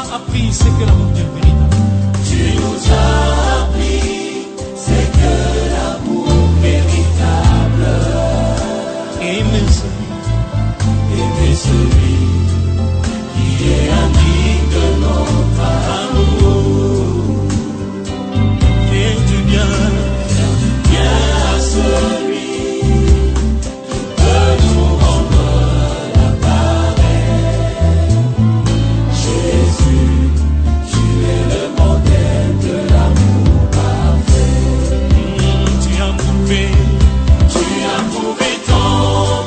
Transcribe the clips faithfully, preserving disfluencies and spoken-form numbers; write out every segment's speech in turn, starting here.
as appris, c'est que l'amour est véritable. Tu nous as appris, c'est que l'amour véritable. Aimer celui, aimer celui qui est indigne de notre amour. faire du bien, faire du bien à celui qui peut nous rendre l'appareil. Jésus, tu es le modèle de l'amour parfait. tu as prouvé, Tu as prouvé ton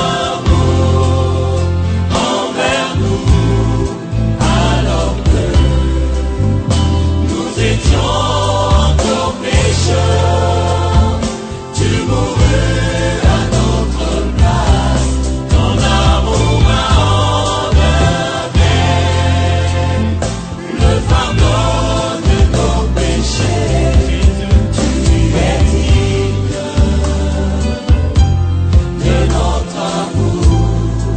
amour envers nous, alors que nous étions encore pécheurs. Tu mourus à notre place, ton amour a enlevé le fardeau de nos péchés. Tu es digne de notre amour.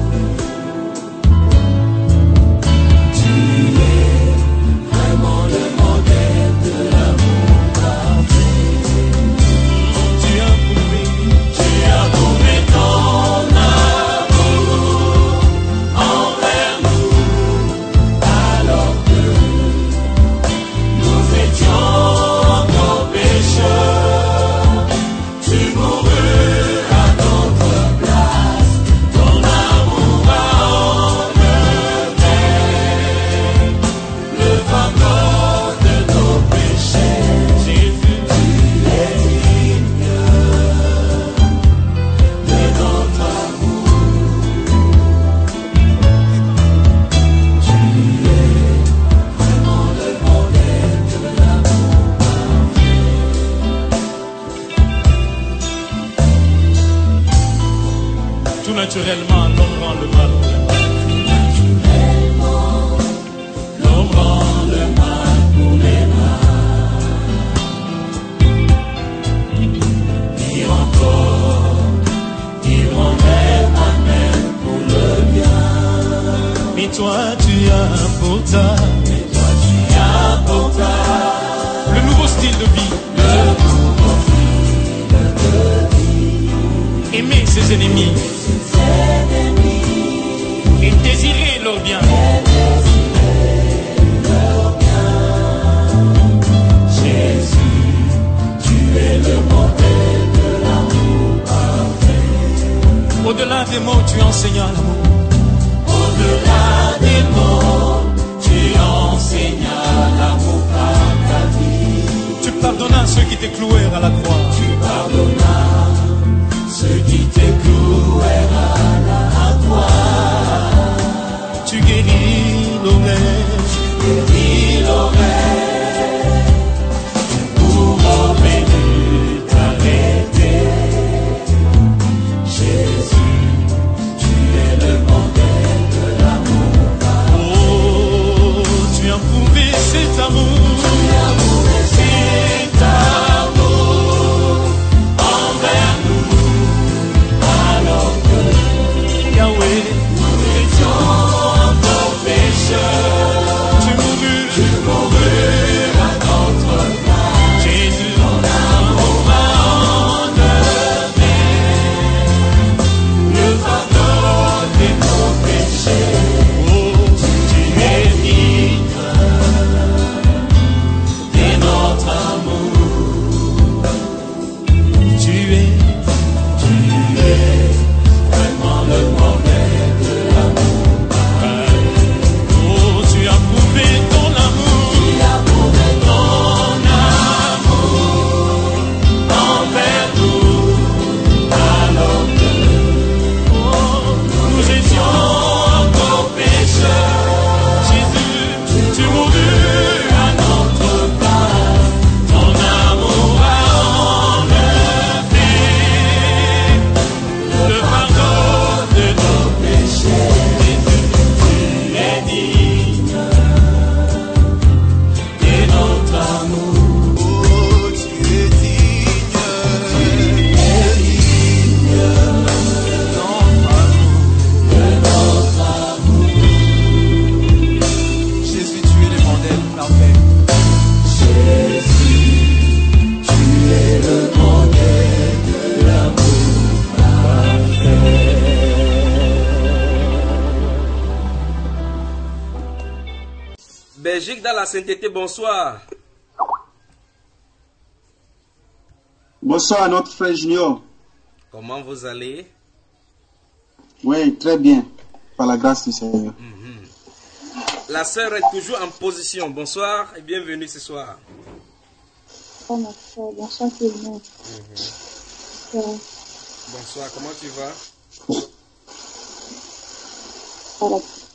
Tu es vraiment le modèle de l'amour parfait. tu as prouvé, Tu as prouvé ton amour envers nous, alors que nous étions encore pécheurs. Tu mourus à notre place, ton amour a enlevé le fardeau de nos péchés. Jésus, Tu es digne de notre amour. Tu es vraiment le modèle de l'amour parfait. tout naturellement, l'homme rend le mal pour le mal. Naturellement, l'homme rend le mal pour les mal. Et encore, il rendrait mal même pour le bien. Mais toi, tu as pour ta, Mais toi, tu as pour ta le nouveau style de vie, le nouveau style de vie. aimer ses ennemis Ses ennemis et désirer leur bien. et désirer leur bien. Jésus, tu es le modèle de l'amour parfait. Au-delà des mots, tu enseignes l'amour. Au-delà des mots, tu enseignes l'amour par ta vie. Tu pardonnas ceux qui t'éclouèrent à la croix. Tu pardonnas ceux qui t'éclouèrent à la croix. Tu guéris l'oreille. Guéris l'oreille. Pour venu t'arrêter. Jésus, tu es le modèle de l'amour parfait. Oh, tu as prouvé cet amour. Tu as prouvé cet amour envers nous, alors que Yahweh, nous étions encore pécheurs. tu mourus. Tu mourus à notre place, Jésus, ton amour a enlevé le fardeau de nos péchés. oh, Tu es digne de Belgique dans la sainteté, bonsoir. Bonsoir à notre frère Junior. Comment vous allez? Oui, très bien, par la grâce du Seigneur. Mm-hmm. La sœur est toujours en position. Bonsoir et bienvenue ce soir. Oh, ma soeur, bonsoir tout le monde. Mm-hmm. Ouais. Bonsoir, comment tu vas? Voilà.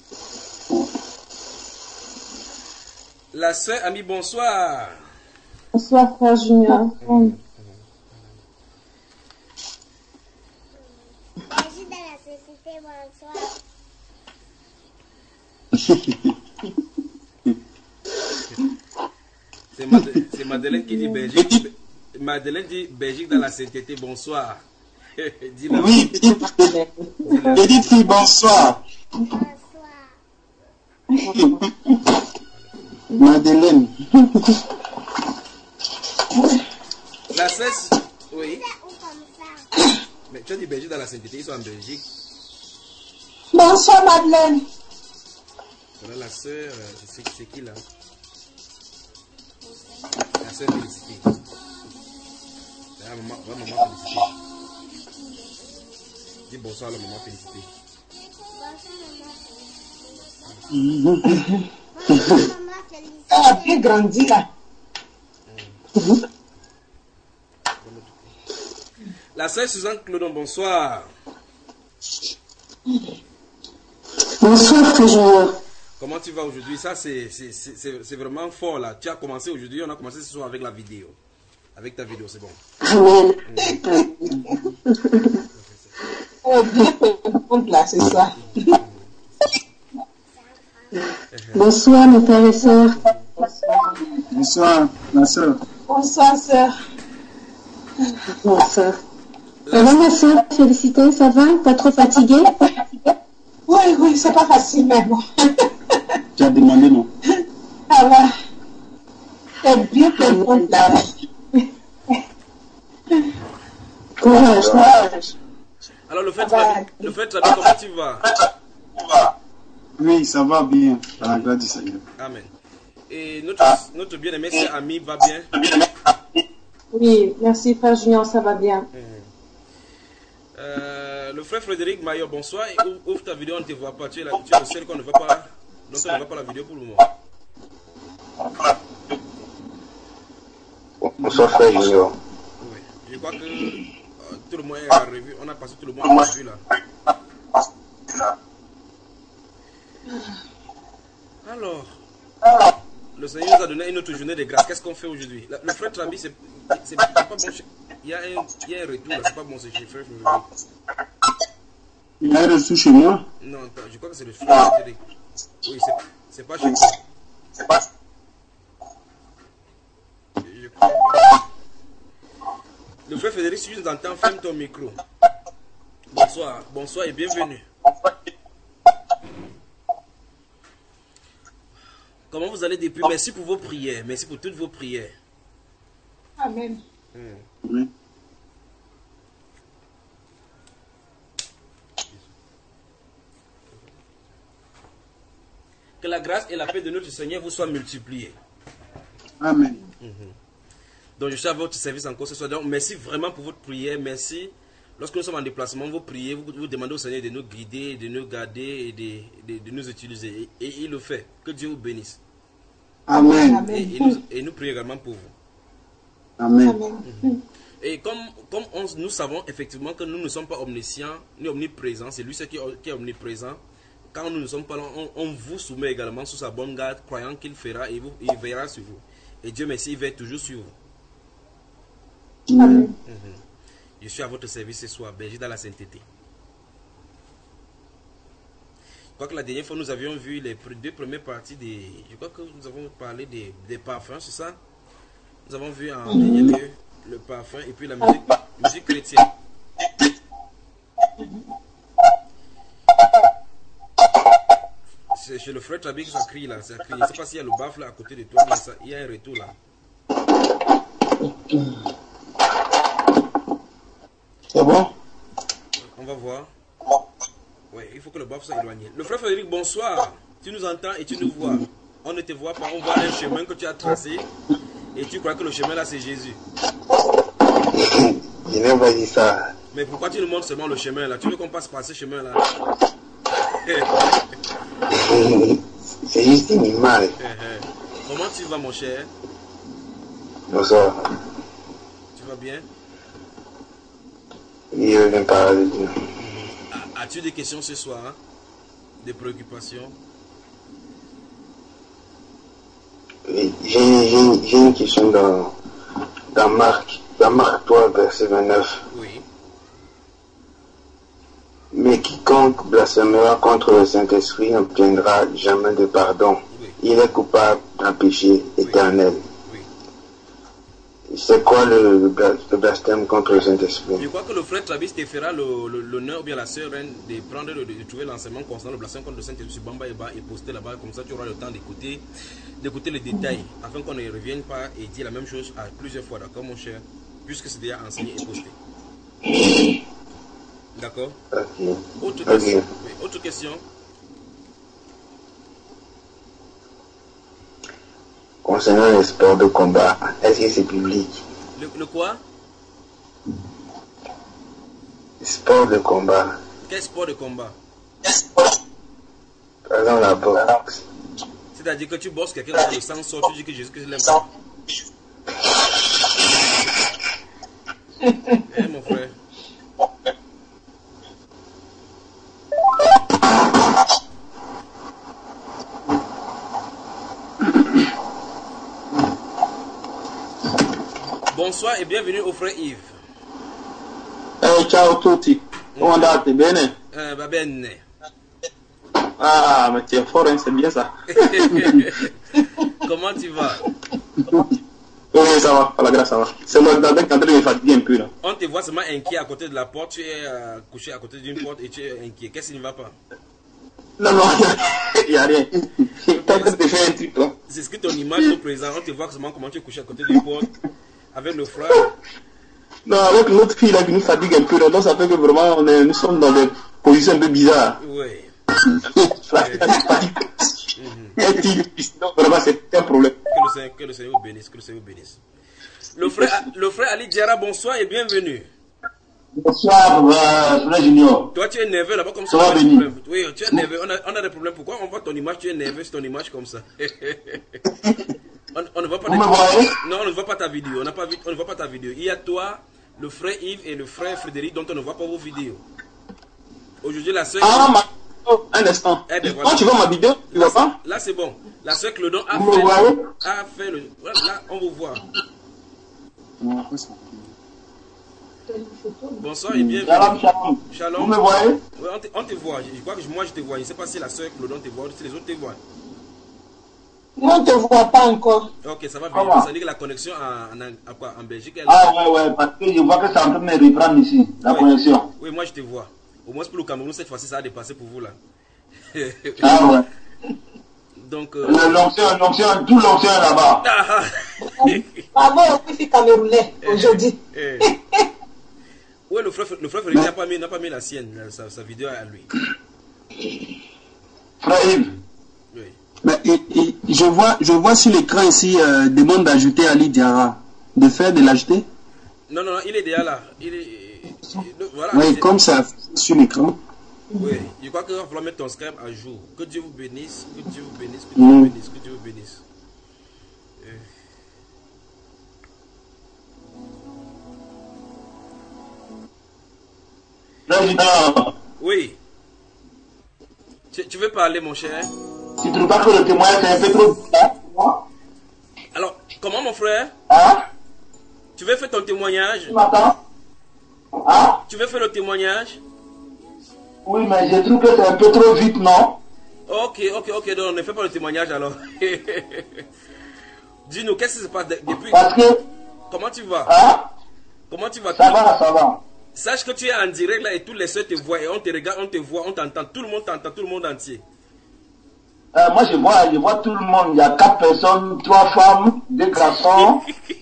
La sœur Ami, bonsoir. Bonsoir, frère Junior. Mm. C'est Madeleine, c'est Madeleine qui dit Belgique. Madeleine dit Belgique dans la sainteté, bonsoir. Dis-la. Oui, Edith fille, bonsoir. Bonsoir. Madeleine. La cesse, oui. Mais tu as dit Belgique dans la sainteté, ils sont en Belgique. Bonsoir, Madeleine. Voilà la sœur, c'est qui là? La sœur Félicité. La maman, ouais, maman Félicité. Dis bonsoir à la maman Félicité. Bonsoir, maman Félicité. Elle a bien grandi là. Mmh. La sœur Suzanne Clodon, bonsoir. Bonsoir, frère Junior. Comment tu vas aujourd'hui? Ça, c'est vraiment fort là. Tu as commencé aujourd'hui, on a commencé ce soir avec la vidéo. Avec ta vidéo, c'est bon. Amen. Oh, bien comprendre là, c'est ça. Bonsoir, mes pères et sœurs. Bonsoir, ma sœur. Bonsoir, sœur. Bonsoir. Ça va, ma sœur? Félicité, ça va? Pas trop fatiguée? Oui, oui, c'est pas facile, mais bon. Tu as demandé, non? Ça va. C'est bien comprendre là. Courage, courage. Alors, le fait, le fait, comment tu vas? Oui, ça va bien, par la grâce du Seigneur. Amen. Et notre, notre bien-aimé, c'est Ami, va bien? Oui, merci, frère Junior, ça va bien. Mmh. Euh, le frère Frédéric Maillot, bonsoir. Et ouvre ta vidéo, on ne te voit pas. Tu es, là, tu es le seul qu'on ne voit pas. Donc, on ne voit pas la vidéo pour le moment. Bonsoir, frère Junior. Oui, je crois que euh, tout le monde est revu. On a passé tout le monde en revue là. Alors, le Seigneur nous a donné une autre journée de grâce. Qu'est-ce qu'on fait aujourd'hui? Le frère Trabi, c'est pas bon. Il y, a un, il y a un retour là, c'est pas bon, c'est chez frère Frédéric. Il y a un retour chez moi? Non, je crois que c'est le frère Frédéric. Oui, c'est pas chez toi. C'est pas. Je crois pas. Le frère Frédéric, si tu nous entends, ferme ton micro. Bonsoir, bonsoir et bienvenue. Comment vous allez depuis? Merci pour vos prières. Merci pour toutes vos prières. Amen. Hmm. Oui. Que la grâce et la paix de notre Seigneur vous soient multipliées. Amen. Hmm. Donc je suis à votre service encore ce soir. Donc merci vraiment pour votre prière. Merci. Lorsque nous sommes en déplacement, vous priez, vous, vous demandez au Seigneur de nous guider, de nous garder et de, de, de nous utiliser. Et, et il le fait. Que Dieu vous bénisse. Amen. Et, et, nous, et nous prions également pour vous. Amen. Mm-hmm. Et comme, comme on, nous savons effectivement que nous ne sommes pas omniscients ni omniprésents, c'est lui ce qui, qui est omniprésent. Quand nous ne sommes pas là, on, on vous soumet également sous sa bonne garde, croyant qu'il fera et vous, il veillera sur vous. Et Dieu merci, il veille toujours sur vous. Amen. Mm-hmm. Je suis à votre service ce soir, berger dans la sainteté. Je crois que la dernière fois nous avions vu les deux premières parties des. Je crois que nous avons parlé des, des parfums, c'est ça? Nous avons vu en dernier lieu le parfum et puis la musique, musique chrétienne. C'est chez le frère Trabi que ça crie là, ça crie. Je ne sais pas s'il y a le baffle à côté de toi, mais ça, il y a un retour là. C'est bon? On va voir. Oui, il faut que le baffle soit éloigné. Le frère Frédéric, bonsoir. Tu nous entends et tu nous vois. On ne te voit pas, on voit un chemin que tu as tracé et tu crois que le chemin là c'est Jésus. Je n'ai pas dit ça. Mais pourquoi tu nous montres seulement le chemin là? Tu veux qu'on passe par ce chemin là? C'est juste une image. Comment tu vas mon cher? Bonsoir. Tu vas bien? Oui, je viens parler de Dieu. As-tu des questions ce soir? Hein? Des préoccupations? Oui, J'ai j'ai- j'ai une question dans, dans Marc, dans Marc trois, verset vingt-neuf. Oui. Mais quiconque blasphémera contre le Saint-Esprit n'obtiendra jamais de pardon. Oui. Il est coupable d'un péché éternel. Oui. C'est quoi le, le blas- le blasphème contre le Saint-Esprit? Je crois que le frère Travis te fera le- le- l'honneur ou bien la sœur Reine de prendre, de, de trouver l'enseignement concernant le blasphème contre le Saint-Esprit sur Bamba Eba et poster là-bas. Comme ça, tu auras le temps d'écouter d'écouter les détails afin qu'on ne revienne pas et dire la même chose à plusieurs fois. D'accord, mon cher? Puisque c'est déjà enseigné et posté. D'accord? Ok. Autre Ok. question? Oui, autre question? Concernant les sports de combat, est-ce que c'est public? Le, le quoi? Sport de combat, Quel sport de combat? par exemple la boxe. C'est-à-dire que tu bosses quelqu'un dans le sang sort, tu dis que Jésus-Christ l'aime pas. Eh mon frère. Bonsoir et bienvenue au frère Yves. Eh, ciao a tutti. Come andate? Bene? Euh, va bene. Ah, mais tu es fort, hein, c'est bien ça. Comment tu vas? Oui, ça va, à la grâce, ça va. C'est moi qui est en train de me fatiguer un peu là. On te voit seulement inquiet à côté de la porte. Tu es euh, couché à côté d'une porte et tu es inquiet. Qu'est-ce qui ne va pas? Non, non, il n'y a rien. Je suis en train de faire un truc là. C'est ce que ton image nous présente. On te voit seulement comment tu es couché à côté d'une porte avec le frère. Non, avec l'autre fille là qui nous fatigue un peu là, donc ça fait que vraiment on est, nous sommes dans des positions un peu bizarres. Oui. Donc vraiment c'est un problème. Que le Seigneur, que le Seigneur vous bénisse. Que le Seigneur vous bénisse. Le frère, le frère Ali Diarra, bonsoir et bienvenue. Bonsoir, euh, frère Junior. Toi, tu es nerveux là-bas comme ça. Ça va, on a des Béni? problèmes. Oui, tu es nerveux. On a, on a des problèmes. Pourquoi on voit ton image, tu es nerveux sur ton image comme ça? on, on ne voit pas Vous des- me voyez? Non, on ne voit pas ta vidéo. On, n'a pas vu- on ne voit pas ta vidéo. Il y a toi, le frère Yves et le frère Frédéric dont on ne voit pas vos vidéos. Aujourd'hui, la soeur. Ah, ma... oh, un instant. Eh ben, voilà. Quand tu vois ma vidéo, tu vois pas? Là, c'est bon. La soeur Clodon a Vous me fait, voyez? a fait le. Voilà, là, on vous voit. Bonsoir et bienvenue. Shalom, shalom. Shalom. Vous me voyez? Ouais, on, te, on te voit. Je crois que moi je te vois. Je ne sais pas si la soeur Clodon te voit, si les autres te voient. Moi, on ne te voit pas encore. Ok, ça va bien. Comment? Ça dit que la connexion en, en, en, quoi, en Belgique, elle... Ah ouais, ouais, parce que je vois que c'est en train de me reprendre ici, la Oui. connexion. Oui, moi je te vois. Au moins pour le Cameroun, cette fois-ci, ça a dépassé pour vous là. Ah ouais. Donc. Euh... Le- L'onction, l'onction, tout l'onction est là-bas. Ah, ah. Maman, on est camerounais aujourd'hui. Eh. Oui, le frère, le frère Frédéric n'a pas mis, n'a pas mis la sienne, la- sa, sa vidéo à lui. Frère Yves, Oui. Mais, et- et je vois, je vois sur l'écran ici, euh, demande d'ajouter Ali Diarra. De faire, de l'ajouter? Non, non, non, il est déjà là. Il est. le- Voilà. Oui, c'est- comme ça, sur l'écran. Oui, je crois qu'il va falloir mettre ton Skype à jour. Que Dieu vous bénisse, que Dieu vous bénisse, que Dieu Mm. vous bénisse, que Dieu vous bénisse. Euh. frère Junior, Oui. Tu, tu veux parler, mon cher? tu trouves pas que le témoignage est un peu trop bizarre pour moi? Alors, comment, mon frère? Hein? Tu veux faire ton témoignage? Tu m'entends? Hein? Tu veux faire le témoignage? Oui, mais je trouve que c'est un peu trop vite, non? Ok, ok, ok, donc ne fais pas le témoignage alors. Dis-nous, qu'est-ce qui se passe de- depuis? Parce que, Comment tu vas? hein? Comment tu vas? Ça va, ça va. Sache que tu es en direct là et tous les soeurs te voient et on te regarde, on te voit, on t'entend. Tout le monde t'entend, tout le monde entier. Euh, moi, je vois, je vois tout le monde. Il y a quatre personnes, trois femmes, deux garçons.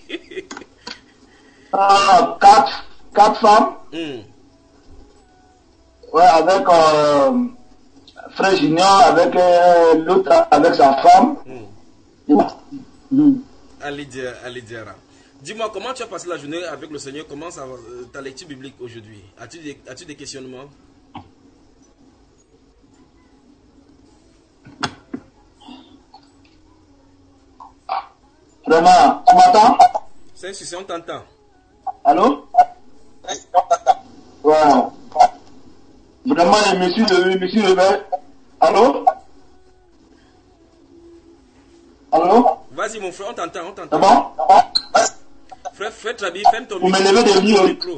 euh, quatre, quatre femmes. Hmm. Ouais, avec euh, Frère Junior, avec euh, l'autre, avec sa femme. Hmm. Mm. Ali Dia- Ali Diarra. Dis-moi, comment tu as passé la journée avec le Seigneur? Comment ça va, euh, ta lecture biblique aujourd'hui? As-tu des, as-tu des questionnements? Vraiment, tu m'entends? C'est un succès, on t'entend. Allô? Ouais. Vraiment, je me suis levé, je me suis levé. Allô? Allô? Vas-y, mon frère, on t'entend, on C'est t'entend. bon? Frère, frère Trabi, ferme ton Vous me micro. levez de lit, oui. micro.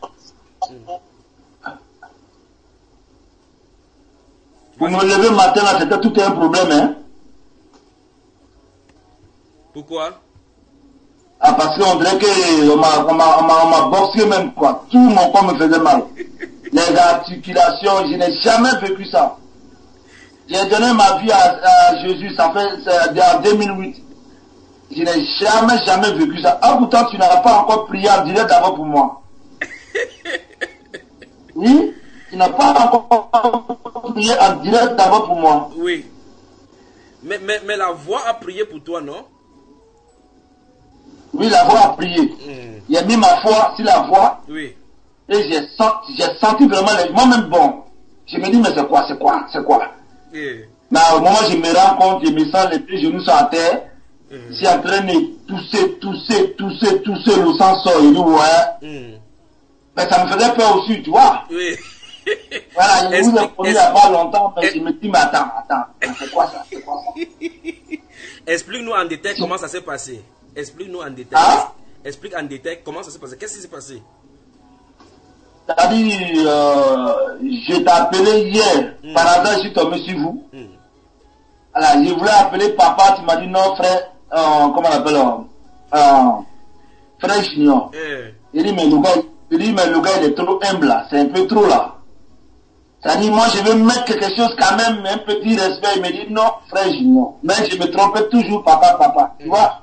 Vous me levez le matin, là, c'était tout un problème, hein? Pourquoi? Ah, parce qu'on dirait qu'on m'a, on m'a, on m'a, on m'a boxé même, quoi. Tout mon corps me faisait mal. Les articulations, je n'ai jamais vécu ça. J'ai donné ma vie à, à Jésus, ça fait, c'est en deux mille huit. Je n'ai jamais, jamais vécu ça. Ah, pourtant, tu n'auras pas encore prié en direct d'abord pour moi. Oui? Tu n'as pas encore prié en direct d'abord pour moi. Oui. Mais, mais, mais la voix a prié pour toi, non? Oui, la voix a prié. Mm. Il a mis ma foi sur la voix. Oui. Et j'ai senti, j'ai senti vraiment, les... moi-même, bon, je me dis, mais c'est quoi, c'est quoi, c'est quoi? Yeah. Mais au moment où je me rends compte, je me sens les deux genoux sur la terre, Mm. je suis en train de tousser, tousser, tousser, tousser, le sang sort, je dis, ouais. Mm. Mais ça me faisait peur aussi, tu vois. Oui. Voilà, je vous ai Explique- connu il n'y a pas longtemps, mais je me dis, mais attends, attends, c'est quoi ça, c'est quoi ça? Explique-nous en détail comment ça s'est passé. Explique-nous en détail. Hein? Explique en détail comment ça s'est passé. Qu'est-ce qui s'est passé? C'est-à-dire, euh, je t'ai appelé hier, Mm. par hasard, je suis tombé sur vous. Mm. Alors, je voulais appeler papa, tu m'as dit non, frère, euh, comment on appelle, euh, euh, frère Junior. Eh. Il dit, mais le gars, il dit, mais le gars, il est trop humble là, c'est un peu trop là. C'est-à-dire, moi, je veux mettre quelque chose quand même, un petit respect. Il me dit, non, frère Junior. Mais je me trompais toujours, papa, papa, tu vois.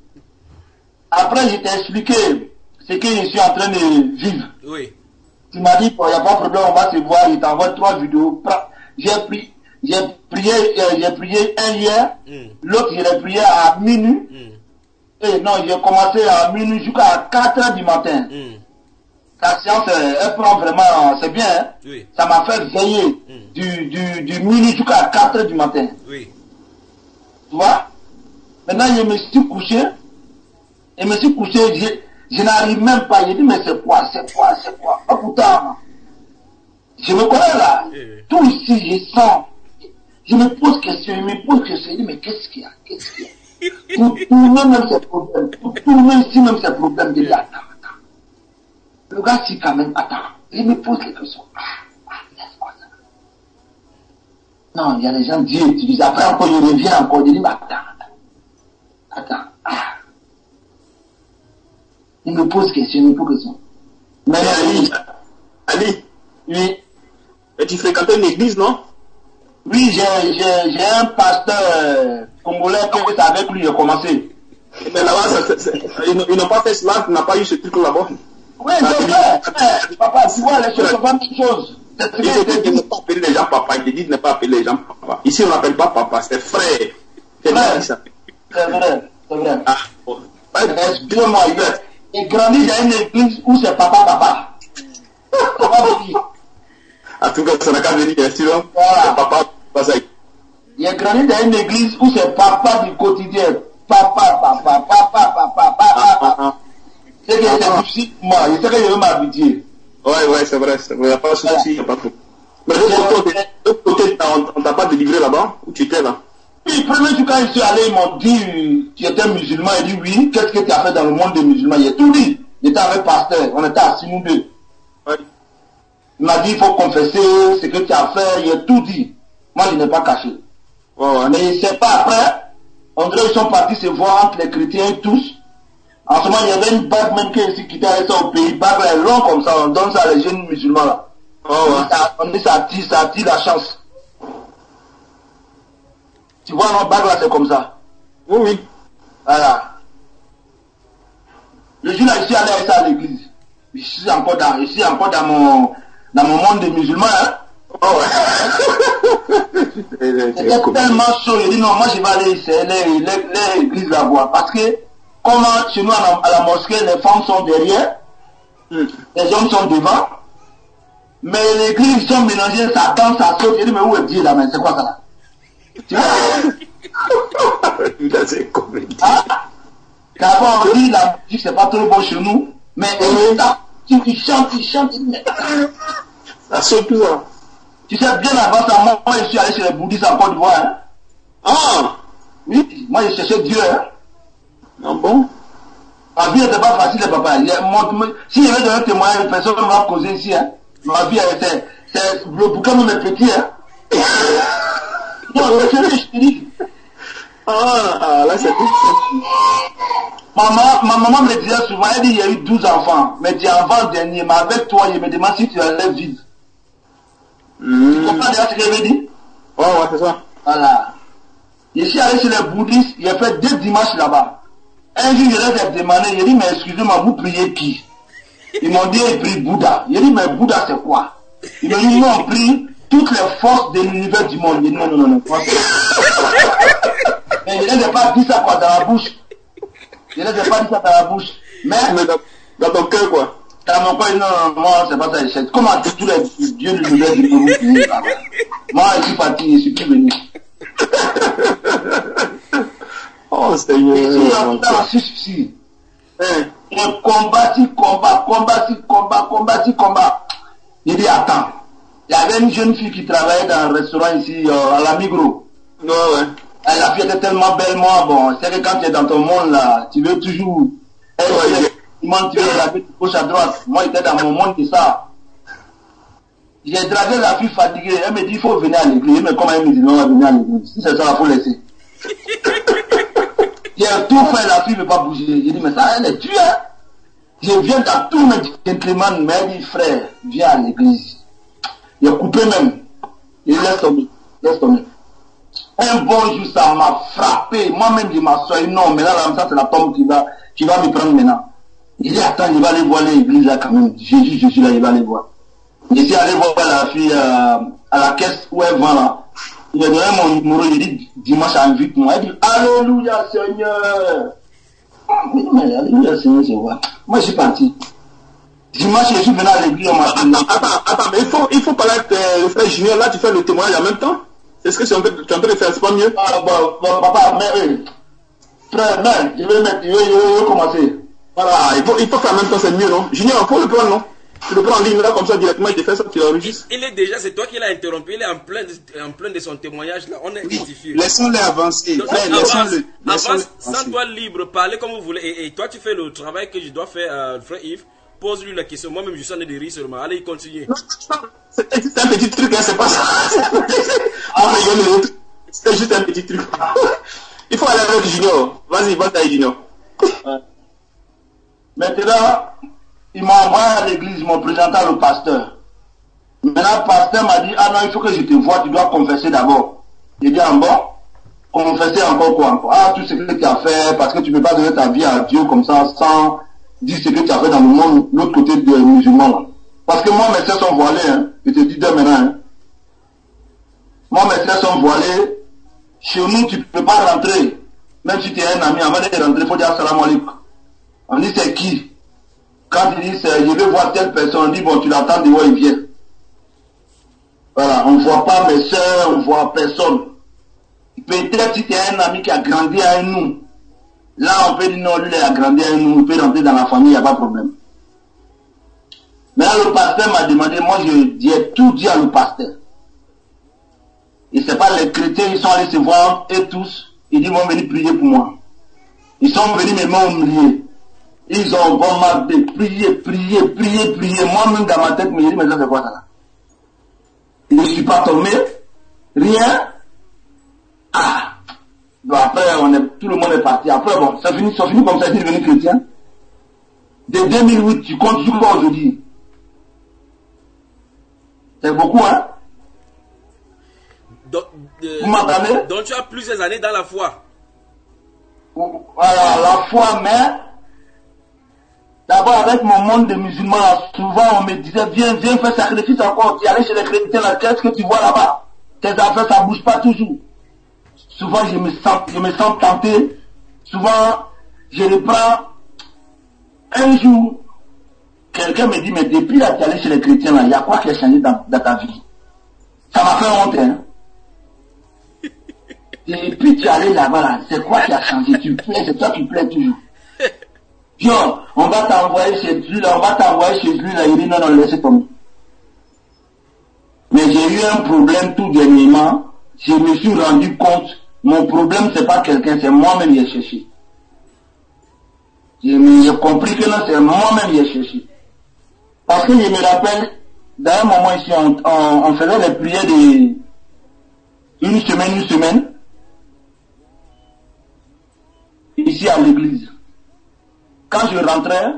Après, je t'ai expliqué ce que je suis en train de vivre. Oui. Tu m'as dit, il n'y a pas de problème, on va se voir, il t'envoie trois vidéos. J'ai pris, j'ai prié, euh, j'ai prié un hier, Mm. l'autre, je l'ai prié à minuit. Mm. Et non, j'ai commencé à minuit jusqu'à quatre heures du matin. Mm. La séance, elle, elle prend vraiment, c'est bien, hein? Oui. Ça m'a fait veiller Mm. du, du, du minuit jusqu'à quatre heures du matin. Oui. Tu vois? Maintenant, je me suis couché. Je me suis couché, je, je n'arrive même pas. Je dis, mais c'est quoi, c'est quoi, c'est quoi? Oh putain, je me connais là. Eh. Tout ici, je sens. Je me pose question, je me pose question. Je dis, mais qu'est-ce qu'il y a? Qu'est-ce qu'il y a? Pour tourner même ces problèmes, pour tourner ici même ces problèmes, je dis, attends, attends. Le gars, si quand même, attends. Je me pose les questions. Ah, ah, c'est quoi ça? Non, il y a des gens, Dieu utilise. Après encore, je reviens encore. Je dis, mais attends, attends. Attends. Ah. Il me pose question, il me pose question. Mais Ali, Ali, oui, mais tu fréquentais une église, non? oui, j'ai, j'ai, j'ai un pasteur euh, congolais qui est avec lui, il a commencé. Mais là-bas, ça, ça, ça, ils n'ont- ils n'ont pas fait cela, tu n'as pas eu ce truc là-bas. Oui, c'est vrai. Eh, papa, tu vois, les choses sont pas la même chose. C'est ce Ils te que disent je de ne dis. pas appeler les gens papa, ils te disent de ne pas appeler les gens papa. Ici, on n'appelle pas papa, c'est frère. C'est Frère. là qui s'appelle. C'est vrai, c'est vrai. Ah, bon. Excusez-moi, il il grandit dans une église où c'est papa, papa. Papa vous dit. En tout cas, ça n'a qu'à venir, bien sûr. Voilà. C'est papa, pas ça. Il est grandi dans une église où c'est papa du quotidien. Papa, papa, papa, papa, papa, Ah, ah, papa. ah. C'est que c'est difficile pour moi. Je sais que je vais m'habituer. Ouais, ouais, c'est vrai, c'est vrai. Il n'y a pas de souci, il n'y a pas de problème. Mais de l'autre côté, de l'autre côté, on ne t'a pas délivré là-bas? Où tu étais là? Oui, le premier jour quand je suis allé, ils m'ont dit, tu étais musulman. Il dit oui, qu'est-ce que tu as fait dans le monde des musulmans? J'ai tout dit. J'étais avec le pasteur, on était assis nous deux. Ouais. Il m'a dit, il faut confesser ce que tu as fait, j'ai tout dit. Moi, je n'ai pas caché. Ouais, ouais. Mais c'est pas après, on dirait qu'ils sont partis se voir entre les chrétiens et tous. En ce moment, il y avait une bague même qui est ici qui était avec ça au pays. Bague là, est long comme ça, on donne ça à les jeunes musulmans là. Oh, ouais. Ça- On dit ça attire, ça attire la chance. Tu vois, notre bague là, c'est comme ça. Oui, oui. Voilà. Le jour là, je suis allé avec ça à l'église. Je suis encore dans, je suis encore dans mon, dans mon monde des musulmans, hein. Oh ouais. C'était tellement chaud. Il dit non, moi je vais aller les églises la voir. Parce que, comme chez nous à la, à la mosquée, les femmes sont derrière, mm. les hommes sont devant. Mais l'église, ils sont mélangés, ça danse, ça saute. Il dit, mais où est Dieu là, mais c'est quoi ça là? Tu vois? C'est comédie. Ah, car on dit la musique, c'est pas trop bon chez nous. Mais il mm. chante, il chante, il chante. Ça saute tout ça. Tu sais, bien avant ça, moi, moi je suis allé chez les bouddhistes en Côte d'Ivoire. Hein. Ah! Oui, moi je cherchais Dieu. Hein. Ah bon? Ma vie n'était pas facile, papa. Si je vais donner un témoignage, personne ne va causer ici. Hein. Ma vie, c'est, c'est le bouquin de mes petits. Hein. Non, je te dis. Ah, ah, là c'est tout. Maman, ma maman me disait souvent, elle dit, il y a eu douze enfants. Mais tu es avant dernier, mais avec toi, il me demande si tu allais vivre. Mmh. Tu comprends déjà ce que je veux dire? Oh, ouais, c'est ça. Voilà. Je suis allé chez les bouddhistes, il a fait deux dimanches là-bas. Un jour, je leur ai demandé, il a dit, mais excusez-moi, vous priez qui? Ils m'ont dit, ils prient Bouddha. Il a dit, mais Bouddha, c'est quoi? Ils m'ont dit, nous, on prie toutes les forces de l'univers du monde. Il a dit, non, non, non, non. Mais je n'ai pas dit ça quoi, dans la bouche. Je n'ai pas dit ça dans la bouche. Mais, mais dans, dans ton cœur, quoi. Dans mon cœur, non, moi, c'est pas ça. C'est comment tous les dieux de l'univers du monde. Moi, je suis parti, je suis plus venu. Oh, Seigneur. Ici, on a six soucis. On combattit, combat, combattit, combat, combattit, combat. Il dit, attends. Il y avait une jeune fille qui travaillait dans un restaurant ici, euh, à la Migros. Ouais, ouais. Et la fille était tellement belle, moi, bon, c'est que quand tu es dans ton monde, là, tu veux toujours... Elle, ouais, tu veux regarder de gauche à droite. Moi, j'étais dans mon monde de ça. J'ai dragué la fille fatiguée. Elle me dit, il faut venir à l'église. Mais comment elle me dit, non, on va venir à l'église. Si c'est ça, il faut laisser. J'ai tout fait, la fille ne veut pas bouger. J'ai dit, mais ça, elle est tuée. Je viens dans tout mes gentleman, mais elle dit, frère, viens à l'église. Il a coupé même. Il laisse tomber. Laisse tomber. Un bon jour, ça m'a frappé. Moi-même, je m'assois. Non, mais là, là, ça, c'est la tombe qui va, qui va me prendre maintenant. Il dit, attends, il va aller voir l'église là quand même. Jésus, Jésus là, il va aller voir. Je suis allé voir la fille euh, à la caisse où elle vend là. Il m'a donné mon numéro, il dit, dimanche, invite-moi. Elle dit, Alléluia, Seigneur. Mais, mais Alléluia, Seigneur, c'est quoi? Moi, je suis parti. Dimanche, je suis venu à l'église, on m'a dit. Attends, attends, mais il faut, il faut parler avec le frère Junior. Là, tu fais le témoignage en même temps? Est-ce que tu es en train de faire, c'est pas mieux? Ah, bon, bon, papa, mais, oui. Frère, mais, je vais mettre, je vais, je vais, je vais commencer. Voilà, il faut, il faut faire en même temps, c'est mieux, non? Junior, il faut le prendre, non? Tu le prends en ligne là, comme ça, directement, il te fait ça, tu l'enregistres. Il est déjà, c'est toi qui l'as interrompu, il est en plein de, en plein de son témoignage là, on est édifié. Laissons-les avancer. Donc, Frère, avance, laissons-le. avance, Laissons sans toi libre, parlez comme vous voulez. Et, et toi, tu fais le travail que je dois faire, euh, frère Yves. Pose-lui la question. Moi-même, je suis en train de rire seulement. Allez, il continue. C'est un petit truc, hein, c'est pas ça. C'est juste un petit truc. Il faut aller avec Junior. Vas-y, vas-y, Junior. Maintenant, ils m'ont envoyé à l'église, ils m'ont présenté le pasteur. Maintenant, le pasteur m'a dit, ah non, il faut que je te voie, tu dois confesser d'abord. J'ai dit, en bon, confesser encore quoi encore? Ah, tout ce que tu as fait, parce que tu ne peux pas donner ta vie à Dieu comme ça, sans dire ce que tu as fait dans le monde, l'autre côté des musulmans. Parce que moi, mes soeurs sont voilées, hein. Je te dis dès maintenant, hein. Moi, mes soeurs sont voilées. Chez nous, tu ne peux pas rentrer. Même si tu es un ami, avant de rentrer, il faut dire salam alaikum. On dit c'est qui? Quand il dit je vais voir telle personne, on dit bon, tu l'attends de voir, il vient. Voilà, on ne voit pas mes soeurs, on ne voit personne. Peut-être si tu es un ami qui a grandi avec nous, là on peut dire non, lui il a grandi avec nous, on peut rentrer dans la famille, il n'y a pas de problème. Mais là le pasteur m'a demandé, moi j'ai tout dit à le pasteur. Et c'est pas les chrétiens, ils sont allés se voir, et tous, ils disent, ils vont venir prier pour moi. Ils sont venus me mains humiliées. Ils ont bombardé, prier, prier, prier, prier. Moi-même dans ma tête, mais je dis, mais ça c'est quoi ça là? Je ne suis pas tombé, rien. Ah! Donc après, on est, tout le monde est parti. Après, bon, ça finit, ça finit comme ça, ils sont devenus chrétiens. De deux mille huit, tu comptes jusqu'à aujourd'hui. C'est beaucoup, hein? Donc, euh, Vous m'entendez? Donc tu as plusieurs années dans la foi. Voilà, la foi, mais la là-bas avec mon monde de musulmans, là, souvent on me disait, viens, viens faire sacrifice encore. Tu allais chez les chrétiens, là, qu'est-ce que tu vois là-bas? Tes affaires, ça bouge pas toujours. Souvent, je me sens, je me sens tenté. Souvent, je reprends. Un jour, quelqu'un me dit, mais depuis là, tu es allé chez les chrétiens, là, il y a quoi qui a changé dans, dans ta vie? Ça m'a fait honte, hein. Et puis tu es allé là-bas, là, c'est quoi qui a changé? Tu plais, c'est toi qui plais toujours. Genre, on va t'envoyer chez lui, là, on va t'envoyer chez lui, là, il dit non, non, laissez tomber. Mais j'ai eu un problème tout dernièrement, je me suis rendu compte, mon problème c'est pas quelqu'un, c'est moi-même qui ai cherché. J'ai compris que non, c'est moi-même qui ai cherché. Parce que je me rappelle, dans un moment ici, on, on, on faisait les prières de une semaine, une semaine, ici à l'église. Quand je rentrais,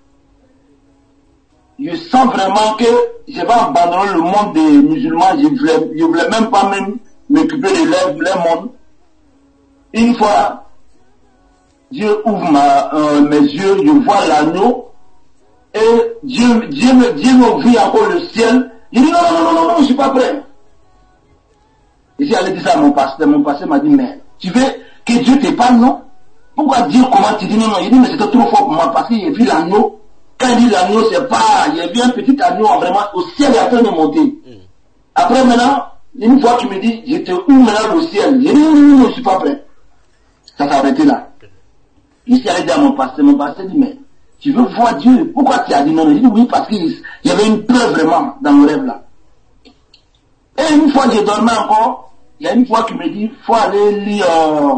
je sens vraiment que je vais abandonner le monde des musulmans. Je ne voulais, je voulais même pas même m'occuper de leur, leur monde. Une fois, Dieu ouvre ma, euh, mes yeux, je vois l'agneau, et Dieu, Dieu me, Dieu m'ouvrit encore le ciel. Il dit non, non, non, non, non, je ne suis pas prêt. Et j'ai allé dire ça à mon pasteur. Mon pasteur m'a dit, mais tu veux que Dieu te parle, non? Pourquoi dire comment tu dis non, non? Il dit, mais c'était trop fort pour moi parce que j'ai vu l'agneau. Quand il dit l'agneau, c'est pas, il y a vu un petit agneau vraiment au ciel, il est en train de monter. Mm. Après maintenant, une fois qu'il me dit, je te ouvre maintenant le ciel. J'ai dit, non, non, non, non, je suis pas prêt. Ça s'est arrêté là. Il s'est allé dire à mon pasteur. Mon pasteur dit, mais tu veux voir Dieu? Pourquoi tu as dit non? Il dit, oui, parce qu'il y avait une preuve vraiment dans le rêve là. Et une fois que j'ai dormi encore, il y a une fois qu'il me dit, il faut aller lire. Euh,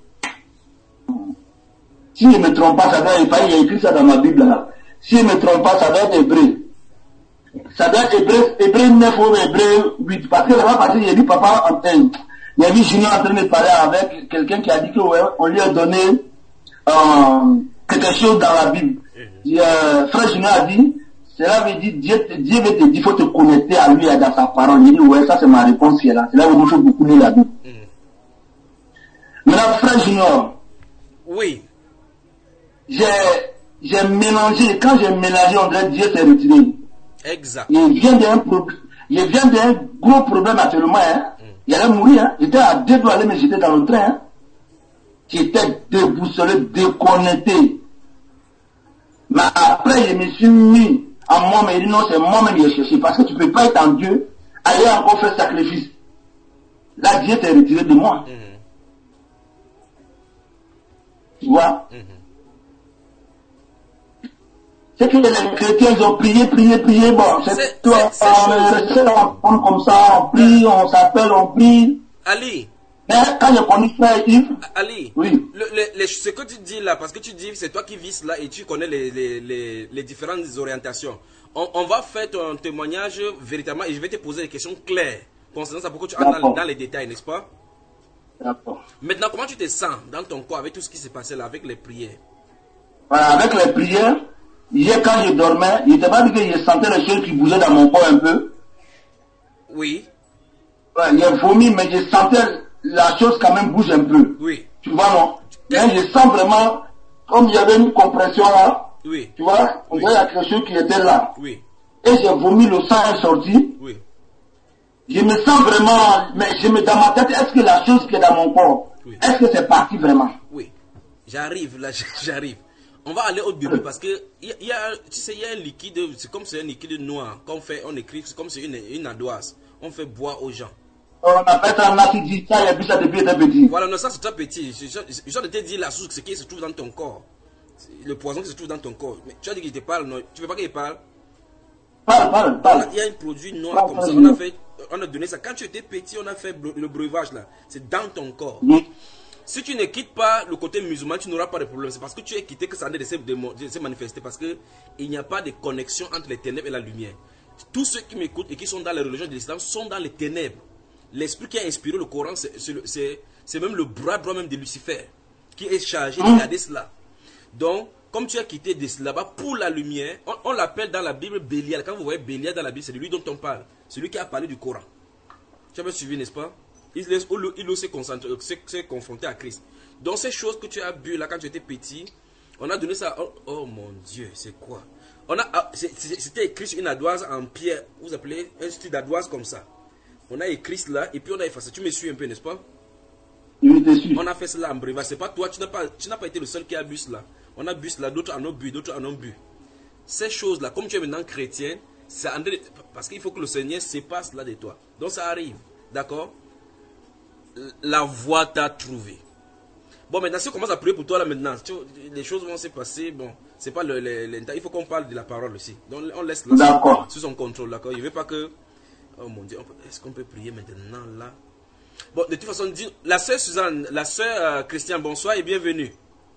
si je ne me trompe pas, ça doit être, il y a écrit ça dans ma Bible là. Si je ne me trompe pas, ça doit être hébreu. Ça doit être hébreu, hébreu neuf ou hébreu huit. Parce que là-bas, parce que j'ai vu papa en train. Il y a vu Junior en train de parler avec quelqu'un qui a dit qu'on lui a donné euh, quelque chose dans la Bible. Et, euh, frère Junior a dit, cela veut dire, Dieu, Dieu veut te dire, il faut te connecter à lui et dans sa parole. Il dit, ouais, ça c'est ma réponse qui est là. C'est là où il faut beaucoup lire la Bible. Mm. Maintenant, frère Junior. Oui. J'ai, j'ai mélangé, quand j'ai mélangé, on dirait Dieu s'est retiré. Exact. Il vient d'un problème, il vient d'un gros problème actuellement, hein. Mm. Il allait mourir, hein. J'étais à deux doigts aller, mais j'étais dans le train, hein. J'étais déboussolé, déconnecté. Mais après, je me suis mis en moi, mais il dit non, c'est moi-même qui ai cherché. Parce que tu ne peux pas être en Dieu, aller encore faire sacrifice. Là, Dieu t'est retiré de moi. Mm-hmm. Tu vois? Mm-hmm. C'est que les chrétiens ils ont prié, prié, prié. Bon, c'est toi, on comme ça, on prie, on s'appelle, on prie. Ali. Mais quand je connais frère Yves. Ali. Oui. Le, le, le, ce que tu dis là, parce que tu dis, c'est toi qui vis là et tu connais les, les, les, les différentes orientations. On, on va faire ton témoignage véritablement et je vais te poser des questions claires concernant ça pour que tu entres dans, dans les détails, n'est-ce pas? D'accord. Maintenant, comment tu te sens dans ton corps avec tout ce qui s'est passé là, avec les prières? Voilà, avec les prières. Hier, quand je dormais, il n'était pas dit que je sentais les choses qui bougeaient dans mon corps un peu. Oui. Ouais, j'ai vomi, mais je sentais la chose quand même bouge un peu. Oui. Tu vois, non? Mais je sens vraiment, comme il y avait une compression là. Oui. Tu vois, on dirait qu'il y a quelque chose qui était là. Oui. Et j'ai vomi, le sang est sorti. Oui. Je me sens vraiment, mais je me dans ma tête, est-ce que la chose qui est dans mon corps, oui. Est-ce que c'est parti vraiment? Oui. J'arrive, là, j'arrive. On va aller au début parce que il y, y a, tu sais, il y a un liquide, c'est comme c'est un liquide noir qu'on fait, on écrit, c'est comme c'est une, une ardoise. On fait boire aux gens. On appelle ça un acide, ça, il y a plus ça depuis très petit. Voilà, non, ça c'est très petit. Je, je, je, je te dis la source, ce qui se trouve dans ton corps. Le poison qui se trouve dans ton corps. Mais tu as dit qu'il te parle, non? Tu veux pas qu'il parle? Parle, parle, parle. Il y a un produit noir parle, comme parle, ça. On a, fait, on a donné ça. Quand tu étais petit, on a fait le breuvage là. C'est dans ton corps. Oui. Si tu ne quittes pas le côté musulman, tu n'auras pas de problème. C'est parce que tu es quitté que ça a de se manifester. Parce qu'il n'y a pas de connexion entre les ténèbres et la lumière. Tous ceux qui m'écoutent et qui sont dans les religions de l'islam sont dans les ténèbres. L'esprit qui a inspiré le Coran, c'est même le bras droit même de Lucifer qui est chargé de garder cela. Donc, comme tu as quitté de là-bas pour la lumière, on, on l'appelle dans la Bible Bélial. Quand vous voyez Bélial dans la Bible, c'est lui dont on parle. Celui qui a parlé du Coran. Tu as bien suivi, n'est-ce pas? Il, il s'est confronté à Christ. Donc ces choses que tu as bu là quand tu étais petit, On a donné ça. Oh, oh mon Dieu, c'est quoi? On a, c'était écrit sur une ardoise en pierre. Vous appelez un style d'ardoise comme ça. On a écrit cela et puis on a effacé. Tu me suis un peu, n'est-ce pas? Oui, je suis. On a fait cela en brevet. C'est pas toi, tu n'as pas, tu n'as pas été le seul qui a bu cela. On a bu cela, d'autres en ont bu, d'autres en ont bu. Ces choses-là, comme tu es maintenant chrétien, c'est parce qu'il faut que le Seigneur sépare cela de toi. Donc ça arrive, d'accord? La voix t'a trouvé. Bon, maintenant, si on commence à prier pour toi là maintenant, tu, les choses vont se passer. Bon, c'est pas le, le, le, il faut qu'on parle de la parole aussi. Donc on laisse là sous son contrôle, d'accord? Il ne veut pas que. Oh mon Dieu, est-ce qu'on peut prier maintenant là? Bon, de toute façon, dis, la sœur Suzanne, la sœur euh, Christian, bonsoir et bienvenue.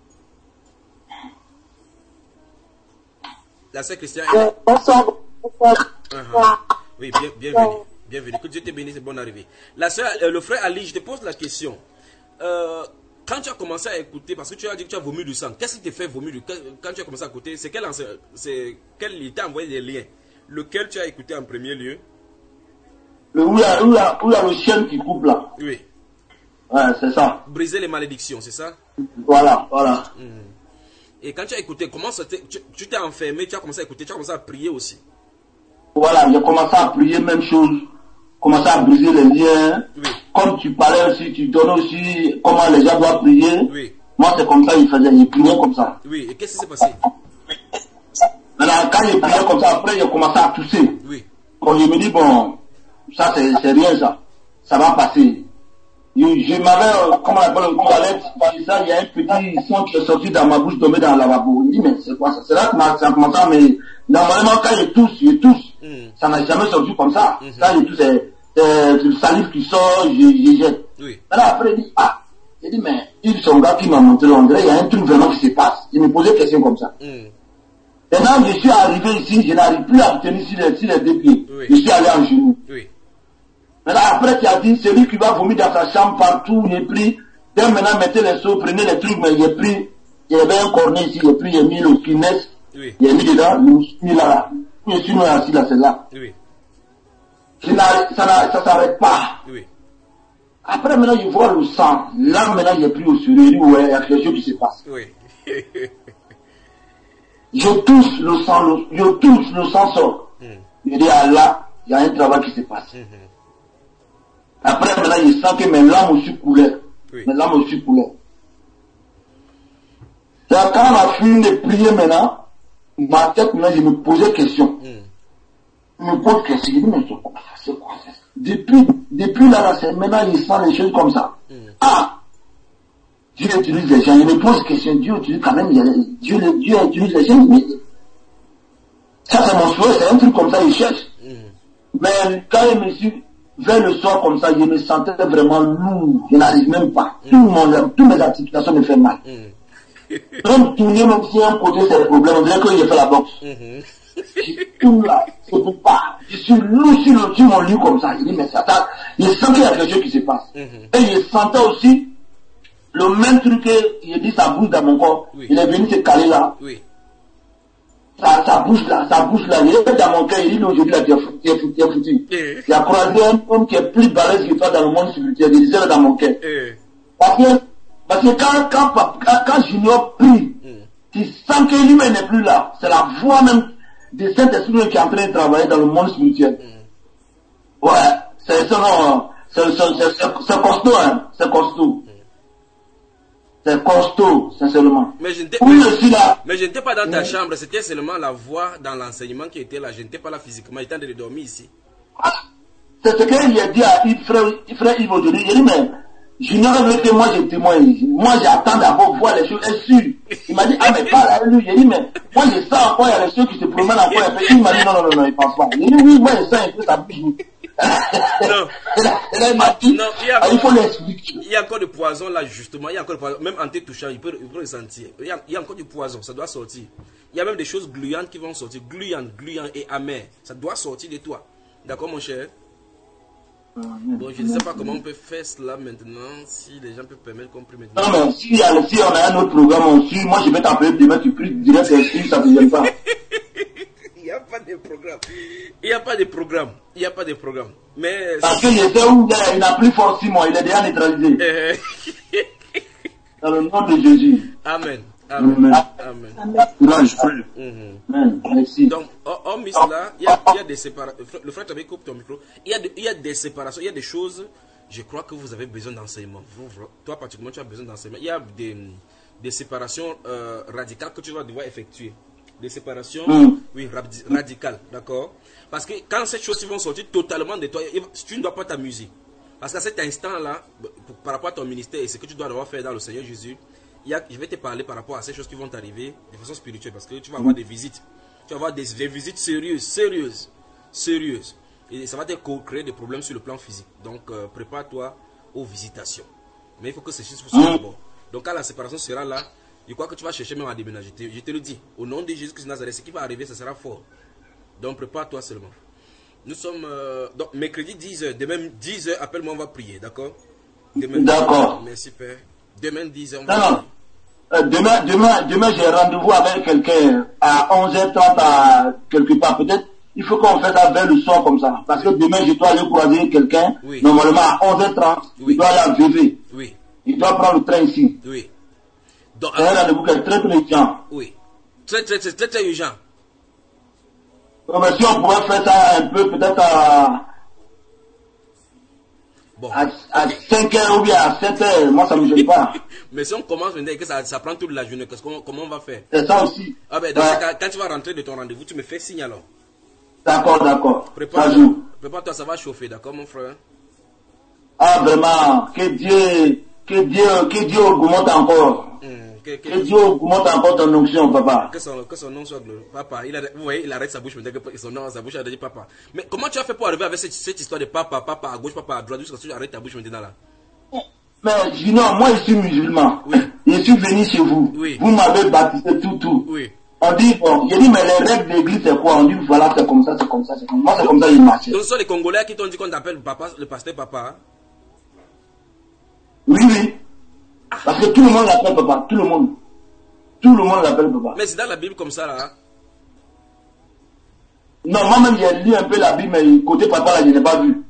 La sœur Christian. Elle... Bonsoir. Bonsoir. Uh-huh. Oui, bien, bienvenue. Bienvenue. Que Dieu te bénisse et bonne arrivée. La sœur, euh, le frère Ali, je te pose la question. Euh, quand tu as commencé à écouter, parce que tu as dit que tu as vomi du sang, qu'est-ce qui te fait vomir du sang? Quand tu as commencé à écouter, c'est quel, c'est quel il t'a envoyé des liens? Lequel tu as écouté en premier lieu? Le, où il y a, où il y a, où il y a le chien qui coupe là. Oui. Ouais, c'est ça. Briser les malédictions, c'est ça? Voilà, voilà. Mmh. Et quand tu as écouté, comment ça t'est, tu t'es enfermé, tu as commencé à écouter, tu as commencé à prier aussi? Voilà, j'ai commencé à prier, même chose. Commencé à briser les liens. Oui. Comme tu parlais aussi, tu donnais aussi comment les gens doivent prier. Oui. Moi, c'est comme ça, il faisait, il priait comme ça. Oui, et qu'est-ce qui s'est passé? Maintenant, quand il priait comme ça, après, il a commencé à tousser. Oui. Quand je me dis, bon, ça, c'est rien, ça. Ça va passer. Je, je m'avais, comment on appelle aux toilettes, ça, il y a un petit son qui est sorti dans ma bouche, tombé dans le lavabo. Je me dis, mais c'est quoi ça? C'est là que ça a commencé à me... Normalement, quand je tousse, je tousse. Mm. Ça n'a jamais sorti comme ça. Mm-hmm. Quand je tousse, c'est euh, le salive qui sort, je, je jette. Oui. Alors après, il dit, ah, il dit, mais il son gars qui m'a montré, on dirait, il y a un truc vraiment qui se passe. Il me posait des questions comme ça. Mm. Maintenant, je suis arrivé ici, je n'arrive plus à me tenir sur les, sur les deux pieds. Oui. Je suis allé en genoux. Oui. Maintenant, après, tu as dit, celui qui va vomir dans sa chambre partout, j'ai pris, dès maintenant, mettez les seaux, prenez les trucs, mais j'ai pris, il y avait un cornet ici, j'ai pris, j'ai mis le finesse, oui. J'ai mis dedans, je me suis mis là, là. Je suis mis assis là, c'est là. Oui. Ça ne s'arrête pas. Oui. Après, maintenant, je vois le sang. Là, maintenant, j'ai pris au sérieux, ouais, il y a quelque chose qui se passe. Oui. Je touche le sang, le, je touche le sang sort. Mm. Je dis, ah là, il y a un travail qui se passe. Mm-hmm. Après, maintenant, je sens que mes larmes aussi coulaient. Oui. Mes larmes aussi coulaient. Et quand on a fini de prier maintenant, ma tête, maintenant, je me posais question. Mm. Je me pose question. Je dis, mais c'est quoi, c'est quoi ça? Depuis, depuis là, là maintenant, je sens les choses comme ça. Mm. Ah! Dieu utilise les gens. Je me pose question. Dieu utilise quand même, il y a, Dieu, Dieu utilise les gens. Mais ça, c'est mon souhait, c'est un truc comme ça, il cherche. Mm. Mais quand je me suis vers le soir comme ça, je me sentais vraiment lourd. Je n'arrive même pas. Mm. Tout le monde, toutes mes articulations me font mal. Mm. Même tourner, même si un côté c'est le problème, on dirait que j'ai fait la boxe. Mm-hmm. Je tourne là, je ne peux pas. Je suis lourd sur, le, sur mon lit comme ça. Je dis, mais ça, ça, je sens qu'il y a quelque chose qui se passe. Mm-hmm. Et je sentais aussi le même truc que je dis, ça bouge dans mon corps. Oui. Il est venu se caler là. Oui. Ça, ça bouge là, ça bouge là. Il est dans mon cœur, il dit, non, aujourd'hui là, tu es foutu, tu es foutu, tu es foutu. Mm. Il a croisé un homme qui est plus balèze que toi dans le monde spirituel. Il disait là dans mon cœur. Mm. Parce que, parce que quand, quand, quand, quand Junior prie, mm. tu sens que lui-même n'est plus là. C'est la voix même de Saint-Esprit qui est en train de travailler dans le monde spirituel. Mm. Ouais, c'est c'est costaud, hein, c'est costaud. Mm. C'est costaud, sincèrement. Mais je n'étais oui, pas dans ta mm. chambre, c'était seulement la voix dans l'enseignement qui était là. Je n'étais pas là physiquement, j'étais en train de dormir ici. Ah, c'est ce qu'il a dit à frère, frère Yves aujourd'hui. Il dit, mais Junior veut que moi je témoigne. Moi j'attends d'abord voir les choses. Est sûr. Il m'a dit, ah mais parle à lui. J'ai dit, mais moi je sens encore, il y a les choses qui se promènent encore. Il m'a dit, non, non, non, non, il pense pas. J'ai dit, oui, moi je sens un peu ça bouge. Non. Et là, il m'a dit, non, il, y a ah, il faut l'expliquer. Il y a encore du poison là, justement. Il y a encore du poison. Même en te touchant, il peut, il peut le sentir. Il y, a, il y a encore du poison, ça doit sortir. Il y a même des choses gluantes qui vont sortir. Gluantes, gluantes et amères. Ça doit sortir de toi. D'accord, mon cher? Bon, je ne sais pas comment on peut faire cela maintenant, si les gens peuvent permettre qu'on prie maintenant. Non, mais si, si on a un autre programme, on suit. Moi, je vais t'appeler demain, tu pries direct et si ça ne te gêne pas. Il n'y a pas de programme. Il n'y a pas de programme. Il n'y a pas de programme. Mais... Parce que j'étais où il n'a plus fort six mois, il est déjà neutralisé. Dans le nom de Jésus. Amen. Amen. Amen. Amen. Courage, frère. Mhm. Amen. Merci. Donc, en mis là, il y a, il y a des séparations. Le frère, tu avais coupé ton micro. Il y, a de, il y a des séparations, il y a des choses. Je crois que vous avez besoin d'enseignement. Toi, particulièrement, tu as besoin d'enseignement. Il y a des, des séparations euh, radicales que tu dois devoir effectuer. Des séparations, mm. oui, radicales, d'accord? Parce que quand ces choses vont sortir totalement de toi, tu ne dois pas t'amuser. Parce qu'à cet instant-là, par rapport à ton ministère et ce que tu dois devoir faire dans le Seigneur Jésus, il y a, je vais te parler par rapport à ces choses qui vont t'arriver de façon spirituelle. Parce que tu vas avoir des visites. Tu vas avoir des, des visites sérieuses, sérieuses, sérieuses. Et ça va te créer des problèmes sur le plan physique. Donc, euh, prépare-toi aux visitations. Mais il faut que ces choses soient d'abord. Donc, quand la séparation sera là, je crois que tu vas chercher même à déménager. Je te le dis. Au nom de Jésus-Christ de Nazareth, ce qui va arriver, ça sera fort. Donc, prépare-toi seulement. Nous sommes... Euh, donc, mercredi dix heures. Demain dix heures, appelle-moi, on va prier. D'accord? D'accord. Merci, Père. Demain dix heures, on va non, prier. Non. Euh, demain, demain, demain j'ai rendez-vous avec quelqu'un à onze heures trente à quelque part. Peut-être il faut qu'on fasse ça vers le soir comme ça. Parce que demain, je dois aller croiser quelqu'un. Oui. Normalement, à onze heures trente, oui. Il doit aller à V V. Oui. Il doit prendre le train ici. Oui. C'est un rendez-vous qui est très, très urgent. Oui. Très, très, très, très, très urgent. Donc, mais si on pourrait faire ça un peu, peut-être à... Bon. À, à okay. cinq heures ou bien à sept heures, moi ça ne me gêne pas. Mais si on commence maintenant et que ça, ça prend toute la journée, comment, comment on va faire? C'est ça aussi. Ah ben, dans ouais. ce cas, quand tu vas rentrer de ton rendez-vous, tu me fais signe alors. D'accord, d'accord. Prépare-toi, prépare-toi, ça va chauffer, d'accord mon frère? Ah vraiment, que Dieu, que Dieu, que Dieu augmente encore. Mmh, que, que, que Dieu augmente encore ton onction, papa. Que son, que son nom soit glorieux. Papa, il a, vous voyez, il arrête sa bouche, mais que son nom, sa bouche a dit papa. Mais comment tu as fait pour arriver avec cette, cette histoire de papa, papa à gauche, papa à droite, jusqu'à ce que tu arrêtes ta bouche maintenant là? Mais Junior, moi je suis musulman. Oui. Je suis venu chez vous. Oui. Vous m'avez baptisé tout, tout. Oui. On dit, bon, j'ai dit, mais les règles d'église c'est quoi? On dit, voilà, c'est comme ça, c'est comme ça, c'est comme ça. Moi c'est comme ça, il marche. Donc ce sont les Congolais qui t'ont dit qu'on t'appelle papa, le pasteur papa? Hein? Oui, oui. Ah. Parce que tout le monde l'appelle papa, tout le monde. Tout le monde l'appelle papa. Mais c'est dans la Bible comme ça là? Hein? Non, moi-même j'ai lu un peu la Bible, mais côté papa là, je n'ai pas vu.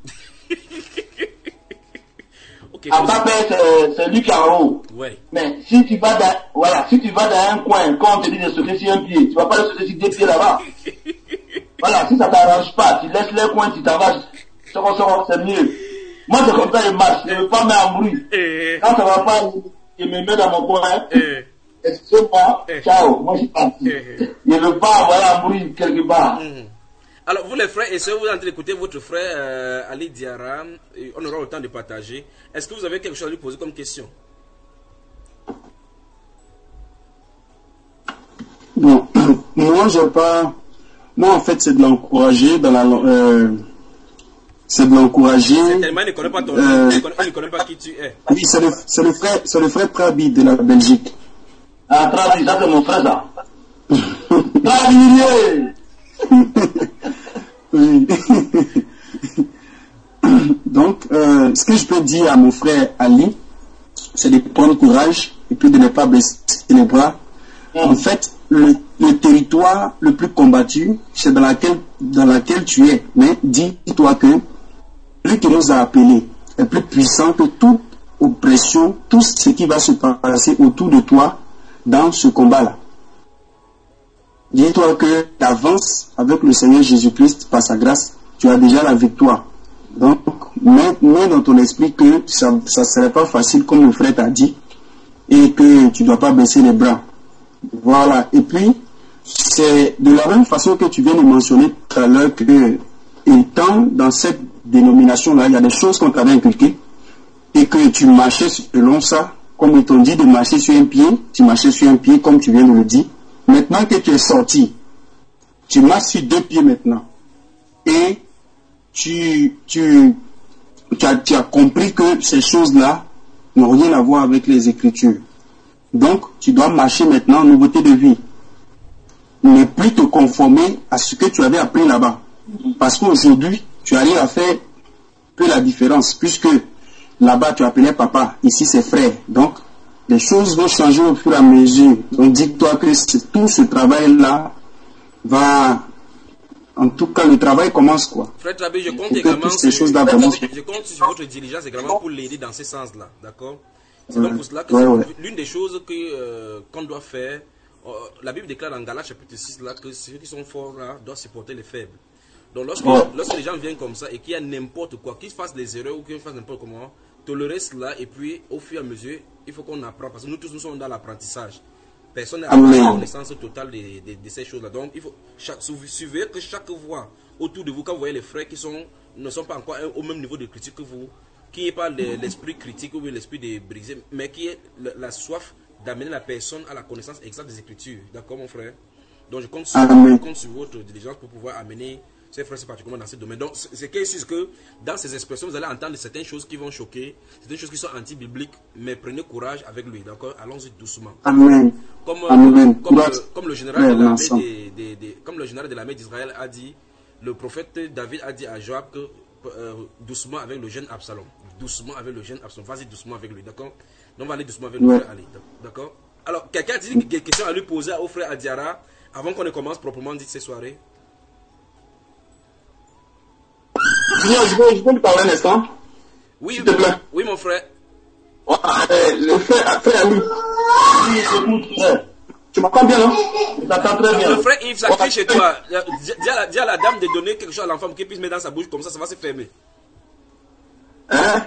Okay, à papa, c'est lui qui est en haut. Ouais. Mais si tu vas dans, voilà, si tu vas dans un coin, quand on te dit de sauter sur un pied, tu vas pas le sauter sur deux pieds là-bas. Voilà, si ça t'arrange pas, tu laisses les coins, tu t'en vas, c'est mieux. Moi c'est comme ça, je marche, je ne veux pas mettre en bruit. Eh. Quand ça va pas, je me mets dans mon coin. Eh. Excuse-moi, eh. Ciao, moi je suis parti. Eh. Je ne veux pas avoir un bruit quelque part. Mm. Alors, vous les frères et sœurs, vous êtes en train d'écouter votre frère euh, Ali Diarra, et on aura le temps de partager. Est-ce que vous avez quelque chose à lui poser comme question? Non, moi j'ai pas. Moi en fait c'est de l'encourager dans la. Euh... C'est de l'encourager. Tellement il ne connaît pas ton nom, euh... il ne connaît pas qui tu es. Oui, c'est le, c'est le frère, c'est le frère Trabi de la Belgique. Ah, Trabi, ça c'est mon frère ça. Trabi! Oui. Donc, euh, ce que je peux dire à mon frère Ali, c'est de prendre courage et puis de ne pas baisser les bras. Mm. En fait, le, le territoire le plus combattu, c'est dans laquelle, dans laquelle tu es. Mais dis-toi que lui qui nous a appelés est plus puissant que toute oppression, tout ce qui va se passer autour de toi dans ce combat-là. Dis-toi que tu avances avec le Seigneur Jésus-Christ par sa grâce, tu as déjà la victoire. Donc, mets, mets dans ton esprit que ça ne serait pas facile comme le frère t'a dit et que tu ne dois pas baisser les bras. Voilà. Et puis, c'est de la même façon que tu viens de mentionner tout à l'heure que, étant dans cette dénomination-là, il y a des choses qu'on t'avait inculquées et que tu marchais selon ça, comme ils t'ont dit de marcher sur un pied, tu marchais sur un pied comme tu viens de le dire. Maintenant que tu es sorti, tu marches sur deux pieds maintenant. Et tu, tu, tu, as, tu as compris que ces choses-là n'ont rien à voir avec les Écritures. Donc, tu dois marcher maintenant en nouveauté de vie. Ne plus te conformer à ce que tu avais appris là-bas. Parce qu'aujourd'hui, tu arrives à faire peu la différence. Puisque là-bas, tu appelais papa. Ici, c'est frère. Donc, les choses vont changer au fur et à mesure. Donc dis-toi que tout ce travail-là va... En tout cas, le travail commence quoi. Frère Trabi, je compte également sur, sur, je compte sur votre diligence également pour l'aider dans ce sens-là. D'accord? C'est donc pour cela que ouais, ouais. l'une des choses que, euh, qu'on doit faire, euh, la Bible déclare dans Galates chapitre six là, que ceux qui sont forts là doivent supporter les faibles. Donc lorsque, ouais. lorsque les gens viennent comme ça et qu'il y a n'importe quoi, qu'ils fassent des erreurs ou qu'ils fassent n'importe comment, tolérer cela et puis au fur et à mesure, il faut qu'on apprend parce que nous tous nous sommes dans l'apprentissage. Personne n'a la connaissance totale de, de, de ces choses-là. Donc il faut chaque, suivre que chaque voix autour de vous, quand vous voyez les frères qui sont, ne sont pas encore au même niveau de critique que vous, qui n'est pas l'esprit critique ou l'esprit de briser, mais qui est la, la soif d'amener la personne à la connaissance exacte des Écritures. D'accord, mon frère? Donc, je compte sur, je compte sur votre diligence pour pouvoir amener ces frères, particulièrement dans ce domaine. Donc, c'est que, que dans ces expressions, vous allez entendre certaines choses qui vont choquer, certaines choses qui sont anti-bibliques, mais prenez courage avec lui. D'accord? Allons-y doucement. Amen. Comme, Amen. Comme, comme, comme le général de l'armée des, des, des, comme le général de l'armée d'Israël a dit, le prophète David a dit à Joab que euh, doucement avec le jeune Absalom. Doucement avec le jeune Absalom. Vas-y doucement avec lui, d'accord? Donc on va aller doucement avec le ouais. frère Ali, d'accord? Alors, quelqu'un a dit une question à lui poser au frère Adiara avant qu'on ne commence proprement dit cette soirée. Je peux, je peux lui parler un instant? Oui, oui, oui, mon frère. Oh, euh, le frère, frère Ali. Oui, écoute, frère. Tu m'entends bien, non? Je t'entends très bien. Le frère Yves, ça crie chez toi. Dis à, la, dis à la dame de donner quelque chose à l'enfant pour qu'il puisse mettre dans sa bouche, comme ça, ça va se fermer. Hein?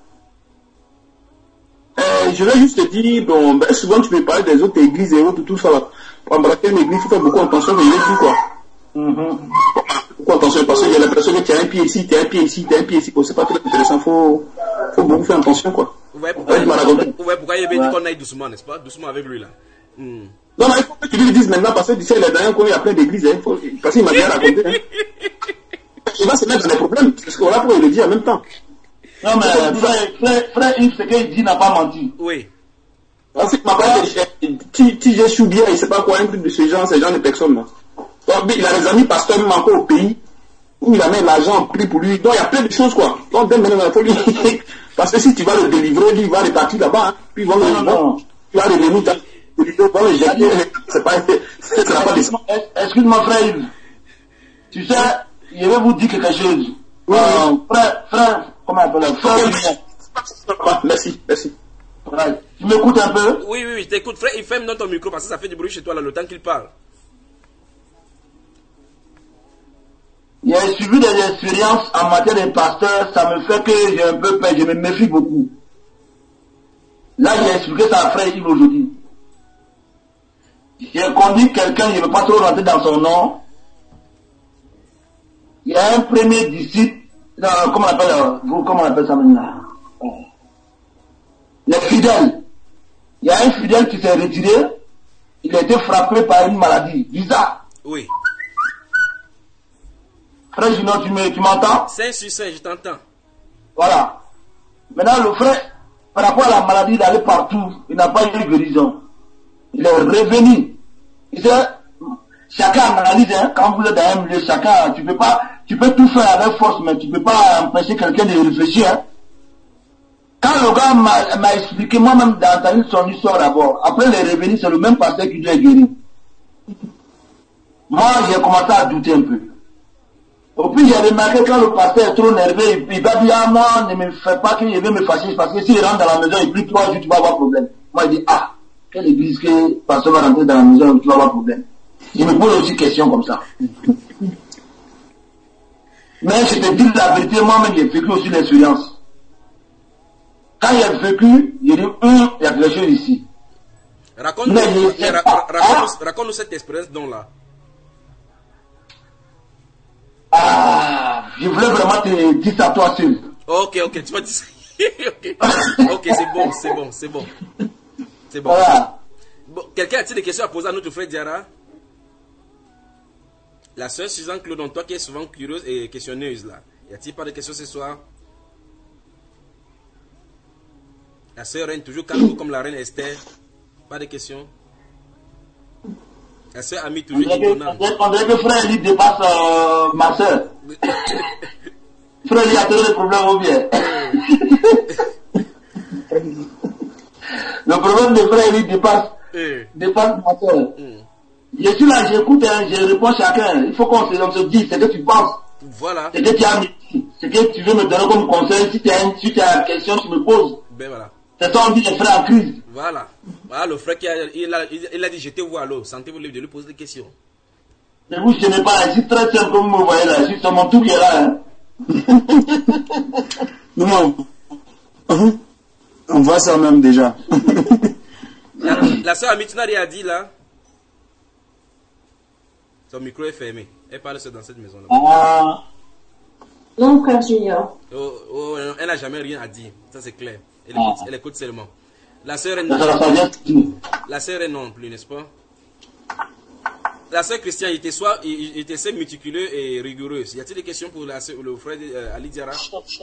Euh, je vais juste te dire, bon, ben, souvent tu peux parler des autres églises et autres, tout ça. Pour embrasser une église, il faut faire beaucoup attention, mais il est tout, quoi. Mm-hmm. Beaucoup attention, parce qu'il y a l'impression que tu as un pied ici, tu as un pied ici, tu as un pied ici. Bon, c'est pas très intéressant, il faut, faut beaucoup faire attention, quoi. Ouais, pourquoi, ouais, il, ouais, pourquoi il veut dire qu'on aille doucement, n'est-ce pas? Doucement avec lui, là. Mm. Non, non, il faut que tu lui dises maintenant, parce que tu sais, les derniers coins, il y a plein d'églises, hein, faut, parce qu'il m'a bien raconté, hein. Il va se mettre dans des problèmes, parce qu'on là pour le dire en même temps. Non, mais frère, frère, frère Yves, ce qu'il dit n'a pas menti. Oui. Parce que ma part, si j'ai su bien, il ne sait pas quoi, un truc de ce genre, ces gens de personnes là. Donc, il a des amis pasteurs même encore au pays, où il amène l'argent pris pour lui. Donc, il y a plein de choses, quoi. Donc, dès maintenant, il faut lui. Parce que si tu vas le délivrer, lui, il va repartir là-bas, hein. Puis, ils vont le. Non, tu vas le délivrer, ils vont le jeter. C'est pas. C'est pas des. Excuse-moi, frère Yves. Tu sais, je vais vous dire quelque chose. Oui. Euh, frère, frère, comment on appelle frère Merci, merci. Ouais. Tu m'écoutes un peu? Oui, oui, oui, je t'écoute. Frère, il ferme dans ton micro parce que ça fait du bruit chez toi là, le temps qu'il parle. J'ai suivi des expériences en matière de pasteur, ça me fait que j'ai un peu peur, je me méfie beaucoup. Là, j'ai expliqué ça à frère Yves aujourd'hui. J'ai conduit quelqu'un, je ne veux pas trop rentrer dans son nom. Il y a un premier disciple, non, comment on appelle, vous, comment on appelle ça maintenant? Les fidèles. Il y a un fidèle qui s'est retiré, il a été frappé par une maladie bizarre. Oui. Frère Junior, tu m'entends? cinq sur cinq, je t'entends. Voilà. Maintenant, le frère, par rapport à la maladie, il allait partout, il n'a pas eu de guérison. Il est revenu. Il dit, chacun analyse, hein, quand vous êtes dans un milieu, chacun, tu peux pas, tu peux tout faire avec force, mais tu peux pas empêcher quelqu'un de réfléchir, hein. Quand le gars m'a expliqué, moi-même, d'entendre son histoire d'abord, après les revenus, c'est le même pasteur qui doit guérir. Moi, j'ai commencé à douter un peu. Et puis, j'ai remarqué quand le pasteur est trop nerveux, il va dire, ah, moi, ne me fais pas qu'il veut me fâcher, parce que s'il rentre dans la maison, il prie trois jours, tu vas avoir problème. Moi, je dis, ah, quelle église que le pasteur va rentrer dans la maison, tu vas avoir problème. Je me pose aussi question comme ça. Mais je te dis la vérité, moi-même, j'ai vécu aussi l'expérience. Quand j'ai vécu, j'ai dit, hum, il y a quelque chose ici. Raconte-nous raconte raconte cette expérience donc là. Ah, je voulais vraiment te dire ça toi seul. Ok, ok, tu m'as dit ça. Ok, ok, c'est bon, c'est bon, c'est bon. C'est bon. Voilà. Bon, quelqu'un a-t-il des questions à poser à notre frère Diara? La sœur Suzanne Claude, toi qui es souvent curieuse et questionneuse là. Y a-t-il pas de questions ce soir? La sœur reine toujours calme comme la reine Esther. Pas de questions. La sœur Ami toujours étonnante. On dirait que frère lui dépasse euh, ma sœur. Frère lui a toujours des problèmes au bien. Le problème de frère lui dépasse, mm. dépasse ma sœur. Mm. Je suis là, j'écoute, hein, je réponds chacun. Il faut qu'on se, on se dise ce que tu penses. Voilà. Ce que tu as mis, ce que tu veux me donner comme conseil. Si tu as une, si tu as une question, tu me poses. Ben voilà. C'est ça, on dit les frères en crise. Voilà. Voilà le frère qui a, il a, il a dit jetez-vous à l'eau. Sentez-vous libre de lui poser des questions. Mais vous, ce n'est pas là. C'est très simple comme vous me voyez là. C'est mon tout qui est là. Hein. Non, on voit ça même déjà. La, la soeur Amitunari a dit là. Son micro est fermé. Elle parle seule dans cette maison là. Ah. Non, frère Junior. Oh, oh, elle n'a jamais rien à dire. Ça c'est clair. Elle Ah. écoute, elle écoute seulement. La sœur est Ça, non. ça, ça vient tout. La sœur est non plus, n'est-ce pas? La sœur Christian, il était soit, il, il était assez méticuleux et rigoureux. Y a-t-il des questions pour la sœur, le frère euh, Ali Diarra?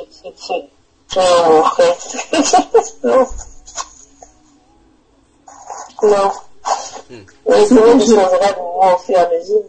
Non, frère. Non. Non. Hmm. Oui, c'est vrai que je changerai de moi au fur et à mesure.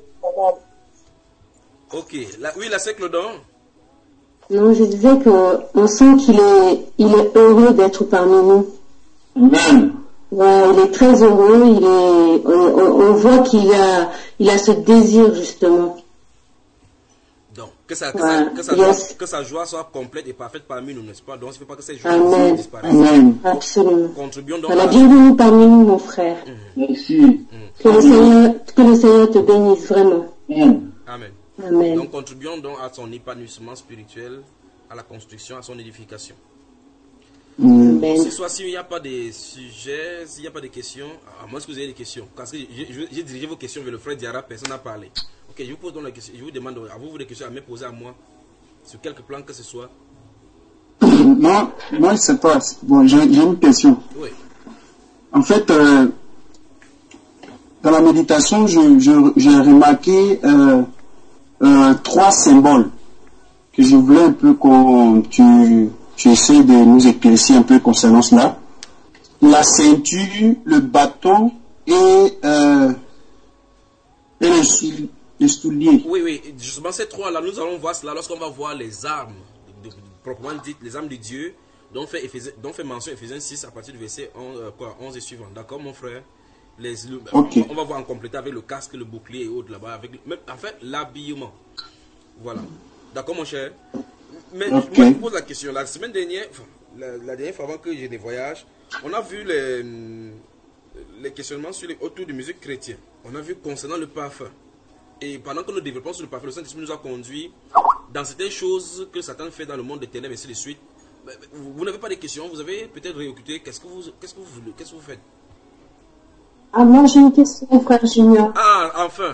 Ok. La, oui, la sœur Clodon. Non, je disais qu'on sent qu'il est, il est heureux d'être parmi nous. Amen. Ouais, il est très heureux, il est, on, on, on voit qu'il a, il a ce désir justement. Donc, que sa, que, Ouais. sa, que, sa Yes. joie, que sa joie soit complète et parfaite parmi nous, n'est-ce pas? Donc, il ne faut pas que cette joie Amen. disparaisse. Amen. Absolument. Contribuons donc Voilà, à... bienvenue parmi nous, mon frère. Merci. Que le Seigneur, que le Seigneur te bénisse vraiment. Amen. Amen. Amen. Donc, contribuons donc à son épanouissement spirituel, à la construction, à son édification. Amen. Ce soir, s'il n'y a pas de sujets, s'il n'y a pas de questions, à moins que vous ayez des questions, parce que j'ai dirigé vos questions vers le frère Diarra, personne n'a parlé. Ok, je vous pose donc la question, je vous demande à vous des questions à me poser à moi, sur quelque plan que ce soit. Moi, moi, je sais pas. Bon, j'ai j'ai une question. Oui. En fait, euh, dans la méditation, je- je- j'ai remarqué euh, euh, trois symboles que je voulais un peu qu'on tu, tu essaies de nous éclaircir un peu concernant cela. La ceinture, le bâton et, euh, et les, sou- les souliers. Oui, oui, justement ces trois-là, nous allons voir cela lorsqu'on va voir les armes, de- de- proprement dites, les armes de Dieu, dont fait, Éphésiens- dont fait mention Éphésiens six à partir du verset onze, euh, quoi, onze et suivant. D'accord, mon frère? Les, le- Ok. on va voir en compléter avec le casque, le bouclier et autres là-bas, avec même, en fait l'habillement. Voilà. D'accord, mon cher? Mais Ok. moi, je vous pose la question. La semaine dernière, enfin, la, la dernière fois avant que j'ai des voyages, on a vu les, les questionnements sur les, autour de musique chrétienne. On a vu concernant le parfum. Et pendant que nous développons sur le parfum, le Saint-Esprit nous a conduit dans certaines choses que Satan fait dans le monde des ténèbres et ainsi de suite. Vous, vous n'avez pas de questions, vous avez peut-être réécouté. Qu'est-ce que vous, qu'est-ce que vous, qu'est-ce que vous faites? Ah, moi j'ai une question, frère Junior. Ah, enfin.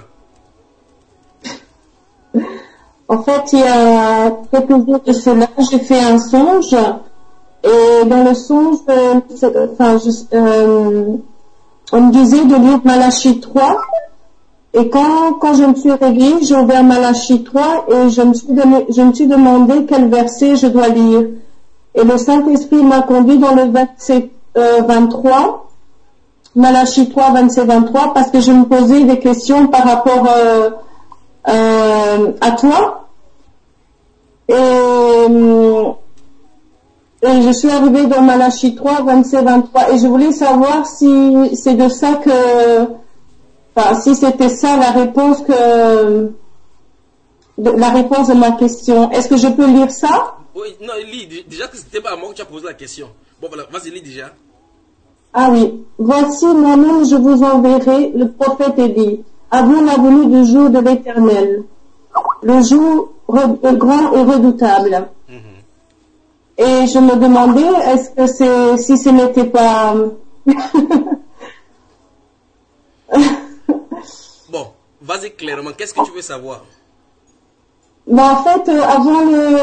En fait, il y a quelques jours de cela, j'ai fait un songe. Et dans le songe, euh, c'est- enfin, je- euh, on me disait de lire Malachie trois. Et quand, quand je me suis réveillée, j'ai ouvert Malachie trois et je me suis donné, je me suis demandé quel verset je dois lire. Et le Saint-Esprit m'a conduit dans le verset euh, vingt-trois, Malachie trois, vingt-sept, vingt-trois, parce que je me posais des questions par rapport euh, euh, à toi. Et, euh, et je suis arrivée dans Malachie trois, vingt-sept, vingt-trois, et je voulais savoir si c'est de ça que, enfin, si c'était ça la réponse que, de, la réponse de ma question. Est-ce que je peux lire ça? Oui, non, lis. Déjà que c'était pas à moi que tu as posé la question. Bon, voilà, vas-y, lis déjà. Ah oui. Voici, moi-même, je vous enverrai le prophète Élie, avant la venue du jour de l'Éternel. Le jour re- grand et redoutable. Et je me demandais, est-ce que c'est, si ce n'était pas... Bon, vas-y clairement, qu'est-ce que tu veux savoir? Ben, en fait, euh, avant le...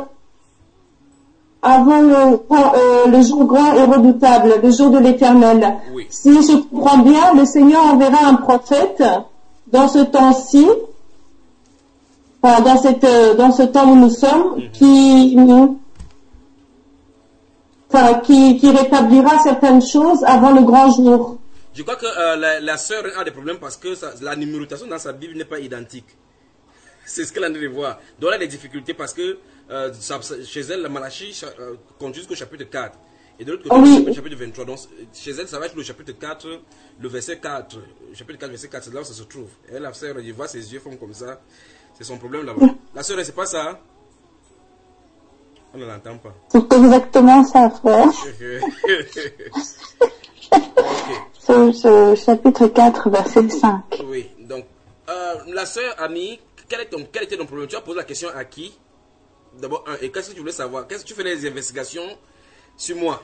Avant le, grand- euh, le jour grand et redoutable, le jour de l'Éternel. Oui. Si je comprends bien, le Seigneur enverra un prophète dans ce temps-ci, enfin, dans cette, euh, dans ce temps où nous sommes, Mhm. qui, enfin, qui, qui rétablira certaines choses avant le grand jour. Je crois que euh, la, la sœur a des problèmes parce que ça- la numérotation dans sa Bible n'est pas identique. C'est ce qu'elle a de voir. Donc elle a des difficultés parce que euh, ça- ça- chez elle, la Malachie cha- euh, compte jusqu'au chapitre quatre. Et de l'autre côté, Oui. le chapitre, chapitre vingt-trois. Donc chez elle, ça va être le chapitre quatre, le verset quatre. Le chapitre quatre, verset quatre, c'est là où ça se trouve. Et elle, la sœur, je vois ses yeux font comme ça. C'est son problème là-bas. La sœur, c'est pas ça. On ne l'entend pas. C'est exactement ça, frère. Ok. Ce, ce chapitre quatre, verset cinq. Oui, donc, euh, la sœur Annie, quel, est ton, quel était ton problème? Tu as posé la question à qui? D'abord, un, et qu'est-ce que tu voulais savoir? Qu'est-ce que tu fais des investigations sur moi?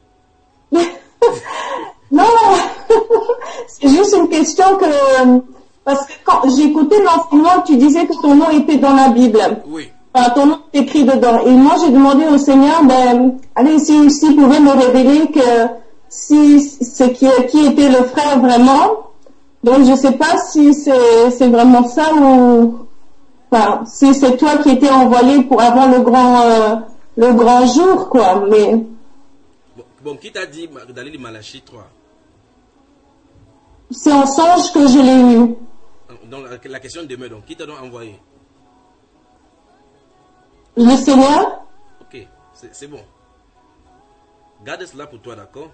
Non, c'est juste une question que... Parce que quand j'ai écouté l'enseignement, tu disais que ton nom était dans la Bible. Oui. Enfin, ton nom est écrit dedans. Et moi, j'ai demandé au Seigneur, ben, allez, s'il si, si pouvait me révéler que si ce qui, qui était le frère vraiment. Donc, je sais pas si c'est c'est vraiment ça ou... Enfin, si c'est toi qui étais envoyé pour avoir le grand, euh, le grand jour, quoi, mais... Bon, bon qui t'a dit d'aller les Malachie trois? C'est en songe que je l'ai eu. Donc, la, la question demeure donc, qui t'a donc envoyé? Le Seigneur? Ok, c'est bon. Garde cela pour toi, d'accord?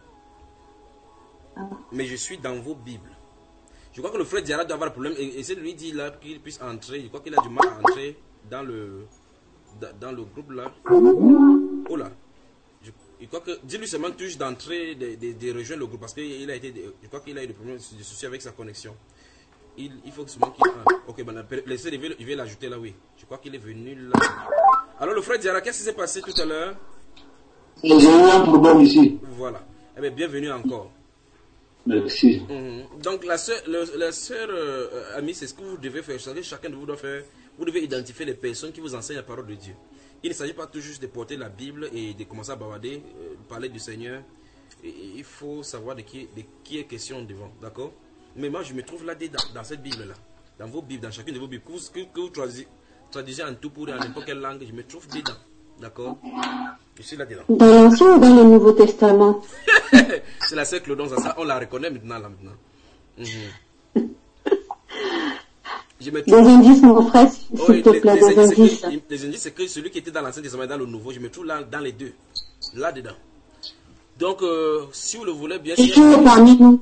Ah. Mais je suis dans vos Bibles. Je crois que le frère Diarra doit avoir un problème. Et essaie de lui dire là qu'il puisse entrer. Je crois qu'il a du mal à entrer dans le, dans le groupe là. Oh là. Je, je crois que. Dis-lui seulement touche d'entrer, de, de, de rejoindre le groupe. Parce qu'il a été. Je crois qu'il a eu des problèmes, des soucis avec sa connexion. Il, il faut seulement qu'il entre. Ok, ben, laissez, je vais, je vais l'ajouter là, oui. Je crois qu'il est venu là. Alors le frère Diarra, qu'est-ce qui s'est passé tout à l'heure? J'ai eu un problème ici. Voilà. Eh bien, bienvenue encore. Merci. Mmh. Donc la soeur, la soeur euh, amie, c'est ce que vous devez faire. Chacun de vous doit faire. Vous devez identifier les personnes qui vous enseignent la parole de Dieu. Il ne s'agit pas tout juste de porter la Bible et de commencer à bavarder, euh, parler du Seigneur. Et, et il faut savoir de qui, de qui est question devant, d'accord? Mais moi je me trouve là dedans, dans cette Bible là, dans vos Bibles, dans chacune de vos Bibles que vous, que, que vous traduisez, traduisez en tout pour en n'importe quelle langue, je me trouve dedans, d'accord? Je suis là dedans. Dans l'Ancien ou dans le Nouveau Testament? C'est la sœur Claudence, ça on la reconnaît maintenant là maintenant. Mmh. Je me trouve... Des indices, mon frère, s'il oh, te les, plaît, les, des indices. Que, les indices, c'est que celui qui était dans l'Ancien Testament et dans le Nouveau, je me trouve là dans les deux, là dedans. Donc, euh, si vous le voulez, bien sûr. Élie est parmi nous.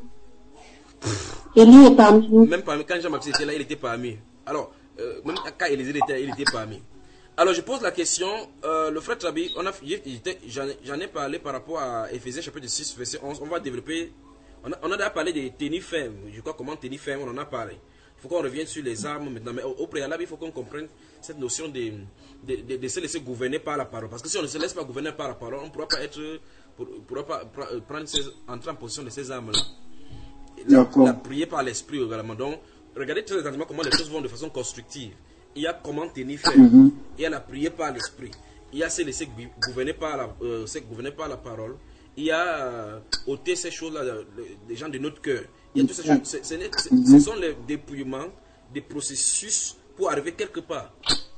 Élie est parmi nous. Même parmi, quand Jean-Baptiste était là, il était parmi. Alors, euh, même quand Élisée était là, il était parmi. Alors, je pose la question, euh, le frère Trabi, j'en ai parlé par rapport à Éphésiens chapitre six, verset onze. On va développer, on a, on a déjà parlé de tenir ferme. Je crois comment tenir ferme, on en a parlé. Il faut qu'on revienne sur les armes maintenant. Mais au, au préalable, il faut qu'on comprenne cette notion de, de, de, de se laisser gouverner par la parole. Parce que si on ne se laisse pas gouverner par la parole, on ne pourra pas être, pour, pourra pas prendre ses, entrer en position de ces armes-là. La, la prier par l'esprit également. Donc, regardez très attentivement comment les choses vont de façon constructive. Il y a comment tenir ferme. Mm-hmm. Il y a la prière par l'esprit. Il y a se laisser gouverner par la, euh, se gouverner par la parole. Il y a euh, ôter ces choses-là des gens de notre cœur. Il y a toutes ces choses. Ce, ce, ce, mm-hmm. ce sont les dépouillements des processus pour arriver quelque part.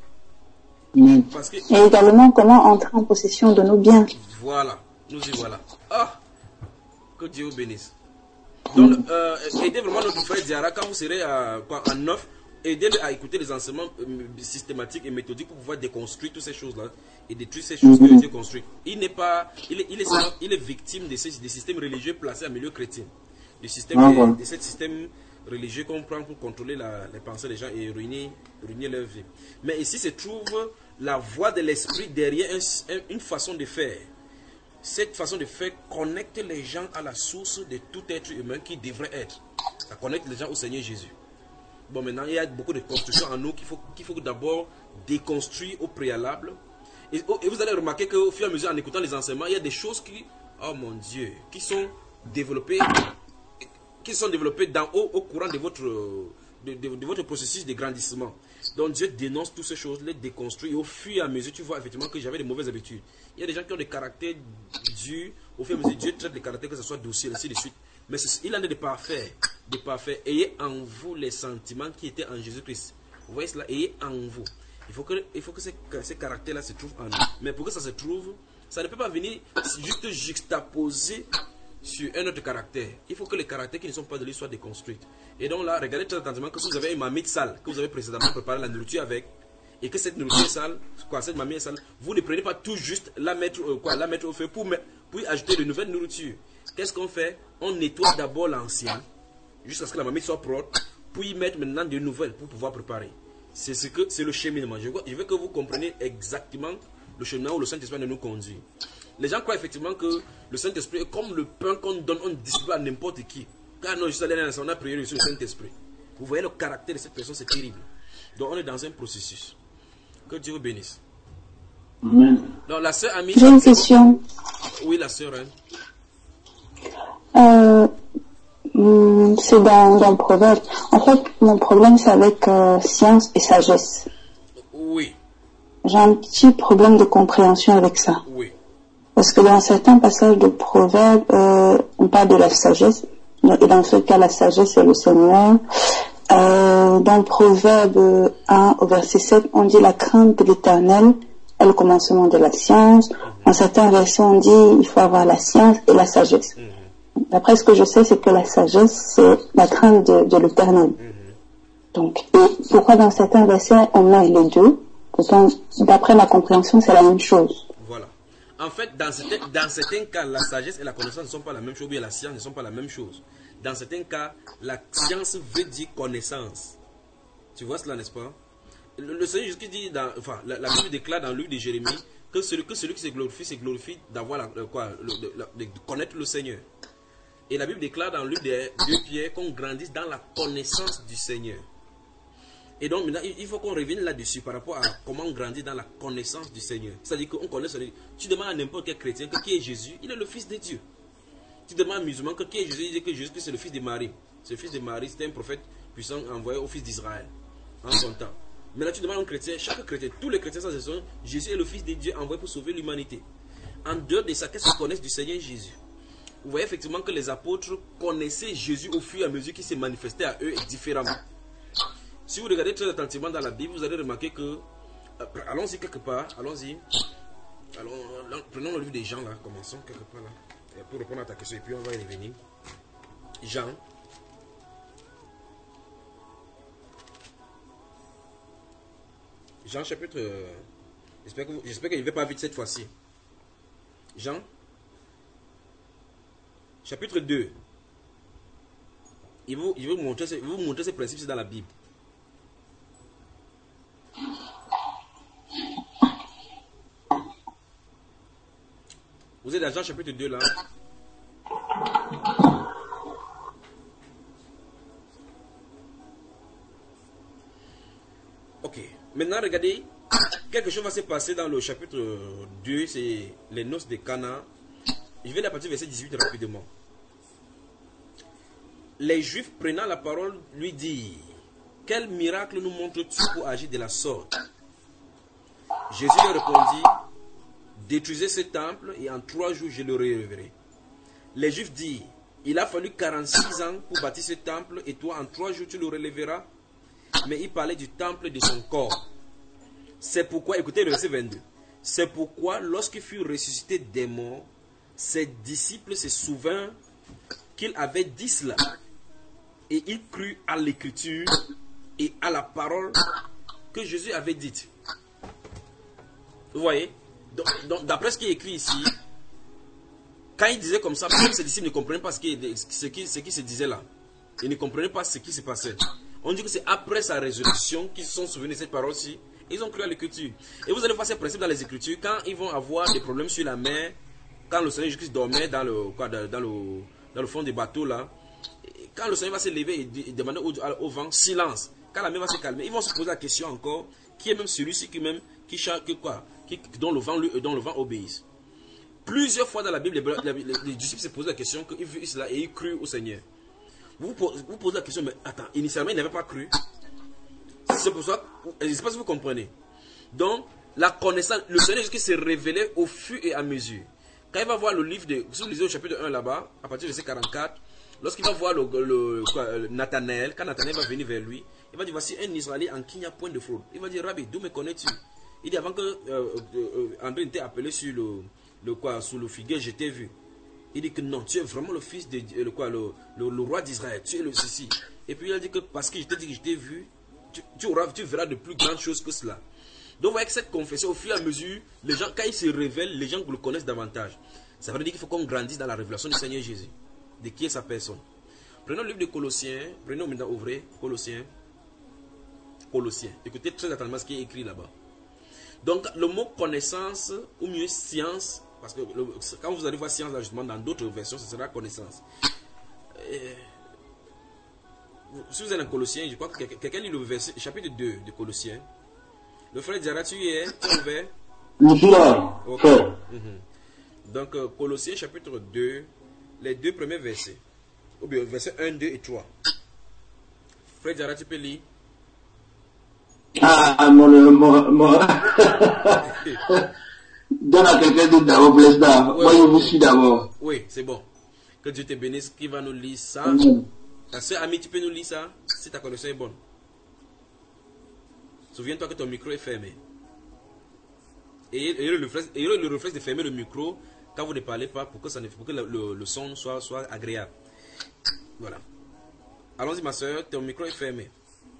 Mm. Parce que, et également comment entrer en possession de nos biens. Voilà. Nous y voilà. Ah! Que Dieu vous bénisse. Donc, euh, aidez vraiment notre frère Diarra quand vous serez à, quoi, en neuf. Aidez-le à écouter les enseignements systématiques et méthodiques pour pouvoir déconstruire toutes ces choses-là et détruire ces choses mm-hmm. que Dieu construit. Il n'est pas, il est, il est, il est victime de ces, des systèmes religieux placés en milieu chrétien. Des systèmes, ah, de, de ces systèmes religieux qu'on prend pour contrôler la, les pensées des gens et ruiner, ruiner leur vie. Mais ici se trouve la voix de l'esprit derrière un, un, une façon de faire. Cette façon de faire connecte les gens à la source de tout être humain qui devrait être. Ça connecte les gens au Seigneur Jésus. Bon, maintenant, il y a beaucoup de constructions en nous qu'il faut, qu'il faut d'abord déconstruire au préalable. Et, et vous allez remarquer qu'au fur et à mesure, en écoutant les enseignements, il y a des choses qui, oh mon Dieu, qui sont développées, qui sont développées dans, au, au courant de votre, de, de, de votre processus de grandissement. Donc, Dieu dénonce toutes ces choses, les déconstruit. Et au fur et à mesure, tu vois effectivement que j'avais de mauvaises habitudes. Il y a des gens qui ont des caractères durs. Au fur et à mesure, Dieu traite les caractères, que ce soit docile, ainsi de suite. Mais il en est de parfait, de parfait. Ayez en vous les sentiments qui étaient en Jésus-Christ. Vous voyez cela? Ayez en vous. Il faut que, il faut que ces, ces caractères-là se trouvent en nous. Mais pour que ça se trouve, ça ne peut pas venir juste juxtaposer sur un autre caractère. Il faut que les caractères qui ne sont pas de lui soient déconstruits. Et donc là, regardez très attentivement que si vous avez une mamie sale, que vous avez précédemment préparé la nourriture avec, et que cette nourriture est sale, quoi, cette mamie est sale, vous ne prenez pas tout juste la mettre, euh, quoi, la mettre au feu pour, pour ajouter de nouvelles nourritures. Qu'est-ce qu'on fait? On nettoie d'abord l'ancien, jusqu'à ce que la mamie soit propre, puis y mettre maintenant de nouvelles pour pouvoir préparer. C'est ce que c'est le cheminement. Je veux, je veux que vous compreniez exactement le chemin où le Saint-Esprit nous conduit. Les gens croient effectivement que le Saint-Esprit est comme le pain qu'on donne, on distribue à n'importe qui. Car non, juste allé on a prié sur le Saint-Esprit. Vous voyez le caractère de cette personne, c'est terrible. Donc on est dans un processus. Que Dieu vous bénisse. Amen. Donc la sœur Ami. J'ai une question. Oui, la sœur. Hein. Euh, c'est dans, dans le proverbe. En fait, mon problème, c'est avec euh, science et sagesse. Oui. J'ai un petit problème de compréhension avec ça. Oui. Parce que dans certains passages de proverbes, euh, on parle de la sagesse. Et dans ce cas, la sagesse, c'est le Seigneur. Euh, dans le proverbe un au verset sept, on dit la crainte de l'Éternel est le commencement de la science. En certains versets, on dit il faut avoir la science et la sagesse. D'après ce que je sais, c'est que la sagesse, c'est la crainte de, de l'Éternel. Donc, et pourquoi dans certains versets, on met les deux? Pourtant, d'après ma compréhension, c'est la même chose. Voilà. En fait, dans certains, dans certains cas, la sagesse et la connaissance ne sont pas la même chose, ou bien la science ne sont pas la même chose. Dans certains cas, la science veut dire connaissance. Tu vois cela, n'est-ce pas? Le, le Seigneur Jésus dit, dans, enfin, la, la Bible déclare dans le livre de Jérémie que celui, que celui qui se glorifie, se glorifie d'avoir la, le, quoi, le, le, le, de connaître le Seigneur. Et la Bible déclare dans le livre de deux Pierre qu'on grandisse dans la connaissance du Seigneur. Et donc maintenant, il faut qu'on revienne là-dessus par rapport à comment on grandit dans la connaissance du Seigneur. C'est-à-dire qu'on connaît le Seigneur. Tu demandes à n'importe quel chrétien que qui est Jésus, il est le Fils de Dieu. Tu demandes à un musulman que qui est Jésus, il dit que Jésus c'est le fils de Marie. C'est le fils de Marie, c'était un prophète puissant envoyé au fils d'Israël en son temps. Maintenant tu demandes à un chrétien, chaque chrétien, tous les chrétiens sans exception, Jésus est le fils de Dieu envoyé pour sauver l'humanité. En dehors de ça, qu'est-ce qu'ils connaissent du Seigneur Jésus? Vous voyez effectivement que les apôtres connaissaient Jésus au fur et à mesure qu'il s'est manifesté à eux différemment. Si vous regardez très attentivement dans la Bible, vous allez remarquer que, euh, allons-y quelque part, allons-y, allons, prenons le livre des Jean là, commençons quelque part là. Pour répondre à ta question, et puis on va y revenir. Jean. Jean chapitre... Euh, j'espère que j'espère qu'il ne va pas vite cette fois-ci. Jean. Chapitre deux. Il va vous, vous montrer, il va vous montrer ces principes dans la Bible. Vous êtes dans Jean chapitre deux là. Ok. Maintenant regardez. Quelque chose va se passer dans le chapitre deux. C'est les noces de Cana. Je vais la partir du verset dix-huit rapidement. Les Juifs prenant la parole lui dirent: quel miracle nous montres-tu pour agir de la sorte? Jésus leur répondit: détruisez ce temple et en trois jours je le relèverai. Les Juifs dirent: il a fallu quarante-six ans pour bâtir ce temple et toi en trois jours tu le relèveras. Mais il parlait du temple de son corps. C'est pourquoi, écoutez le verset vingt-deux. C'est pourquoi lorsqu'il fut ressuscité des morts, ses disciples se souvinrent qu'il avait dit cela. Et il crut à l'écriture et à la parole que Jésus avait dite. Vous voyez? Donc, donc, d'après ce qui est écrit ici, quand il disait comme ça, même ses disciples ne comprenaient pas ce qui, ce, qui, ce qui se disait là. Ils ne comprenaient pas ce qui se passait. On dit que c'est après sa résurrection qu'ils se sont souvenus de cette parole-ci. Ils ont cru à l'écriture. Et vous allez voir ces principes dans les écritures. Quand ils vont avoir des problèmes sur la mer, quand le Seigneur Jésus dormait dans le, quoi, dans, le, dans le fond des bateaux là, quand le Seigneur va se lever et demander au, au vent silence, quand la mer va se calmer, ils vont se poser la question encore, qui est même celui-ci qui même qui chante quoi, qui, dont le vent lui, dont le vent obéisse. Plusieurs fois dans la Bible, les, les, les disciples se posent la question qu'ils vit cela et ils crurent au Seigneur. Vous vous posez la question, mais attends, initialement ils n'avaient pas cru. C'est pour ça, je ne sais pas si vous comprenez. Donc, la connaissance, le Seigneur Jésus s'est révélé au fur et à mesure. Quand il va voir le livre de, si vous lisez au chapitre un là-bas, à partir de verset quarante-quatre, lorsqu'il va voir le, le, le Nathanaël, quand Nathanaël va venir vers lui, il va dire: voici un Israélite en qui il n'y a point de fraude. Il va dire: Rabbi, d'où me connais-tu? Il dit: avant que euh, euh, André n'était appelé sur le, le quoi, sous le figuier, je t'ai vu. Il dit que non, tu es vraiment le fils de le, quoi, le, le, le roi d'Israël, tu es le ceci. Et puis il a dit que parce que je t'ai dit que je t'ai vu, tu, tu, auras, tu verras de plus grandes choses que cela. Donc, vous voyez que cette confession, au fur et à mesure, les gens, quand ils se révèlent, les gens le connaissent davantage. Ça veut dire qu'il faut qu'on grandisse dans la révélation du Seigneur Jésus, de qui est sa personne. Prenons le livre de Colossiens, prenons maintenant, ouvrez, Colossiens, Colossiens. Écoutez très attentivement ce qui est écrit là-bas. Donc, le mot connaissance, ou mieux science, parce que le, quand vous allez voir science, là, justement, dans d'autres versions, ce sera connaissance. Et, si vous êtes un Colossien, je crois que quelqu'un lit le verset, chapitre deux de Colossiens. Le frère Diarra, tu y es, tu es ouvert? Je suis là, okay. frère. Mm-hmm. Donc, euh, Colossiens, chapitre deux, les deux premiers versets. Ou bien, versets un, deux et trois. Frère Diarra, tu peux lire? Ah, mon... mon, mon... Donne à quelqu'un d'autre d'abord, blesse là. Ouais, Moi, ouais, je vous ouais. suis d'abord. Oui, c'est bon. Que Dieu te bénisse. Qui va nous lire ça? Amen. Ta soeur Ami, tu peux nous lire ça? Si ta connexion est bonne. Souviens-toi que ton micro est fermé. Et ayez le réflexe, ayez le réflexe de fermer le micro quand vous ne parlez pas pour que, ça ne, pour que le, le, le son soit, soit agréable. Voilà. Allons-y, ma soeur, ton micro est fermé.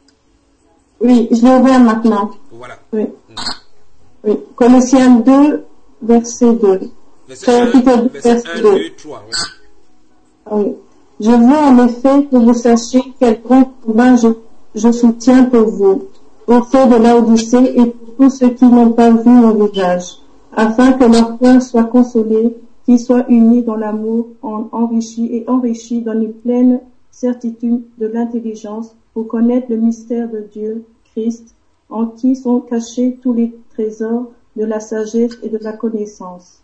Oui, je l'ai ouvert maintenant. Voilà. Oui. Mm. Oui. Colossiens deux, verset deux. Verset un, verset un, deux, trois. Ouais. Oui. Je veux en effet que vous sachiez quel grand combat je, je soutiens pour vous, au sein de Laodicée et pour tous ceux qui n'ont pas vu mon visage, afin que leur cœur soit consolé, qu'ils soient unis dans l'amour, en enrichis et enrichis dans une pleine certitude de l'intelligence, pour connaître le mystère de Dieu, Christ, en qui sont cachés tous les trésors de la sagesse et de la connaissance.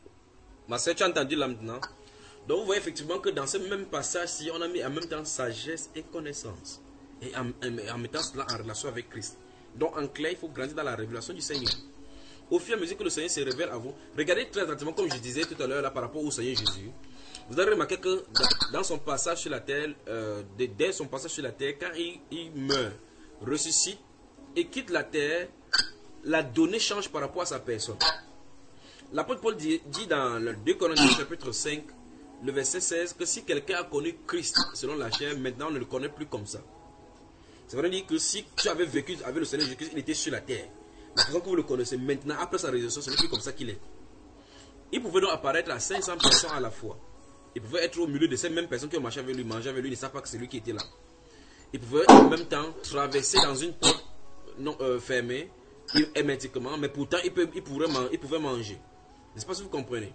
Ma soeur, tu as entendu là maintenant? Donc vous voyez effectivement que dans ce même passage-ci, on a mis en même temps sagesse et connaissance. Et en, en, en mettant cela en relation avec Christ. Donc en clair, il faut grandir dans la révélation du Seigneur. Au fur et à mesure que le Seigneur se révèle à vous, regardez très attentivement, comme je disais tout à l'heure là par rapport au Seigneur Jésus. Vous avez remarqué que dans, dans son passage sur la terre, euh, dès son passage sur la terre, quand il, il meurt, ressuscite et quitte la terre, la donnée change par rapport à sa personne. L'apôtre Paul dit, dit dans le deux Corinthiens chapitre cinq, le verset seize, que si quelqu'un a connu Christ selon la chair, maintenant on ne le connaît plus comme ça. Ça veut dire que si tu avais vécu avec le Seigneur Jésus, il était sur la terre. La façon que vous le connaissez maintenant, après sa résurrection, ce n'est plus comme ça qu'il est. Il pouvait donc apparaître à cinq cents personnes à la fois. Il pouvait être au milieu de ces mêmes personnes qui ont marché avec lui, mangé avec lui, ils ne savent pas que c'est lui qui était là. Il pouvait en même temps traverser dans une porte non, euh, fermée, hermétiquement, mais pourtant il, peut, il, pourrait man, il pouvait manger. N'est-ce pas si vous comprenez?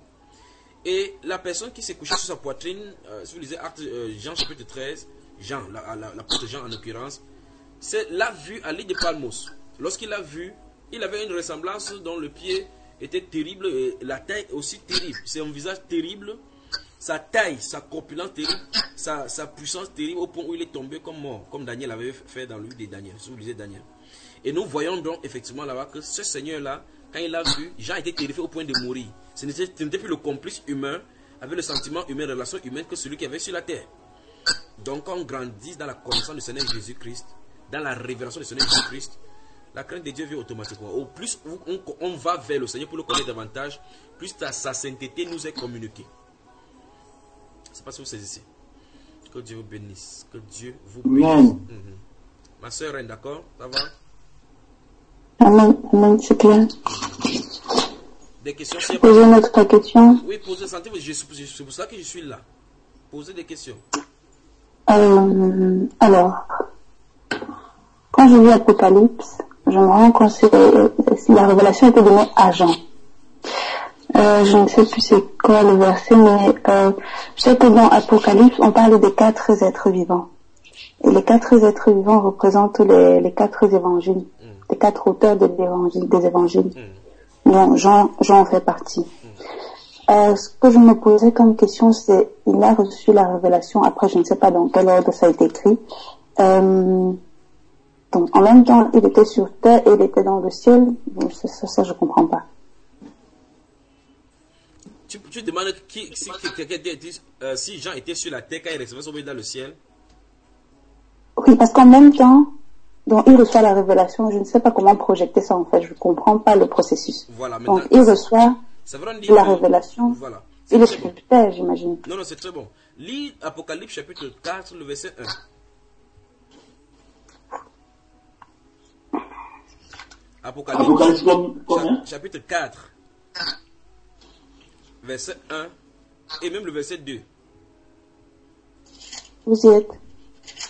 Et la personne qui s'est couchée sur sa poitrine, euh, si vous lisez Acte, euh, Jean chapitre treize, Jean, l'apôtre Jean en l'occurrence, c'est l'a vu à l'île de Palmos. Lorsqu'il l'a vu, il avait une ressemblance dont le pied était terrible et la taille aussi terrible. C'est un visage terrible, sa taille, sa corpulence terrible, sa, sa puissance terrible au point où il est tombé comme mort, comme Daniel avait fait dans le livre de Daniel, si vous lisez Daniel. Et nous voyons donc effectivement là-bas que ce Seigneur-là, quand il l'a vu, Jean était terrifié au point de mourir. Ce n'était plus le complice humain, avec le sentiment humain, la relation humaine que celui qui avait sur la terre. Donc quand on grandit dans la connaissance du Seigneur Jésus-Christ, dans la révélation du Seigneur Jésus-Christ, la crainte de Dieu vient automatiquement. Au plus on, on va vers le Seigneur pour le connaître davantage, plus ta, sa sainteté nous est communiquée. Je ne sais pas si vous saisissez. Que Dieu vous bénisse. Que Dieu vous bénisse. Amen. Mm-hmm. Ma soeur Reine, d'accord? Ça va? Amen, amen, c'est clair. Des questions? Si Posez notre question. Oui, posez, sentez-vous, c'est pour ça que je suis là. Posez des questions. Euh, alors, quand je lis Apocalypse, je me rends compte que si la révélation était donnée à Jean. Euh, je ne sais plus c'est quoi le verset, mais euh, je sais que dans Apocalypse, on parle des quatre êtres vivants. Et les quatre êtres vivants représentent les, les quatre évangiles, mm. les quatre auteurs de l'évangile, des évangiles. Mm. Donc Jean, Jean en fait partie. Mm. Euh, ce que je me posais comme question, c'est, il a reçu la révélation, après je ne sais pas dans quel ordre ça a été écrit. Euh, donc en même temps, il était sur terre et il était dans le ciel. Donc, ça, ça, ça je comprends pas. Tu, tu demandes qui, si, qui, euh, si Jean était sur la terre quand il recevait son bébé dans le ciel? Oui, parce qu'en même temps, donc il reçoit la révélation, je ne sais pas comment projeter ça en fait, je ne comprends pas le processus. Voilà, donc il reçoit la que, révélation, voilà, il est sur terre, j'imagine. Non, non, c'est très bon. Lis Apocalypse chapitre quatre, le verset un. Apocalypse, Apocalypse combien? chapitre quatre, verset un et même le verset deux. Vous y êtes?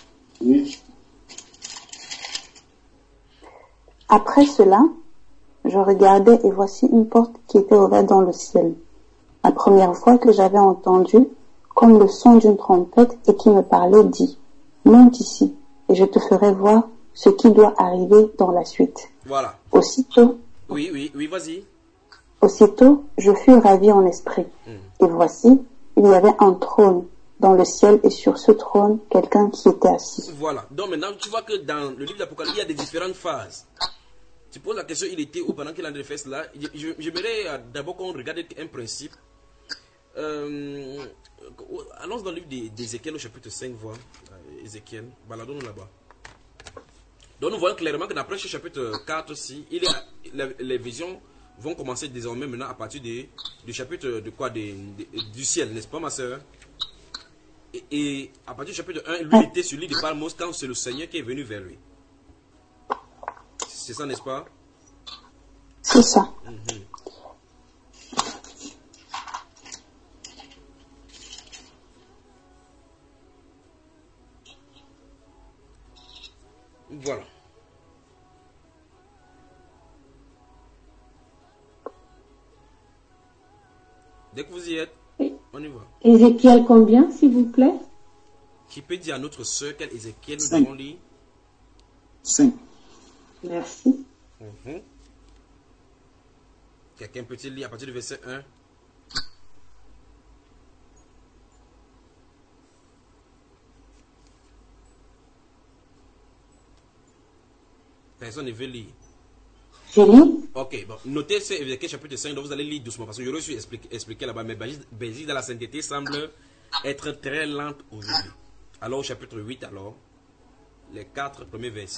Oui. Après cela, je je regardais et voici une porte qui était ouverte dans le ciel. La première fois que j'avais entendu, comme le son d'une trompette et qui me parlait, dit, monte ici et je te ferai voir ce qui doit arriver dans la suite. Voilà. Aussitôt, Oui, oui, oui, vas-y. aussitôt, je fus ravi en esprit. Mm. Et voici, il y avait un trône dans le ciel et sur ce trône, quelqu'un qui était assis. Voilà. Donc maintenant, tu vois que dans le livre d'Apocalypse, il y a des différentes phases. Tu poses la question, il était où pendant qu'il a fait cela? Je- je- J'aimerais euh, d'abord qu'on regarde un principe. Euh, allons dans le livre d'É- d'Ézéchiel au chapitre cinq, voir. Euh, Ézéchiel, baladons là-bas. Donc nous voyons clairement que d'après ce chapitre quatre aussi, il y a, les, les visions vont commencer désormais maintenant à partir de, du chapitre de quoi de, de- du ciel, n'est-ce pas ma soeur? Et, et à partir du chapitre un, lui il était sur l'île de Palmos quand c'est le Seigneur qui est venu vers lui. C'est ça, n'est-ce pas? C'est ça. Mhm. Voilà. Dès que vous y êtes, on y va. Ézéchiel combien, s'il vous plaît? Qui peut dire à notre soeur quel Ézéchiel nous Cinq. devons lire? cinq. Merci. Mhm. Quelqu'un peut-il lire à partir du verset un? Personne ne veut lire. Je lis. Ok, bon, notez ce Ézéchiel chapitre cinq, donc vous allez lire doucement parce que j'aurais su expliquer, expliquer là-bas, mais Belgique dans la sainteté semble être très lente aujourd'hui. Alors au chapitre huit, alors, les quatre premiers versets.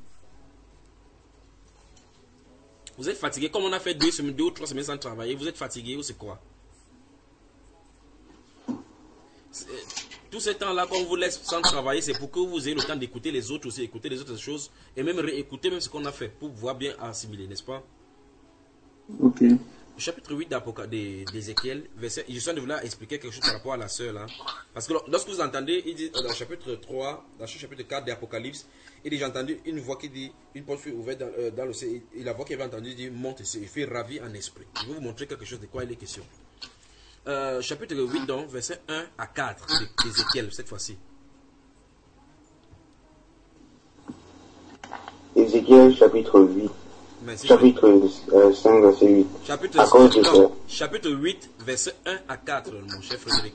Vous êtes fatigué, comme on a fait deux, semaines, deux ou trois semaines sans travailler, vous êtes fatigué ou c'est quoi? C'est- Tout ce temps-là qu'on vous laisse sans travailler, c'est pour que vous ayez le temps d'écouter les autres aussi, écouter les autres choses, et même réécouter même ce qu'on a fait, pour pouvoir bien assimiler, n'est-ce pas? Ok. Le chapitre huit d'Apoca- d'É- d'Ézéchiel, verset, je suis en train de vous expliquer quelque chose par rapport à la sœur là. Parce que lorsque vous entendez, il dit dans le chapitre trois, dans le chapitre quatre d'Apocalypse, il dit j'ai entendu une voix qui dit, une porte fut ouverte dans, euh, dans le ciel, et la voix qu'il avait entendue dit monte ici, il fait ravi en esprit. Je vais vous montrer quelque chose de quoi il est question. Euh, chapitre huit donc, verset un à quatre d'Ézéchiel cette fois-ci. Ézéchiel chapitre huit, Merci. chapitre euh, cinq, verset huit. Chapitre, À cause de non, ça. chapitre huit, verset un à quatre, mon cher Frédéric.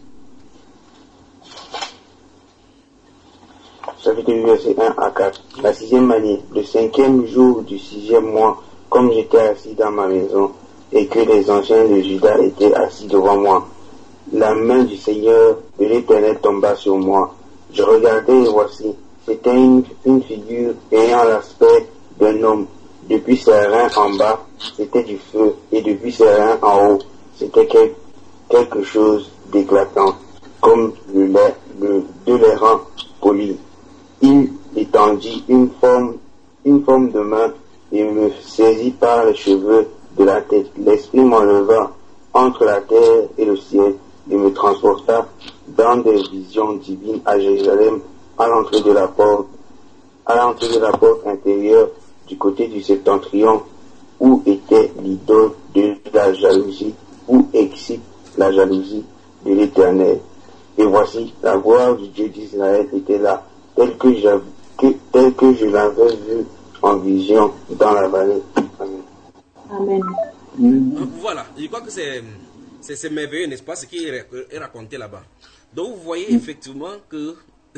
Chapitre huit, verset un à quatre. La sixième année, le cinquième jour du sixième mois, comme j'étais assis dans ma maison, et que les anciens de Juda étaient assis devant moi, la main du Seigneur de l'Éternel tomba sur moi. Je regardais et voici, c'était une, une figure ayant l'aspect d'un homme. Depuis ses reins en bas, c'était du feu, et depuis ses reins en haut, c'était quel- quelque chose d'éclatant, comme le lait, le, de l'airain poli. Il étendit une forme, une forme de main et me saisit par les cheveux de la tête. L'esprit m'enleva entre la terre et le ciel et me transporta dans des visions divines à Jérusalem, à l'entrée de la porte, à l'entrée de la porte intérieure du côté du septentrion, où était l'idole de la jalousie, où excite la jalousie de l'Éternel. Et voici, la gloire du Dieu d'Israël était là, telle que, j'avais- que, telle que je l'avais vue en vision dans la vallée. Amen. Amen. Euh, Voilà, je crois que c'est c'est- c'est merveilleux, n'est-ce pas, ce qui est, est raconté là-bas. Donc vous voyez effectivement que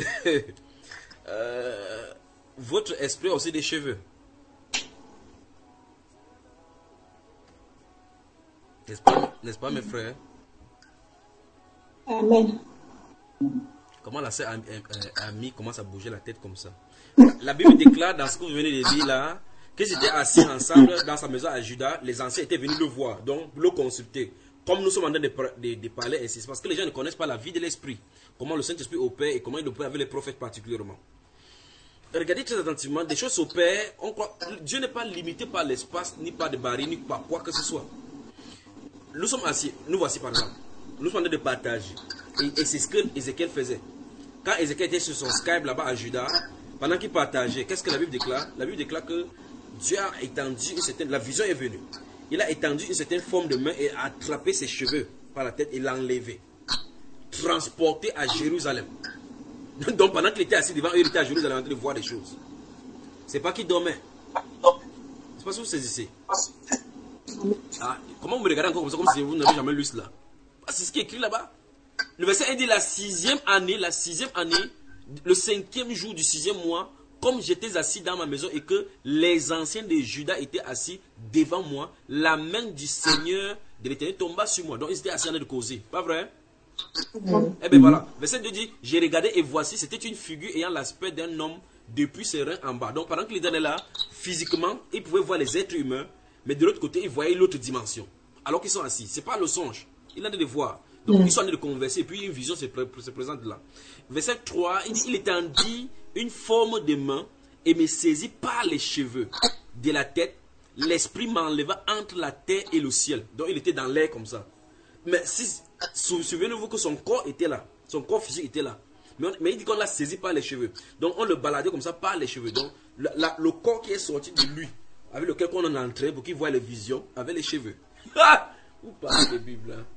euh, votre esprit a aussi des cheveux. N'est-ce pas, n'est-ce pas mes frères? Amen. Comment la sœur Am- Am- Ami commence à bouger la tête comme ça? La Bible déclare dans ce que vous venez de dire là, qu'ils étaient assis ensemble dans sa maison à Juda, les anciens étaient venus le voir, donc le consulter. Comme nous sommes en train de, par- de- de parler ainsi, c'est parce que les gens ne connaissent pas la vie de l'esprit, comment le Saint-Esprit opère et comment il opère avec les prophètes particulièrement. Regardez très attentivement, des choses s'opèrent, on croit, Dieu n'est pas limité par l'espace, ni par des barrières, ni par quoi que ce soit. Nous sommes assis, nous voici par exemple, nous sommes en train de partager. Et, et c'est ce que Ézéchiel faisait. Quand Ézéchiel était sur son Skype là-bas à Juda, pendant qu'il partageait, qu'est-ce que la Bible déclare? La Bible déclare que Dieu a étendu une certaine... La vision est venue. Il a étendu une certaine forme de main et a attrapé ses cheveux par la tête et l'a enlevé. Transporté à Jérusalem. Donc pendant qu'il était assis devant eux, il était à Jérusalem en train de voir des choses. C'est pas qu'il dormait. C'est pas ce que vous saisissez. Ah, comment vous me regardez encore comme ça, comme si vous n'avez jamais lu cela? Ah, c'est ce qui est écrit là-bas. Le verset dit la sixième année, la sixième année, le cinquième jour du sixième mois, comme j'étais assis dans ma maison et que les anciens de Juda étaient assis devant moi, la main du Seigneur de l'Éternel tomba sur moi. Donc ils étaient assis en train de causer. Pas vrai? Mm. Eh bien voilà. Verset deux dit, j'ai regardé et voici, c'était une figure ayant l'aspect d'un homme depuis ses reins en bas. Donc pendant qu'il était là, physiquement, il pouvait voir les êtres humains, mais de l'autre côté, il voyait l'autre dimension. Alors qu'ils sont assis. Ce n'est pas le songe. Il a de voir. Donc, mm. ils sont en train de converser. Et puis, une vision se, pré se présente là. Verset trois, il dit, il étendit une forme de main et me saisit par les cheveux de la tête. L'esprit m'enleva entre la terre et le ciel. Donc, il était dans l'air comme ça. Mais si, souvenez-vous que son corps était là. Son corps physique était là. Mais, on, mais il dit qu'on l'a saisi par les cheveux. Donc, on le baladait comme ça par les cheveux. Donc, la, la, le corps qui est sorti de lui, avec lequel on est entré pour qu'il voie les visions, avec les cheveux. Ah! Vous parlez de Bible, hein?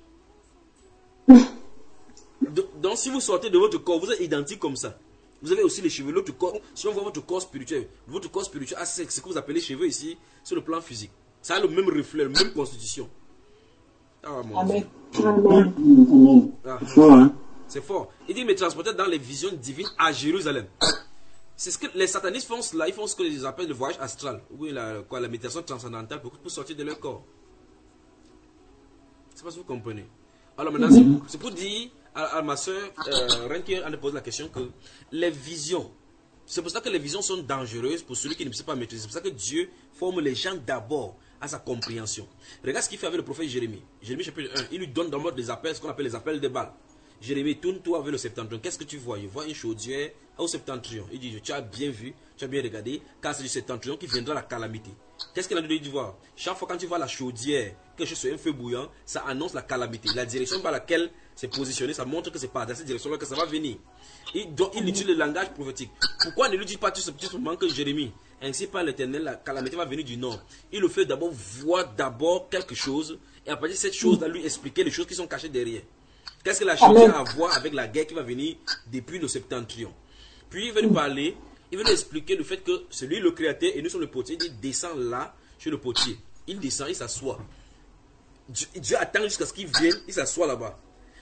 Donc, si vous sortez de votre corps, vous êtes identique comme ça. Vous avez aussi les cheveux. L'autre corps, si on voit votre corps spirituel, votre corps spirituel a ce que vous appelez cheveux ici, sur le plan physique. Ça a le même reflet, la même constitution. Ah, mon Dieu. Amen. Ah, c'est fort, hein? C'est fort. Il dit, il me transportait dans les visions divines à Jérusalem. C'est ce que les satanistes font cela. Ils font ce que les appellent le voyage astral. Ou la, quoi, la méditation transcendantale pour, pour sortir de leur corps. C'est pas si vous comprenez. Alors maintenant, mm-hmm. c'est pour dire à, à ma soeur, euh, Renki, elle me pose la question que les visions, c'est pour ça que les visions sont dangereuses pour celui qui ne sait pas maîtriser. C'est pour ça que Dieu forme les gens d'abord à sa compréhension. Regarde ce qu'il fait avec le prophète Jérémie. Jérémie chapitre un, il lui donne d'abord des appels, ce qu'on appelle les appels de Baal. Jérémie, tourne-toi avec le septentrion. Qu'est-ce que tu vois? Il voit une chaudière au septentrion. Il dit, tu as bien vu, tu as bien regardé, car c'est du septentrion qui viendra la calamité. Qu'est-ce qu'il a dit de voir? Chaque fois quand tu vois la chaudière, quelque chose sur un feu bouillant, ça annonce la calamité. La direction par laquelle c'est positionné, ça montre que c'est pas dans cette direction-là que ça va venir. Et donc, il utilise le langage prophétique. Pourquoi ne lui dit pas tout simplement que Jérémie, ainsi par l'Éternel, la calamité va venir du nord? Il le fait d'abord voir d'abord quelque chose, et à partir de cette chose-là, lui expliquer les choses qui sont cachées derrière. Qu'est-ce que la chaudière a à voir avec la guerre qui va venir depuis le septentrion? Puis il veut nous parler, il veut nous expliquer le fait que c'est lui le créateur et nous sommes le potier. Il dit, descend là, chez le potier. Il descend, il s'assoit. Dieu, Dieu attend jusqu'à ce qu'il vienne, il s'assoit là-bas.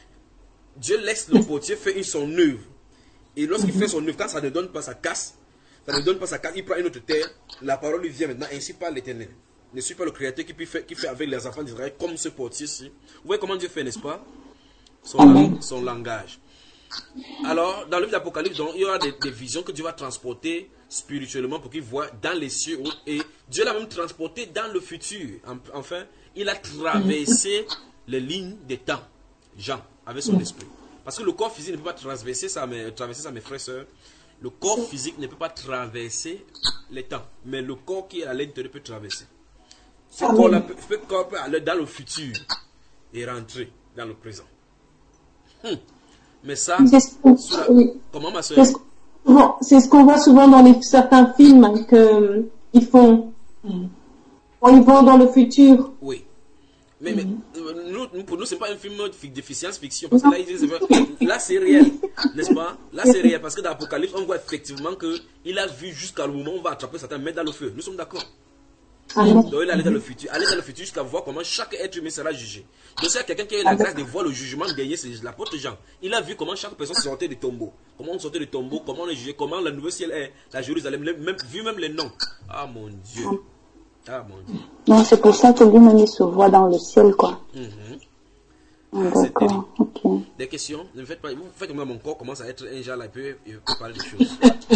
Dieu laisse le potier faire une, son œuvre. Et lorsqu'il fait son œuvre, quand ça ne donne pas sa casse, ça ne donne pas sa casse, il prend une autre terre, la parole lui vient maintenant, ainsi par l'Éternel. Ne suis pas le créateur qui fait, qui fait avec les enfants d'Israël comme ce potier-ci. Vous voyez comment Dieu fait, n'est-ce pas? Son, lang, son langage. Alors, dans le livre d'Apocalypse, donc, il y aura des, des visions que Dieu va transporter spirituellement pour qu'il voit dans les cieux. Et Dieu l'a même transporté dans le futur. Enfin, il a traversé les lignes des temps. Jean, avec son esprit. Parce que le corps physique ne peut pas traverser ça, mes, traverser ça, mes frères et sœurs. Le corps physique ne peut pas traverser les temps. Mais le corps qui est à l'intérieur peut traverser. Ce corps-là peut, peut, peut aller dans le futur et rentrer dans le présent. Hum. Mais ça, cela, oui. Comment ma soeur? C'est ce qu'on voit souvent dans les, certains films hein, que ils font. Mm. Ils vont dans le futur. Oui. Mais, mm. mais nous, pour nous, c'est pas un film de science-fiction. Parce que là, ils, là c'est réel. N'est-ce pas? Là, c'est réel. Parce que dans l'Apocalypse, on voit effectivement qu'il a vu jusqu'à le moment où on va attraper Satan, mettre dans le feu. Nous sommes d'accord. Donc il allait dans le futur, aller dans le futur jusqu'à voir comment chaque être humain sera jugé. Donc c'est quelqu'un qui a eu la grâce de voir le jugement dernier, c'est l'apôtre Jean. Il a vu comment chaque personne sortait du tombeau, comment on sortait du tombeau, comment on est jugé, comment le nouveau ciel est, la Jérusalem, même, vu même les noms. Ah mon Dieu. Ah mon Dieu. Non, c'est pour ça que lui-même il se voit dans le ciel, quoi. Mm-hmm. Ah, d'accord, ok. Des questions? Ne faites pas, vous faites comme mon corps commence à être un genre là, il peut, il peut parler des choses.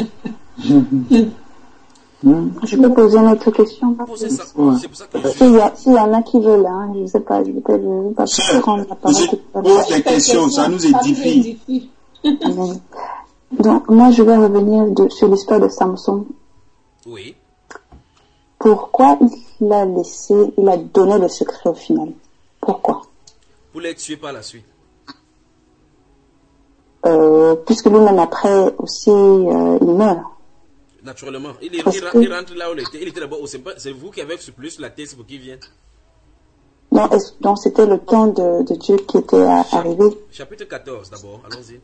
Je peux poser une autre question? Posez ça. Ouais. C'est pour ça que je... S'il y, y en a qui veulent, hein, je ne sais pas, je vais peut-être je pas prendre la parole. Pose des questions, ça nous édifie. Donc, moi, je vais revenir de, sur l'histoire de Samson. Oui. Pourquoi il a laissé, il a donné le secret au final? Pourquoi? Pour l'être tué par la suite. Euh, puisque lui-même après aussi, euh, il meurt. Naturellement. Il, il, Parce il, que- il rentre là où il était. Il était d'abord au c'est pas- c'est vous qui avez plus la tête, c'est pour qu'il vienne. Non, est-ce- donc c'était le temps de, de Dieu qui était à- arrivé. Chapitre quatorze d'abord, allons-y.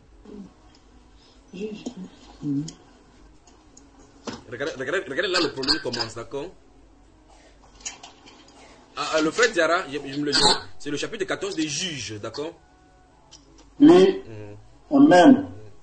Regardez, regardez, regardez là le problème commence, d'accord? Ah, ah, le frère Diarra, je, je me le dis, c'est le chapitre quatorze des juges, d'accord? Oui. Amen.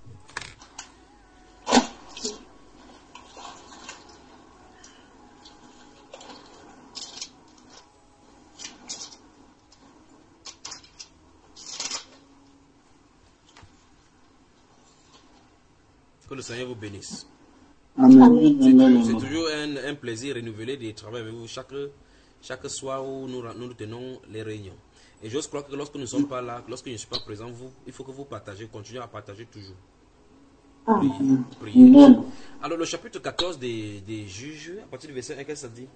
Que le Seigneur vous bénisse. Amen. Amen. C'est toujours un, un plaisir renouvelé de travailler avec vous chaque, chaque soir où nous, nous tenons les réunions. Et j'ose croire que lorsque nous ne sommes pas là, lorsque je ne suis pas présent, vous, il faut que vous partagez, continuez à partager toujours. Priez, priez. Amen. Alors le chapitre quatorze des, des juges, à partir du verset un, qu'est-ce que ça dit?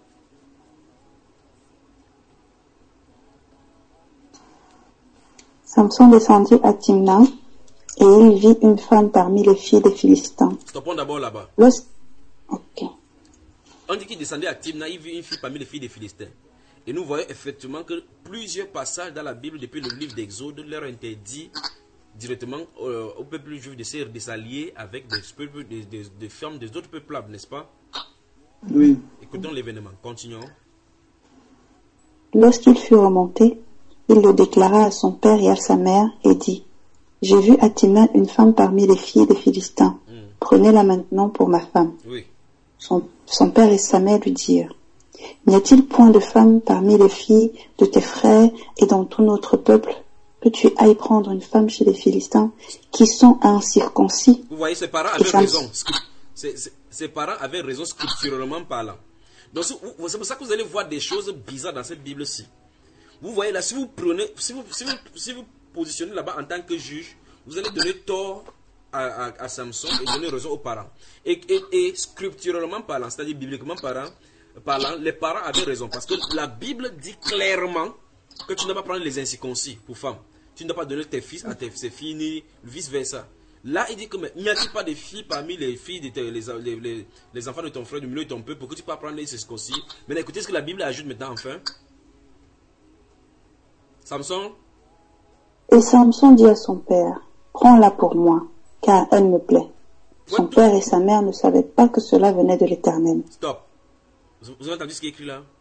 Samson descendit à Timna et il vit une femme parmi les filles des Philistins. Stoppons d'abord là-bas. Lorsque... Ok. On dit qu'il descendait à Timna, il vit une fille parmi les filles des Philistins. Et nous voyons effectivement que plusieurs passages dans la Bible, depuis le livre d'Exode, leur interdit directement euh, au peuple juif de, de s'allier avec des, peuples, des, des, des femmes des autres peuples, n'est-ce pas? Oui. Écoutons l'événement, continuons. Lorsqu'il fut remonté, il le déclara à son père et à sa mère et dit, « J'ai vu à Timna une femme parmi les filles des Philistins. Mm. Prenez-la maintenant pour ma femme. Oui. » Son, son père et sa mère lui dirent, « N'y a-t-il point de femme parmi les filles de tes frères et dans tout notre peuple que tu ailles prendre une femme chez les Philistins qui sont incirconcis? » Vous voyez, ses parents avaient ça- raison. Ses, ses- ses parents avaient raison scripturalement parlant. Donc c'est c'est pour ça que vous allez voir des choses bizarres dans cette Bible-ci. Vous voyez là, si vous prenez, si vous, si vous, si vous positionnez là-bas en tant que juge, vous allez donner tort à, à, à Samson et donner raison aux parents. Et, et, et scripturalement parlant, c'est-à-dire bibliquement parlant, parlant, les parents avaient raison. Parce que la Bible dit clairement que tu ne dois pas prendre les incirconcis pour femmes. Tu ne dois pas donner tes fils à tes, tes filles, ni vice-versa. Là, il dit que mais, n'y a-t-il pas de filles parmi les filles, de tes- les, les, les, les enfants de ton frère, du milieu de ton peuple, pour que tu puisses prendre les circoncis? Maintenant, écoutez ce que la Bible ajoute maintenant, enfin. Samson, Et Samson dit à son père, « Prends-la pour moi, car elle me plaît. » Son père et sa mère ne savaient pas que cela venait de l'Éternel. stop. Vous, vous avez entendu ce qui est écrit là?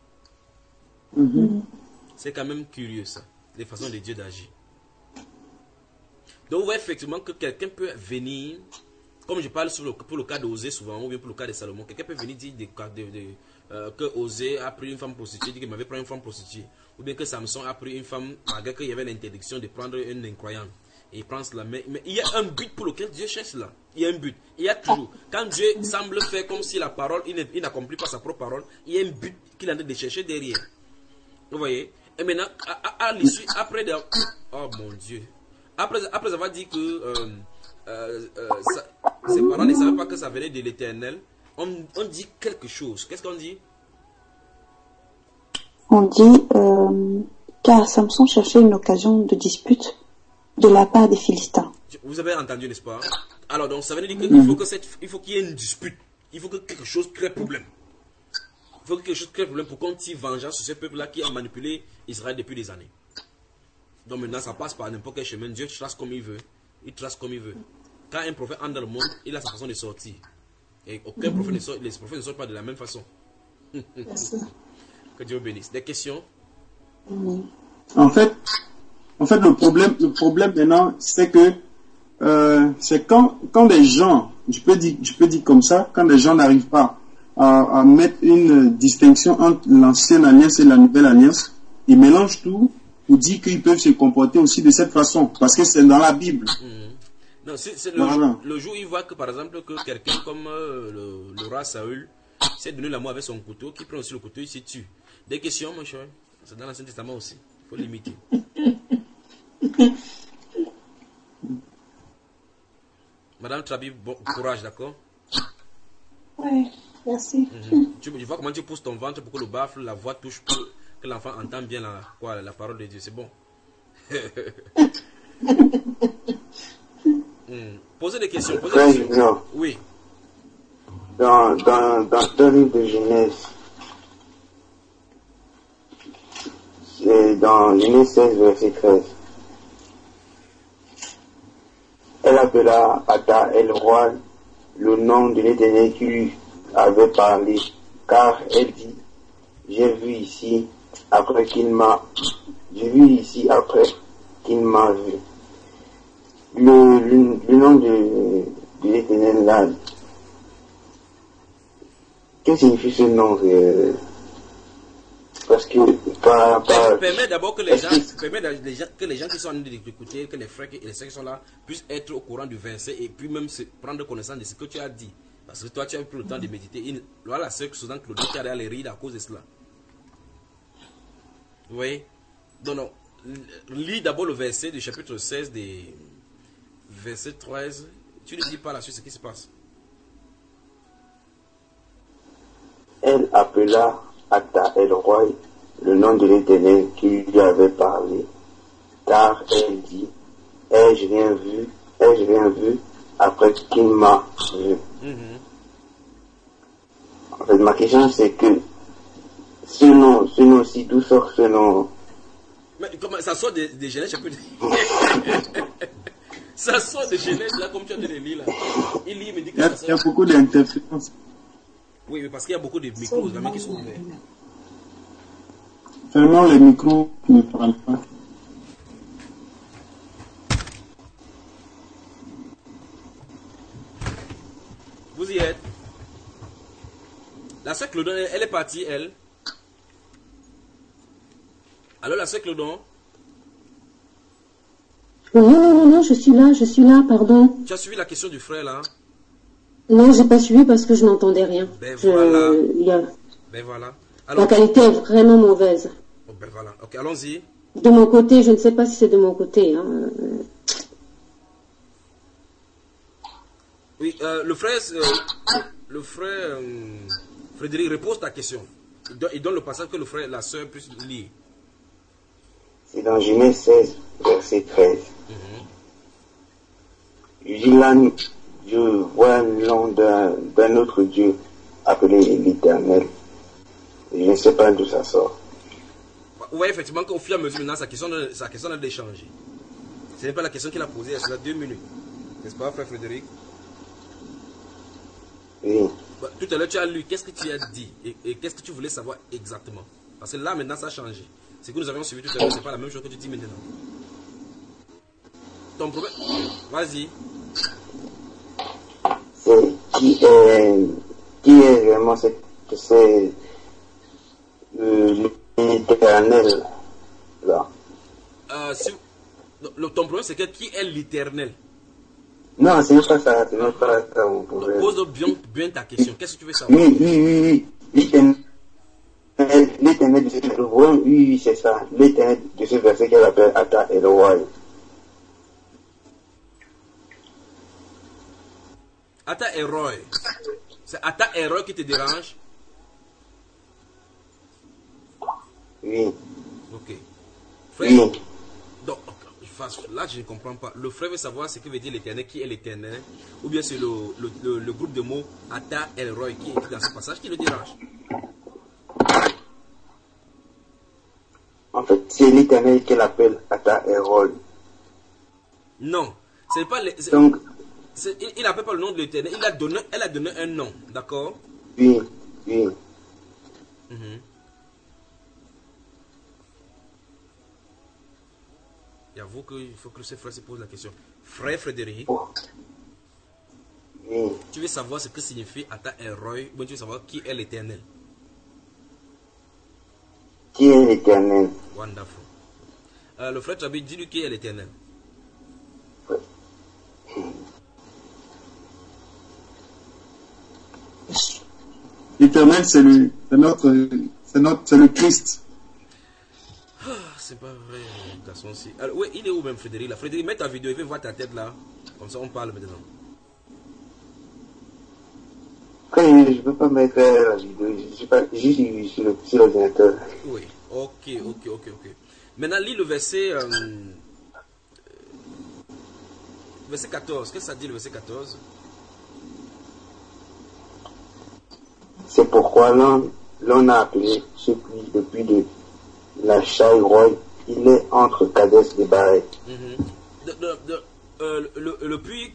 C'est quand même curieux ça, les façons de Dieu d'agir. Donc, vous voyez effectivement que quelqu'un peut venir, comme je parle sur le, pour le cas d'Osée souvent, ou bien pour le cas de Salomon, quelqu'un peut venir dire de, de, de, euh, que Osée a pris une femme prostituée, dit qu'il m'avait pris une femme prostituée. Ou bien que Samson a pris une femme, malgré qu'il y avait l'interdiction de prendre une incroyante. Et il prend cela. Mais, mais il y a un but pour lequel Dieu cherche cela. Il y a un but. Il y a toujours. Quand Dieu semble faire comme si la parole, il, il n'accomplit pas sa propre parole, il y a un but qu'il est en train de chercher derrière. Vous voyez? Et maintenant, à, à, à l'issue, après de... Oh mon Dieu. Après, après avoir dit que euh, euh, euh, ça, ses parents ne savaient pas que ça venait de l'Éternel, on, on dit quelque chose. Qu'est-ce qu'on dit? On dit, euh, car Samson cherchait une occasion de dispute de la part des Philistins. Vous avez entendu, n'est-ce pas? Alors, donc, ça veut dire qu'il faut que cette, il faut qu'il y ait une dispute. Il faut que quelque chose crée problème. Il faut que quelque chose crée problème pour qu'on tire vengeance sur ce peuple-là qui a manipulé Israël depuis des années. Donc maintenant, ça passe par n'importe quel chemin. Dieu trace comme il veut. Il trace comme il veut. Quand un prophète entre dans le monde, il a sa façon de sortir. Et aucun prophète ne sort, les prophètes ne sortent pas de la même façon. Que Dieu vous bénisse. Des questions? En fait, en fait, le problème, le problème maintenant, c'est que euh, c'est quand, quand des gens, je peux dire, je peux dire comme ça, quand des gens n'arrivent pas à, à mettre une distinction entre l'ancienne alliance et la nouvelle alliance, ils mélangent tout pour dire qu'ils peuvent se comporter aussi de cette façon, parce que c'est dans la Bible. Mmh. Non, c'est, c'est le, Voilà. jour, le jour où il voit que, par exemple, que quelqu'un comme euh, le, le roi Saül s'est donné la mort avec son couteau, qui prend aussi le couteau, il se tue. Des questions, mon cher? C'est dans l'Ancien Testament aussi. Il faut limiter. Madame Trabi, bon courage, d'accord? Oui, merci. Mmh. Tu, tu vois comment tu pousses ton ventre pour que le baffle, la voix touche, pour que l'enfant entende bien la, quoi, la parole de Dieu. C'est bon. Mmh. Posez des questions. Posez des questions. Oui. dans, dans, dans, dans le livre de Genèse, c'est dans Genèse seize, verset treize. Elle appela Ada El Roi le nom de l'Éternel qui lui avait parlé, car elle dit, j'ai vu ici après qu'il m'a, j'ai vu ici après qu'il m'a vu. Le, le, le nom de, de l'Éternel là, qu'est-ce que signifie ce nom? euh, Parce que par, par, permet d'abord que les gens, permet les gens, que les gens qui sont en train d'écouter, que les frères et les sœurs qui sont là puissent être au courant du verset et puis même se prendre connaissance de ce que tu as dit. Parce que toi, tu as pris le temps de méditer. Et voilà la sœur Susan Claudie qui a les rires à cause de cela. Vous voyez? Donc, non. Lis d'abord le verset du chapitre seize, des verset treize. Tu ne dis pas la suite ce qui se passe. Elle appela Ada El Roi le nom de l'Éternel qui lui avait parlé, car elle dit, ai-je rien vu, ai-je rien vu après qu'il m'a vu. Mm-hmm. En fait, ma question c'est que ce nom, ce nom aussi, d'où sort ce nom? Mais comment ça sort de, de Genèse chapitre ça sort de Genèse là comme tu as dit les lire là. Il lit, me dit que il y a, ça sort. Il y a beaucoup d'interférences. Oui, mais parce qu'il y a beaucoup de micros vraiment qui sont ouverts. Fermons les micros qui ne parlent pas. Vous y êtes. La sœur Claudon, elle, elle est partie, elle. Alors la sœur Claudon? Non, non, non, non, je suis là, je suis là, pardon. Tu as suivi la question du frère là? Non, j'ai pas suivi parce que je n'entendais rien. Ben je, voilà. Y a... Ben voilà. Alors, la qualité est vraiment mauvaise. Oh, ben voilà. Ok, allons-y. De mon côté, je ne sais pas si c'est de mon côté. Hein. Oui, euh, le frère, euh, le frère euh, Frédéric repose ta question. Il donne, il donne le passage que le frère, la soeur puisse lire. C'est dans Genèse seize, verset treize. Mm-hmm. Il dit là, je vois le nom d'un autre Dieu appelé l'Éternel. Je ne sais pas d'où ça sort. Oui, effectivement, qu'au fur et à mesure, maintenant, sa question, sa question a d'échanger. Ce n'est pas la question qu'il a posée, elle sera deux minutes. N'est-ce pas, frère Frédéric? Oui. Bah, tout à l'heure, tu as lu, qu'est-ce que tu as dit et, et qu'est-ce que tu voulais savoir exactement? Parce que là, maintenant, ça a changé. Ce que nous avions suivi tout à l'heure, ce n'est pas la même chose que tu dis maintenant. Ton problème? Vas-y. C'est qui est, qui est vraiment c'est euh, l'Éternel là. Euh, si, le, ton problème, c'est que qui est l'Éternel? Non, c'est pas ça, c'est même pas ça mon problème. Pose bien, bien ta question. Qu'est-ce que tu veux savoir? Oui, oui, oui, oui. L'Éternel, l'Éternel de ce verset, oui, oui, c'est ça. L'Éternel de ce verset qu'elle appelle Ada El Roi. Ada El Roi. C'est Ada El Roi qui te dérange? Oui. Ok. Frère, oui. Donc, là, je ne comprends pas. Le frère veut savoir ce que veut dire l'Éternel, qui est l'Éternel, ou bien c'est le, le, le, le groupe de mots Ada El Roi qui est écrit dans ce passage qui le dérange. En fait, c'est l'Éternel qui l'appelle Ada El Roi. Non, c'est pas les, donc il n'appelle pas le nom de l'Éternel. Il a donné, elle a donné un nom, d'accord? Oui, oui. Mm-hmm. J'avoue qu'il faut que ce frère se pose la question. Frère Frédéric, oh. Oui. Tu veux savoir ce que signifie Ada El Roi, ou tu veux savoir qui est l'Éternel? Qui est l'Éternel? Wonderful. Euh, le frère Trabi, dis-lui qui est l'Éternel. L'Éternel, c'est le, c'est notre, c'est notre, c'est le Christ. Ah, c'est pas vrai, garçon ci. Alors, oui, il est où même Frédéric là? Frédéric, mets ta vidéo, il veut voir ta tête là. Comme ça, on parle maintenant. Je ne peux pas mettre la vidéo, je suis pas, juste sur le sur l'ordinateur. Oui, ok, ok, ok, ok. Maintenant, lis le verset, euh, verset quatorze. Qu'est-ce que ça dit le verset quatorze? C'est pourquoi l'on l'on a appelé ce puits le puits de la Chaïroy. Il est entre Kadès et Barret. Mm-hmm. de, de, de, euh, le, le puits,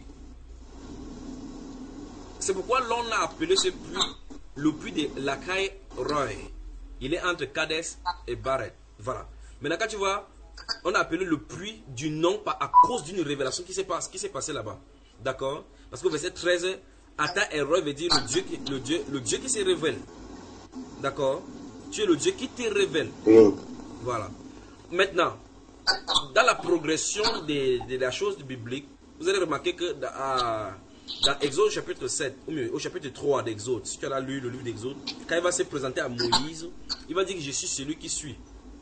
c'est pourquoi l'on a appelé ce puits le puits de la Chaïroy. Il est entre Kadès et Barret. Voilà. Maintenant, quand tu vois, on a appelé le puits du nom à cause d'une révélation qui s'est passée, qui s'est passée là-bas. D'accord? Parce que verset treize, Ata Eroi veut dire le Dieu, qui, le Dieu, le Dieu qui se révèle. D'accord? Tu es le Dieu qui te révèle. Oui. Voilà. Maintenant, dans la progression de, de la chose biblique, vous allez remarquer que dans, dans Exode chapitre sept, ou mieux, au chapitre trois d'Exode, si tu as lu le livre d'Exode, quand il va se présenter à Moïse, il va dire que je suis celui qui suis.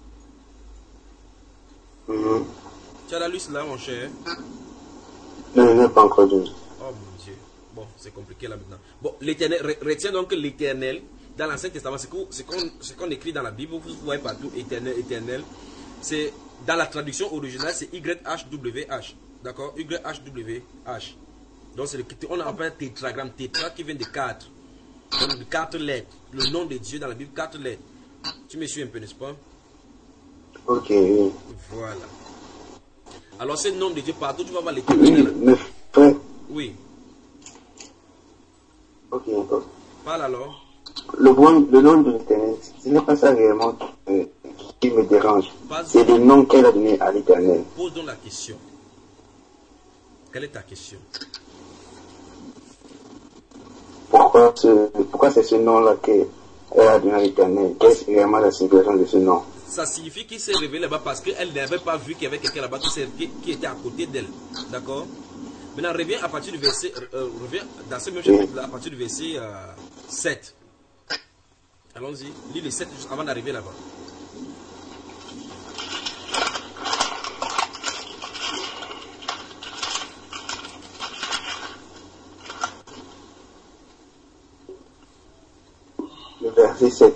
Mm-hmm. Tu as lu cela, mon cher? Non, je n'ai pas encore lu. Oh mon Dieu. Bon, c'est compliqué là maintenant. Bon, l'Éternel, retiens donc que l'Éternel, dans l'Ancien Testament, c'est qu'on qu qu'on écrit dans la Bible, vous voyez partout, Éternel, Éternel. C'est dans la traduction originale, c'est Y H W H. D'accord? Y H W H. Donc, c'est le, on appelle tétragramme, tétra qui vient de quatre. Donc, de quatre lettres. Le nom de Dieu dans la Bible, quatre lettres. Tu me suis un peu, n'est-ce pas? Ok, oui. Voilà. Alors, ce nom de Dieu, partout, tu vas voir l'Éternel. Oui, mais frère. Oui. Ok, d'accord. Parle alors. Le, bon, le nom de l'Éternel, ce n'est pas ça réellement euh, qui me dérange. C'est le nom qu'elle a donné à l'Éternel. Pose donc la question. Quelle est ta question? Pourquoi c'est pourquoi ce nom-là qu'elle a donné à l'Éternel? Qu'est-ce réellement la signification de ce nom? Ça signifie qu'il s'est révélé là-bas parce qu'elle n'avait pas vu qu'il y avait quelqu'un là-bas qui, qui était à côté d'elle. D'accord? Maintenant, reviens à partir du verset, euh, reviens dans ce même chapitre-là, à partir du verset euh, sept. Allons-y, lis le sept juste avant d'arriver là-bas. Le verset sept.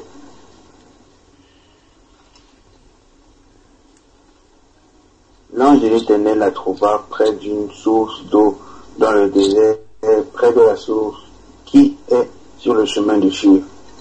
L'ange de l'Éternel la trouva près d'une source d'eau dans le désert, près de la source qui est sur le chemin de Shur.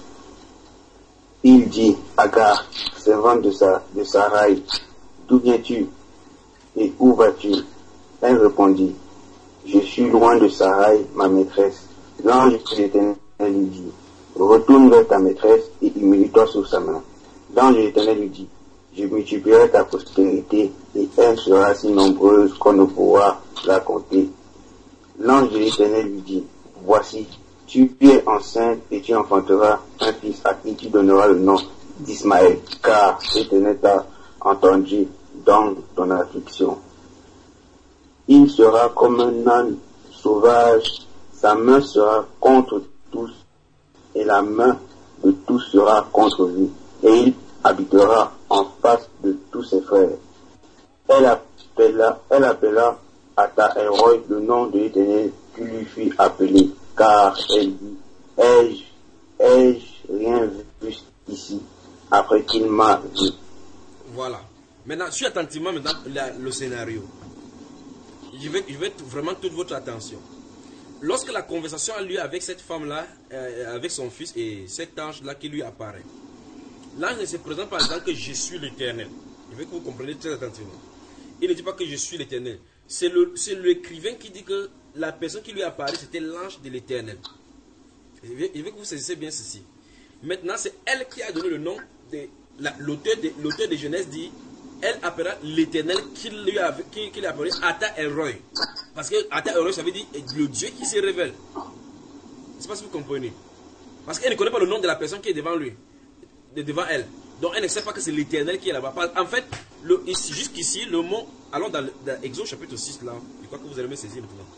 Il dit, Agar, servante de, sa, de Sarai, d'où viens-tu et où vas-tu? Elle répondit, je suis loin de Sarai, ma maîtresse. L'ange de l'Éternel lui dit, retourne vers ta maîtresse et humilie-toi sous sa main. L'ange de l'Éternel lui dit, je multiplierai ta postérité et elle sera si nombreuse qu'on ne pourra la compter. L'ange de l'Éternel lui dit, voici, tu es enceinte et tu enfanteras un fils à qui tu donneras le nom d'Ismaël, car l'Éternel t'a entendu dans ton affliction. Il sera comme un âne sauvage, sa main sera contre tous et la main de tous sera contre lui, et il habitera en face de tous ses frères. Elle appela, elle appela à Tahéroï le nom de l'Éternel qui lui fut appelé, car elle dit, ai-je, ai-je rien vu ici, après qu'il m'a vu. Voilà. Maintenant, suis attentivement maintenant la, le scénario. Je vais, je vais vraiment toute votre attention. Lorsque la conversation a lieu avec cette femme-là, euh, avec son fils et cet ange-là qui lui apparaît, l'ange ne se présente pas en disant que je suis l'Éternel. Je veux que vous compreniez très attentivement. Il ne dit pas que je suis l'Éternel. C'est l'écrivain qui dit que la personne qui lui apparaît, c'était l'ange de l'Éternel. Je veux, je veux que vous saisissiez bien ceci. Maintenant, c'est elle qui a donné le nom de l'auteur de, l'auteur de Genèse dit, elle appellera l'Éternel qui lui a qui, qui lui a appelé Ata Eroi. Parce que Ata Eroi, ça veut dire le Dieu qui se révèle. Je ne sais pas si vous comprenez. Parce qu'elle ne connaît pas le nom de la personne qui est devant lui, de, devant elle. Donc elle ne sait pas que c'est l'Éternel qui est là-bas. En fait, jusqu'ici, le mot, allons dans, dans Exode chapitre six là, je crois que vous allez me saisir maintenant.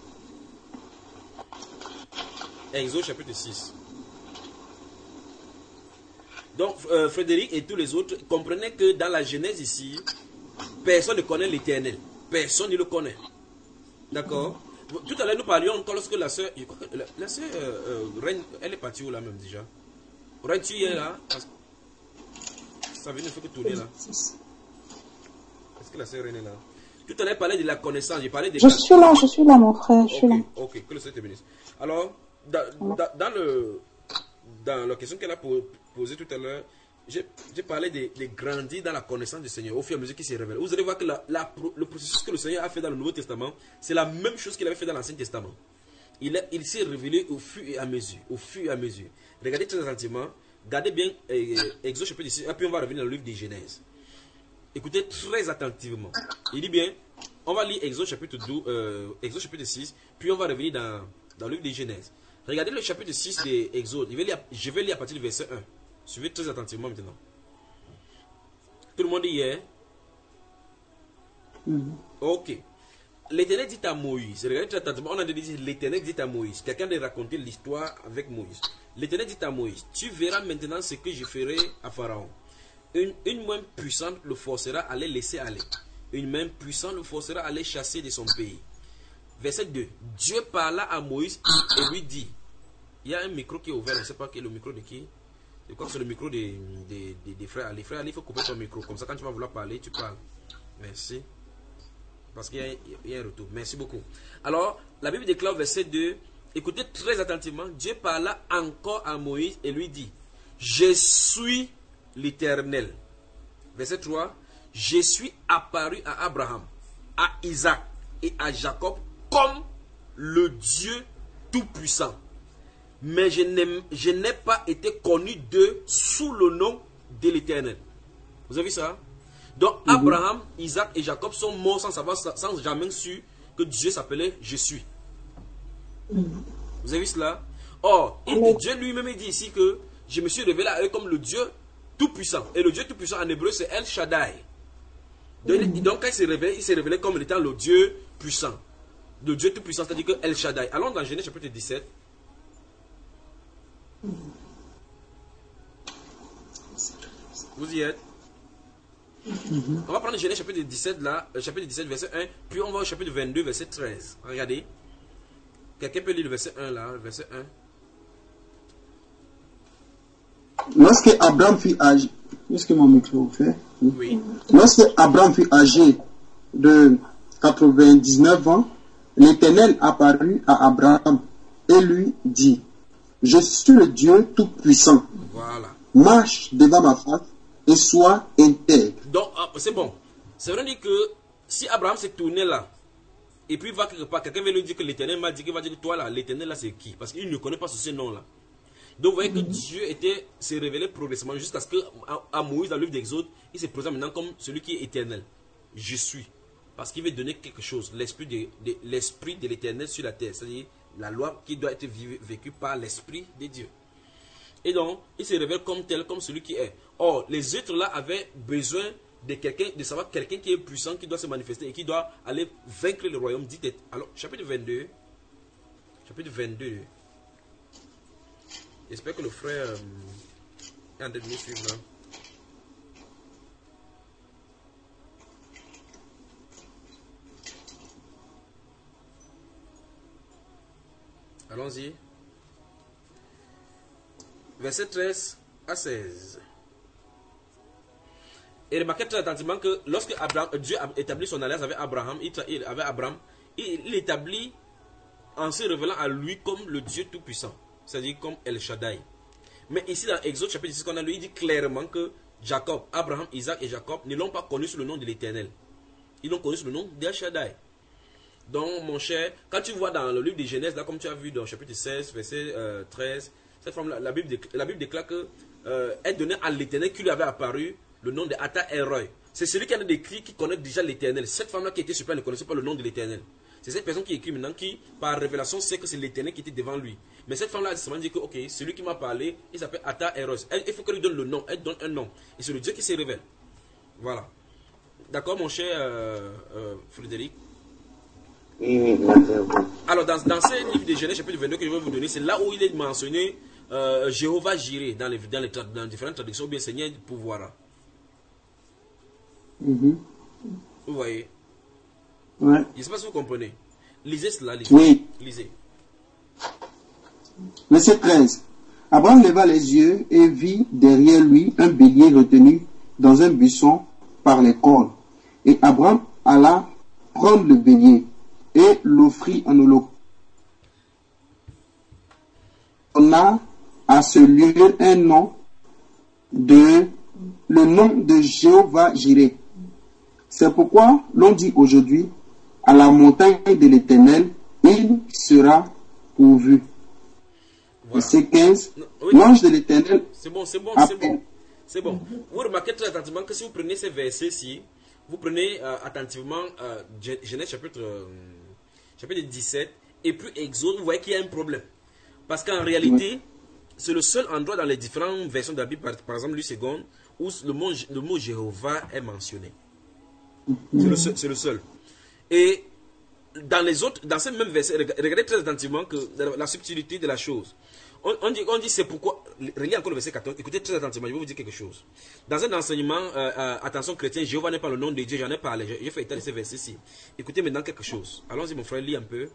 Exode chapitre six. Donc euh, Frédéric et tous les autres comprenez que dans la Genèse ici, personne ne connaît l'Éternel. Personne ne le connaît. D'accord? Tout à l'heure nous parlions quand lorsque la soeur, je crois que la, la soeur euh, euh, Reine, elle est partie où là même déjà? Reine, tu y es là? Parce... Ça vient ne fait que tourner là. Est-ce que la soeur Reine est là? Tout à l'heure parlait de la connaissance. J'ai parlé de je suis là, je suis là mon frère, je okay, suis là. Ok, que le Seigneur te bénisse. Alors, dans, dans, dans le dans la question qu'elle a po- posée tout à l'heure, j'ai j'ai parlé de, de grandir dans la connaissance du Seigneur au fur et à mesure qu'il se révèle. Vous allez voir que la, la, le processus que le Seigneur a fait dans le Nouveau Testament, c'est la même chose qu'il avait fait dans l'Ancien Testament. Il, a- il s'est révélé au fur et à mesure. Au fur et à mesure. Regardez très attentivement. Regardez bien euh, Exode chapitre six. Et puis on va revenir dans le livre de Genèse. Écoutez très attentivement. Il dit bien, on va lire Exode chapitre douze, euh, Exode chapitre six, puis on va revenir dans, dans le livre de Genèse. Regardez le chapitre six de Exode. Je vais lire, je vais lire à partir du verset un. Suivez très attentivement maintenant. Tout le monde y est? Mm-hmm. Ok. L'Éternel dit à Moïse, regardez très attentivement, on a dit l'Éternel dit à Moïse, quelqu'un de raconter l'histoire avec Moïse. L'Éternel dit à Moïse, tu verras maintenant ce que je ferai à Pharaon. Une, une main puissante le forcera à les laisser aller. Une main puissante le forcera à les chasser de son pays. Verset deux. Dieu parla à Moïse et lui dit, il y a un micro qui est ouvert, je ne sais pas qui est le micro de qui. Je crois que c'est le micro des, des, des, des frères. Les frères, il faut couper ton micro. Comme ça, quand tu vas vouloir parler, tu parles. Merci. Parce qu'il y a, il y a un retour. Merci beaucoup. Alors, la Bible déclare verset deux. Écoutez très attentivement. Dieu parla encore à Moïse et lui dit, je suis l'Éternel. Verset trois. Je suis apparu à Abraham, à Isaac et à Jacob comme le Dieu Tout-Puissant. Mais je n'ai, je n'ai pas été connu d'eux sous le nom de l'Éternel. Vous avez vu ça? Donc, mm-hmm. Abraham, Isaac et Jacob sont morts sans savoir, sans jamais su que Dieu s'appelait Je suis. Mm-hmm. Vous avez vu cela? Or, mm-hmm. Dieu lui-même dit ici que je me suis révélé à eux comme le Dieu Tout-Puissant. Et le Dieu Tout-Puissant en hébreu, c'est El Shaddai. Donc, mm-hmm. donc quand il s'est révélé, il s'est révélé comme étant le Dieu puissant. Le Dieu Tout-Puissant, c'est-à-dire que El Shaddai. Allons dans Genèse chapitre dix-sept. Vous y êtes? Mm-hmm. On va prendre Genèse chapitre dix-sept là, euh, chapitre dix-sept verset un, puis on va au chapitre vingt-deux verset treize. Regardez. Quelqu'un peut lire le verset un là, le verset un. Lorsque Abraham fut âgé, est-ce que mon micro fait? Oui. Lorsque Abraham fut âgé de quatre-vingt-dix-neuf ans, l'Éternel apparut à Abraham et lui dit, je suis le Dieu Tout-Puissant. Voilà. Marche devant ma face et sois intègre. Donc, c'est bon. C'est vrai dire que si Abraham s'est tourné là, et puis va quelque part, quelqu'un va lui dire que l'Éternel m'a dit qu'il va dire que toi là, l'Éternel là c'est qui? Parce qu'il ne connaît pas ce nom là. Donc vous voyez que Dieu était, s'est révélé progressivement jusqu'à ce que à Moïse dans le livre d'Exode, il se présente maintenant comme celui qui est éternel. Je suis. Parce qu'il veut donner quelque chose, l'esprit de, de, l'esprit de l'Éternel sur la terre. C'est-à-dire la loi qui doit être vécue par l'esprit de Dieu. Et donc, il se révèle comme tel, comme celui qui est. Or, les autres là avaient besoin de quelqu'un, de savoir quelqu'un qui est puissant, qui doit se manifester et qui doit aller vaincre le royaume. Dites, alors, chapitre vingt-deux. Chapitre vingt-deux. J'espère que le frère euh, est en train de nous suivre là. Allons-y. Verset treize à seize. Et remarquez très attentivement que lorsque Abraham, Dieu a établi son alliance avec Abraham, il, avec Abraham, il, il établit en se révélant à lui comme le Dieu Tout-Puissant. C'est-à-dire comme El Shaddai. Mais ici dans Exode chapitre six, qu'on a lu, il dit clairement que Jacob, Abraham, Isaac et Jacob ne l'ont pas connu sous le nom de l'Éternel. Ils l'ont connu sous le nom d'El Shaddai. Donc mon cher, quand tu vois dans le livre de Genèse, là comme tu as vu dans chapitre seize, verset euh, treize, cette femme là, la Bible, déclare, la Bible déclare que euh, elle donnait à l'Éternel qui lui avait apparu le nom de Ata Eroi. C'est celui qui a décrit qui connaît déjà l'Éternel. Cette femme là qui était sur place ne connaissait pas le nom de l'Éternel. C'est cette personne qui écrit maintenant qui, par révélation, sait que c'est l'Éternel qui était devant lui. Mais cette femme-là, elle se dit que, ok, celui qui m'a parlé, il s'appelle Ata Eros. Il faut qu'elle lui donne le nom, elle donne un nom. Et c'est le Dieu qui se révèle. Voilà. D'accord, mon cher euh, euh, Frédéric? Oui, oui, merci à vous. Alors, dans, dans ce livre de Genèse, chapitre vingt-deux, que je vais vous donner, c'est là où il est mentionné euh, Jéhovah Jireh dans les, dans les dans différentes traductions, ou bien Seigneur du pouvoir. Mm-hmm. Vous voyez? Ouais. Je ne sais pas si vous comprenez. Lisez cela, lisez. Oui. Lisez. Verset treize. Abraham leva les yeux et vit derrière lui un bélier retenu dans un buisson par les cornes. Et Abraham alla prendre le bélier et l'offrit en holocauste. On a à ce lieu un nom de le nom de Jéhovah Jireh. C'est pourquoi l'on dit aujourd'hui à la montagne de l'Éternel, il sera pourvu. Voilà. Verset quinze. Oui. L'ange de l'Éternel. C'est bon, c'est bon, c'est appelle- bon. C'est bon. Vous remarquez très attentivement que si vous prenez ces versets-ci, vous prenez euh, attentivement euh, Gen- Genèse chapitre, euh, chapitre dix-sept et puis Exode, vous voyez qu'il y a un problème. Parce qu'en réalité, c'est le seul endroit dans les différentes versions de la Bible, par, par exemple, l'U seconde, où le mot, le mot Jéhovah est mentionné. C'est le seul. C'est le seul. Et dans les autres, dans ces mêmes versets, reg- regardez très attentivement que la, la subtilité de la chose. On, on dit, on dit c'est pourquoi. Relisez encore le verset quatorze. Écoutez très attentivement, je vais vous dire quelque chose. Dans un enseignement, euh, euh, attention chrétien, Jéhovah n'est pas le nom de Dieu, j'en ai parlé. J'ai fait état de ces versets-ci. Écoutez maintenant quelque chose. Allons-y, mon frère, lis un peu.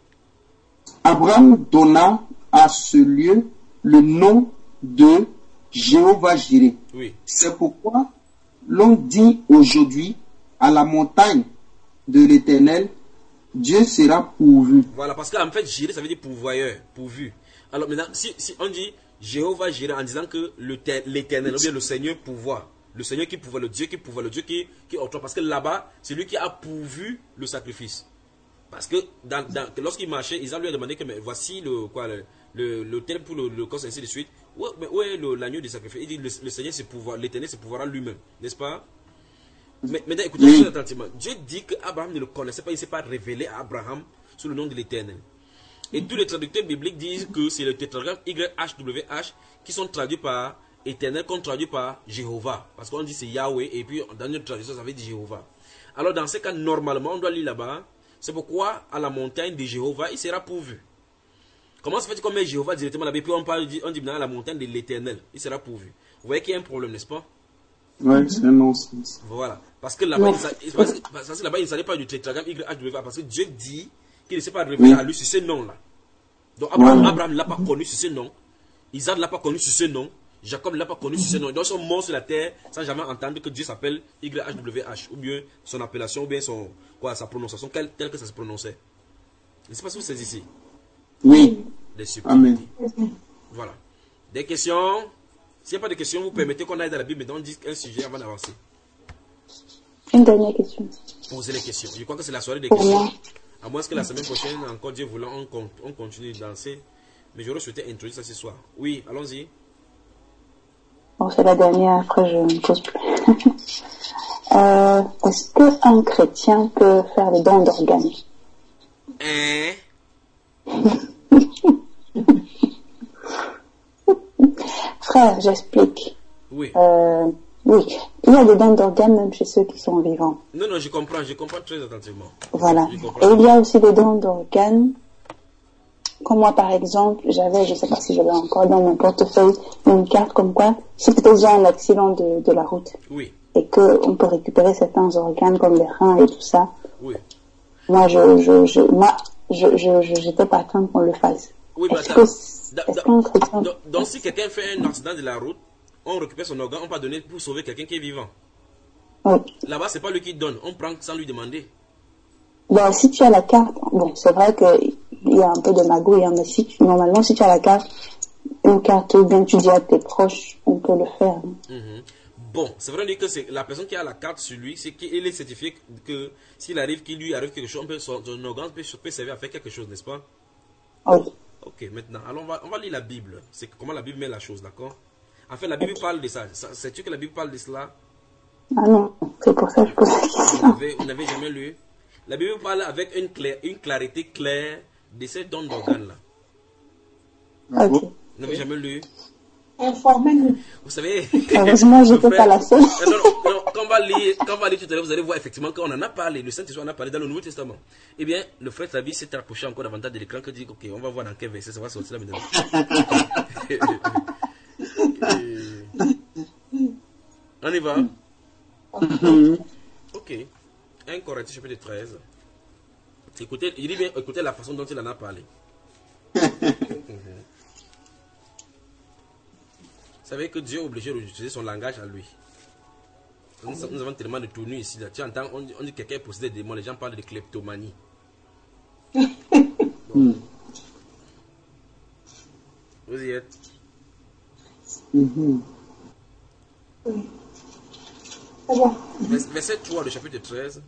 Abraham donna à ce lieu le nom de Jéhovah Jireh. Oui. C'est pourquoi l'on dit aujourd'hui à la montagne de l'Éternel, Dieu sera pourvu. Voilà, parce qu'en fait, Jireh, ça veut dire pourvoyeur, pourvu. Alors maintenant, si, si on dit Jéhovah Jireh en disant que le ter- l'Éternel, ou bien le Seigneur pourvoit, le Seigneur qui pourvoit, le Dieu qui pourvoit, le Dieu qui, qui octroie, parce que là-bas, c'est lui qui a pourvu le sacrifice. Parce que dans, dans, lorsqu'il marchait, Isaac lui a demandé que mais voici le quoi le, le, le tel pour le, le corps, ainsi de suite. Où, mais où est le- l'agneau du sacrifice? Il dit le, le Seigneur c'est pouvoir, l'Éternel c'est pouvoir lui-même, n'est-ce pas? Mais maintenant écoutez Oui. très attentivement. Dieu dit qu'Abraham ne le connaissait pas, il ne s'est pas révélé à Abraham sous le nom de l'Éternel. Et tous les traducteurs bibliques disent que c'est le tétragramme Y H W H qui sont traduits par Éternel, qu'on traduit par Jéhovah. Parce qu'on dit c'est Yahweh, et puis dans notre traduction ça veut dire Jéhovah. Alors dans ces cas, normalement, on doit lire là-bas. C'est pourquoi à la montagne de Jéhovah, il sera pourvu. Comment se fait qu'on met Jéhovah directement là-bas, puis on, parle, on dit maintenant à la montagne de l'Éternel, il sera pourvu. Vous voyez qu'il y a un problème, n'est-ce pas? Ouais, c'est un non-sens. Voilà. Parce que là-bas, il ne parce que- parce que là-bas, il ne s'agit pas du tétragramme Y H W H, parce que Dieu dit qu'il ne s'est pas révélé Oui. à lui sur ce nom-là. Donc Abraham Ouais. Abraham ne l'a pas connu sur ce nom. Isaac ne l'a pas connu sur ce nom. Jacob ne l'a pas connu sur ce nom. Donc ils sont morts sur la terre sans jamais entendre que Dieu s'appelle Y H W H, ou bien son appellation, ou bien son, quoi, sa prononciation, telle, telle que ça se prononçait. Je ne sais pas si vous saisissez. Oui. Des Amen. subtilités. Voilà. Des questions? S'il n'y a pas de questions, vous permettez qu'on aille dans la Bible, mais on dit un sujet avant d'avancer. Une dernière question. Posez les questions. Je crois que c'est la soirée des Pour questions. moi. À moins que la semaine prochaine, encore Dieu voulant, on, con- on continue de danser. Mais j'aurais souhaité introduire ça ce soir. Oui, allons-y. Bon, c'est la dernière, après je ne pose plus. euh, est-ce qu'un chrétien peut faire des dons d'organes? Hein? Frère, j'explique. Oui. Euh, oui, il y a des dons d'organes même chez ceux qui sont vivants. Non, non, je comprends, je comprends très attentivement. Voilà. Je Et comprends. il y a aussi des dons d'organes. Comme moi, par exemple, j'avais, je ne sais pas si je l'ai encore dans mon portefeuille, une carte comme quoi, si peut-être j'ai un accident de, de la route Oui, et qu'on peut récupérer certains organes comme les reins et tout ça, oui. moi, je, je, je, moi, je, je, je, j'étais partante qu'on le fasse. Oui, mais Est-ce attends. que, Da- est-ce da- qu'un chrétien... Donc, donc, si quelqu'un fait un accident de la route, on récupère son organe, on va donner pour sauver quelqu'un qui est vivant. Oui. Là-bas, c'est pas lui qui donne, on prend sans lui demander. Ben, si tu as la carte, bon, c'est vrai qu'il y a un peu de magouille, hein, mais si tu, normalement, si tu as la carte, une carte, ou bien tu dis à tes proches, on peut le faire. hein. Mhm. Bon, c'est vrai que c'est la personne qui a la carte sur lui, c'est qu'il est certifié que s'il arrive, qu'il lui arrive quelque chose, on peut, son, son organe peut, peut servir à faire quelque chose, n'est-ce pas? Oui. Ok, maintenant, alors on va, on va lire la Bible. C'est comment la Bible met la chose, d'accord? En fait, la Bible parle de ça. Ça- Sais-tu que la Bible parle de cela? Ah non, c'est pour ça que je pose la Vous question. n'avez vous n'avez jamais lu? La Bible parle avec une, clair- une clarité claire de ces dons d'organes-là. Ok. Vous n'avez jamais lu? Informez-nous. Vous savez... Heureusement, j'étais Frère, pas la seule. Non, non, non, quand on va lire, quand on va lire tout à l'heure, vous allez voir effectivement qu'on en a parlé. Le Saint-Esprit en a parlé dans le Nouveau Testament. Eh bien, le frère Travis s'est approché encore davantage de l'écran que dit, ok, on va voir dans quel verset ça va sortir là maintenant. On y va? Ok. un Corinthiens chapitre treize. Écoutez, il dit bien, écoutez la façon dont il en a parlé. Vous savez que Dieu est obligé d'utiliser son langage à lui. Nous, nous avons tellement de tournures ici. Là. Tu entends, on dit, on dit que quelqu'un est possédé des démons, les gens parlent de kleptomanie. Donc, vous y êtes. Mhm. Oui. Très bien. Verset trois du chapitre treize.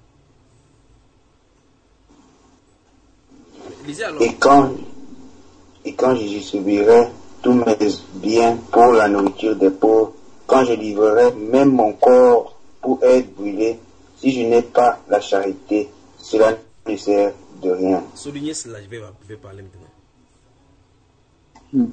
Lisez alors. Et quand, et quand je distribuerai tous mes biens pour la nourriture des pauvres, quand je livrerai même mon corps pour être brûlé, si je n'ai pas la charité, cela ne sert de rien. Soulignez cela, je vais, je vais parler maintenant. Mm.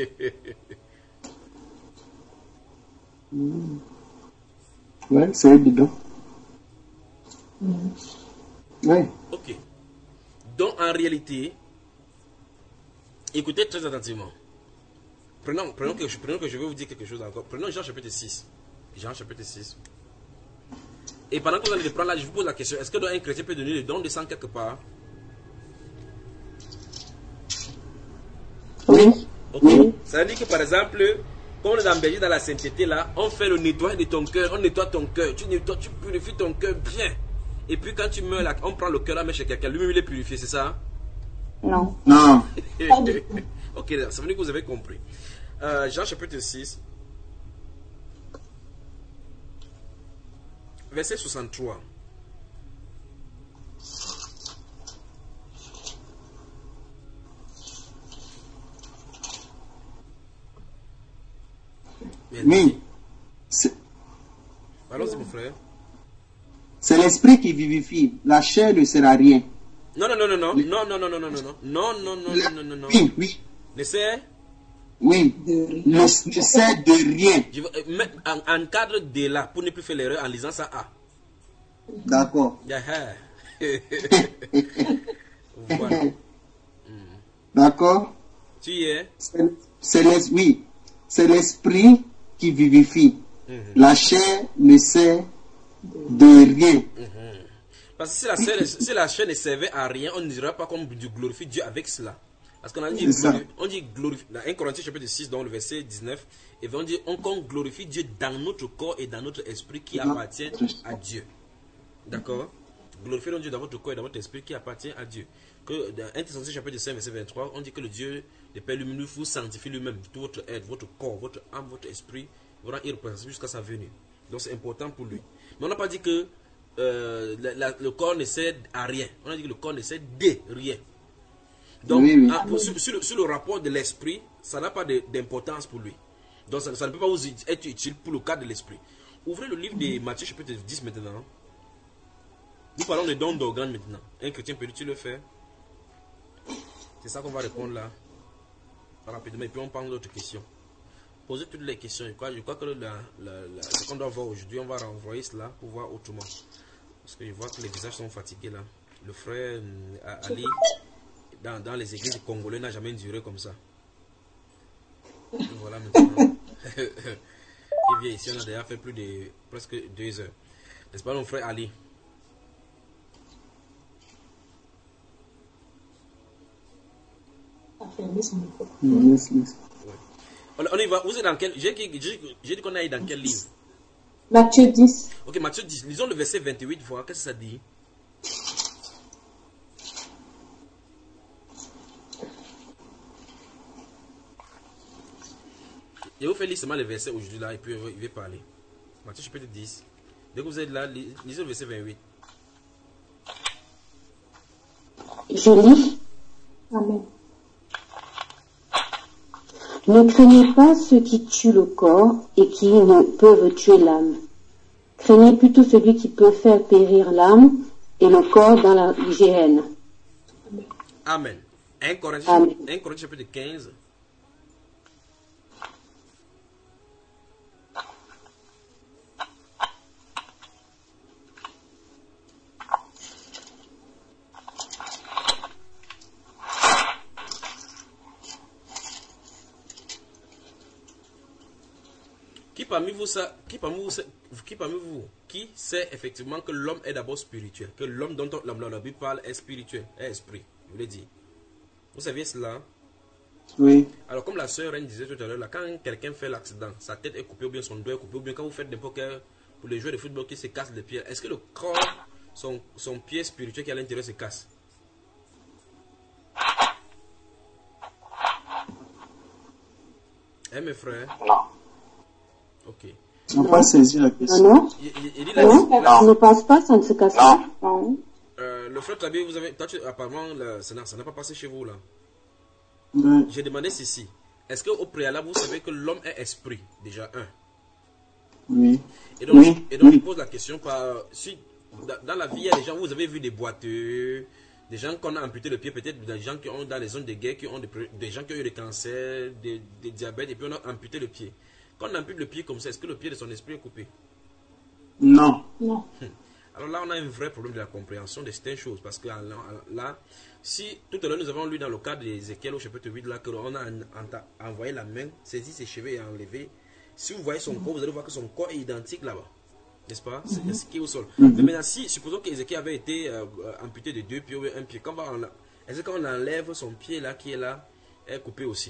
Mm. Ouais, c'est évident. Mm. Ouais. Ok. Donc en réalité, écoutez très attentivement. Prenons, prenons, que, prenons que je vais vous dire quelque chose encore. Prenons Jean chapitre six. Jean chapitre six. Et pendant que vous allez le prendre là, je vous pose la question. Est-ce que un chrétien peut donner le don de sang quelque part? Oui. Ok. Oui. Ça veut dire que par exemple, quand on est dans Belgique, dans la sainteté là, on fait le nettoyage de ton cœur, on nettoie ton cœur, tu nettoies, tu purifies ton cœur bien. Et puis quand tu meurs là, on prend le cœur là, met chez quelqu'un, lui-même il est purifié, c'est ça? Non. Non. Ok, ça veut dire que vous avez compris. Euh, Jean chapitre six, verset soixante-trois. Oui. C'est Allons-y mon frère. c'est l'esprit qui vivifie. La chair ne sert à rien. Non, non, non, non, non, non, non, non, non, non, non, non, non, non, non, non, non, non. Oui, oui. Ne sert? Oui. Ne, ne sert de rien. Je veux, euh, mais en, en cadre de là, pour ne plus faire l'erreur en lisant ça A. D'accord. Yeah. Voilà. D'accord. Tu y es? C'est c'est l'es- oui. C'est l'esprit qui vivifie. Mhm. La chair ne sert de rien. Mhm. Parce que si la, chair, si la chair ne servait à rien, on ne dirait pas qu'on glorifie Dieu avec cela. Parce qu'on a dit, C'est ça. glori- on dit glorifie, dans un Corinthiens chapitre six, dans le verset dix-neuf, et on dit on, qu'on glorifie Dieu dans notre corps et dans notre esprit qui appartient à Dieu. D'accord? Glorifiez donc Dieu dans votre corps et dans votre esprit qui appartient à Dieu. Que dans un Thessaloniciens chapitre cinq, verset vingt-trois, on dit que le Dieu, le Père lumineux, vous sanctifie lui-même, tout votre être, votre corps, votre âme, votre esprit, vous rend irréprochable jusqu'à sa venue. Donc c'est important pour lui. Mais on n'a pas dit que euh, la- la- le corps ne sert à rien. On a dit que le corps ne sert de rien. Donc, Oui, oui. ah, pour- sur, sur le, sur le rapport de l'esprit, ça n'a pas de- d'importance pour lui. Donc, ça, ça ne peut pas vous être utile pour le cas de l'esprit. Ouvrez le livre de Matthieu, chapitre dix maintenant. Nous parlons de dons d'organes maintenant. Un chrétien peut-il le faire? C'est ça qu'on va répondre là. Rapidement. Et puis on parle d'autres questions. Posez toutes les questions. Je crois, je crois que la, la, la, ce qu'on doit voir aujourd'hui, on va renvoyer cela pour voir autrement. Parce que je vois que les visages sont fatigués là. Le frère euh, Ali, dans, dans les églises congolaises, n'a jamais duré comme ça. Et voilà maintenant. Il vient ici, on a déjà fait plus de presque deux heures. N'est-ce pas mon frère Ali? Yes, yes. On, on y va. Vous êtes dans quel? J'ai j'ai- j'ai dit qu'on aille dans quel livre? Matthieu dix. Ok, Matthieu dix. Lisons le verset vingt-huit. Voir qu'est-ce que ça dit. Je vais vous faire lire seulement le verset aujourd'hui là et puis il va parler. Matthieu chapitre dix. Dès que vous êtes là, lis- lisez le verset vingt-huit. Je lis. Amen. Ne craignez pas ceux qui tuent le corps et qui ne peuvent tuer l'âme. Craignez plutôt celui qui peut faire périr l'âme et le corps dans la géhenne. Amen. un Corinthiens Amen. un Corinthiens chapitre quinze. Qui parmi vous, ça, qui parmi vous, sait- qui parmi vous, qui sait effectivement que l'homme est d'abord spirituel, que l'homme dont on- la, la Bible parle est spirituel, est esprit, je vous l'ai dit. Vous saviez cela? Oui. Alors comme la sœur Reine disait tout à l'heure, là, quand quelqu'un fait l'accident, sa tête est coupée ou bien son doigt est coupé, ou bien quand vous faites n'importe quel, pour les joueurs de football qui se cassent les pieds, est-ce que le corps, son, son pied spirituel qui est à l'intérieur se casse? Eh mes frères, Non. Ok. On n'a pas saisi la question. Non, Il, il, il dit la, non, la- ça ne passe pas, ça ne se casse pas. Non. euh, le frère Tabi, vous avez, toi, tu- apparemment, le- ça n'a ça n'a pas passé chez vous là. Ouais. J'ai demandé ceci. Est-ce qu'au préalable, vous savez que l'homme est esprit, déjà un. Oui. Et donc, Oui, et donc oui. je pose la question par, si dans, dans la vie, il y a des gens, vous avez vu des boiteux, des gens qu'on a amputé le pied, peut-être des gens qui ont dans les zones de guerre, qui ont des, des gens qui ont eu des cancers, des, des diabètes, et puis on a amputé le pied. Quand on ampute le pied comme ça, est-ce que le pied de son esprit est coupé? Non. Non. Alors là, on a un vrai problème de la compréhension de certaines choses. Parce que là, là, si tout à l'heure nous avons lu dans le cadre d'Ézéchiel au chapitre huit, là, qu'on a en- en- envoyé la main, saisi ses cheveux et enlevé, si vous voyez son corps, vous allez voir que son corps est identique là-bas. N'est-ce pas? C'est ce qui est au sol. Mais maintenant, si, supposons qu'Ézéchiel avait été euh, euh, amputé de deux pieds ou un pied, quand on, est-ce que quand on enlève son pied là, qui est là, est coupé aussi?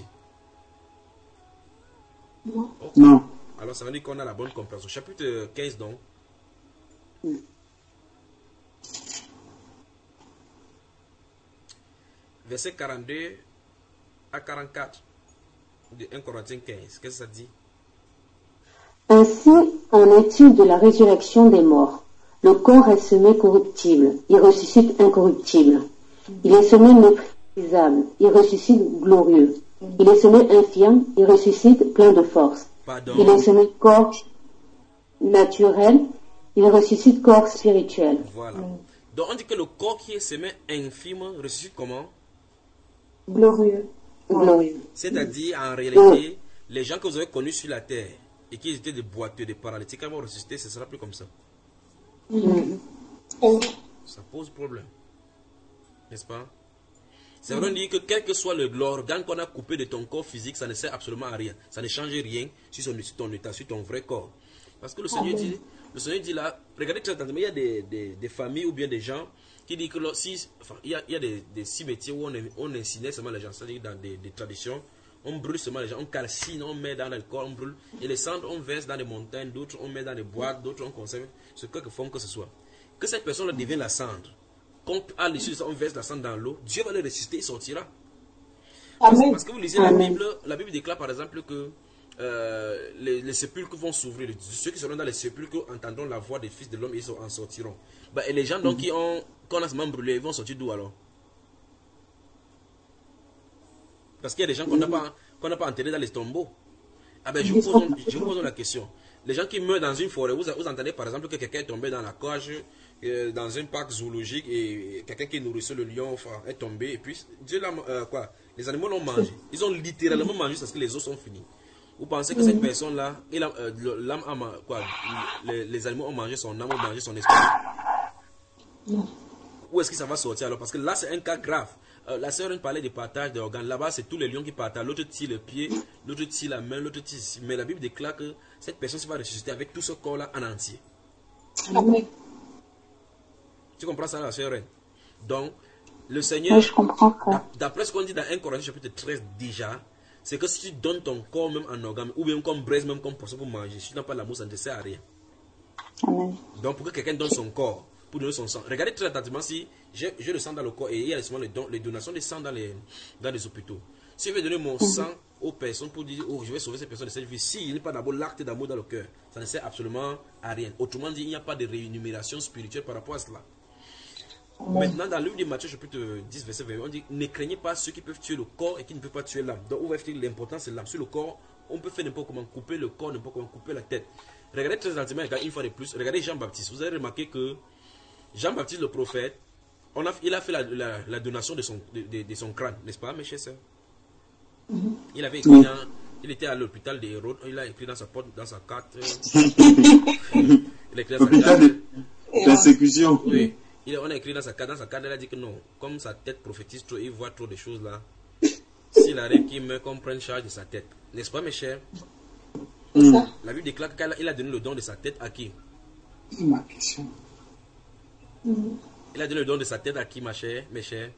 Non. Ok. Non. Alors ça veut dire qu'on a la bonne compréhension. Chapitre quinze donc. Verset quarante-deux à quarante-quatre de un Corinthiens quinze. Qu'est-ce que ça dit? Ainsi en est-il de la résurrection des morts. Le corps est semé corruptible, il ressuscite incorruptible. Il est semé méprisable, il ressuscite glorieux. Il est semé infirme, il ressuscite plein de force. Pardon. Il est semé corps naturel, il ressuscite corps spirituel. Voilà. Donc on dit que le corps qui est semé infime ressuscite comment? Glorieux. Glorieux. C'est-à-dire en réalité, les gens que vous avez connus sur la terre et qui étaient des boiteux, des paralytiques, quand ils vont ressusciter, ce sera plus comme ça. Ça pose problème. N'est-ce pas? C'est vrai, on dit que quel que soit le- l'organe qu'on a coupé de ton corps physique, ça ne sert absolument à rien. Ça ne change rien sur, son, sur ton état, sur ton vrai corps. Parce que le Seigneur dit, le Seigneur dit là, regardez très attentivement, il y a des, des, des familles ou bien des gens qui disent que là, si, enfin, il y a, il y a des, des cimetières où on, on incinère seulement les gens, c'est-à-dire dans des, des traditions, on brûle seulement les gens, on calcine, on met dans le corps, on brûle, et les cendres on verse dans les montagnes, d'autres on met dans les boîtes, d'autres on conserve, c'est quelque forme que ce soit. Que cette personne-là devienne la cendre. Quand à l'issue de ça, on verse la cendre dans l'eau, Dieu va le ressusciter, il sortira. Parce, parce que vous lisez la Bible, la Bible déclare par exemple que euh, les, les sépulcres vont s'ouvrir. Ceux qui seront dans les sépulcres entendront la voix des fils de l'homme et ils en sortiront. Bah, et les gens donc qui ont, qu'on a seulement brûlé, ils vont sortir d'où alors? Parce qu'il y a des gens qu'on n'a pas, qu'on n'a pas enterrés dans les tombeaux. Ah ben, je vous pose, je vous pose la question. Les gens qui meurent dans une forêt, vous, vous entendez par exemple que quelqu'un est tombé dans la cage, euh, dans un parc zoologique, et quelqu'un qui nourrissait le lion enfin, est tombé, et puis Dieu l'a, euh, quoi, les animaux l'ont mangé. Ils ont littéralement mangé parce que les os sont finis. Vous pensez que cette personne-là, il a, euh, le- l'âme a ma- quoi, les, les animaux ont mangé son âme, ont mangé son esprit? Où est-ce que ça va sortir alors? Parce que là, c'est un cas grave. Euh, la sœur parlait de partage d'organes. Là-bas, c'est tous les lions qui partagent. L'autre tire le pied, l'autre tire la main, l'autre tire ici. Mais la Bible déclare que cette personne va ressusciter avec tout ce corps-là en entier. Amen. Tu comprends ça, la sœur Reine? Donc, le Seigneur, Oui, je comprends, frère. d'après ce qu'on dit dans un Corinthiens chapitre treize déjà, c'est que si tu donnes ton corps même en organe, ou bien comme braise, même comme poisson pour manger, si tu n'as pas l'amour, ça ne te sert à rien. Amen. Donc, pour que quelqu'un donne son corps, pour donner son sang, regardez très attentivement si j'ai j'ai le sang dans le corps et il y a souvent les, don, les donations de sang dans les, dans les hôpitaux. Si je vais donner mon sang aux personnes pour dire, oh, je vais sauver ces personnes de cette vie, s'il n'y a pas d'abord l'acte d'amour dans le cœur, ça ne sert absolument à rien. Autrement dit, il n'y a pas de rémunération spirituelle par rapport à cela. Maintenant, dans le livre de Matthieu, chapitre dix, verset vingt, on dit, ne craignez pas ceux qui peuvent tuer le corps et qui ne peuvent pas tuer l'âme. Donc, on va dire l'important, c'est l'âme. Sur le corps, on peut faire n'importe comment, couper le corps, n'importe comment, couper la tête. Regardez très attentivement, une fois de plus, regardez Jean-Baptiste. Vous avez remarqué que Jean-Baptiste, le prophète, on a, il a fait la, la, la donation de son, de, de, de son crâne, n'est-ce pas, mes chers sœurs? Il avait écrit dans, il était à l'hôpital de Hérode, il a écrit dans sa porte, dans sa carte. Il a écrit dans sa L'hôpital carte. de persécution. Oui. Il, on a écrit dans sa carte, dans sa carte, il a dit que non, comme sa tête prophétise trop, il voit trop de choses là. S'il arrive qu'il meurt, qu'on prenne charge de sa tête. N'est-ce pas, mes chers? Mm. La Bible déclare qu'il a donné le don de sa tête à qui? Ma question. Il a donné le don de sa tête à qui, ma chère, mes chers?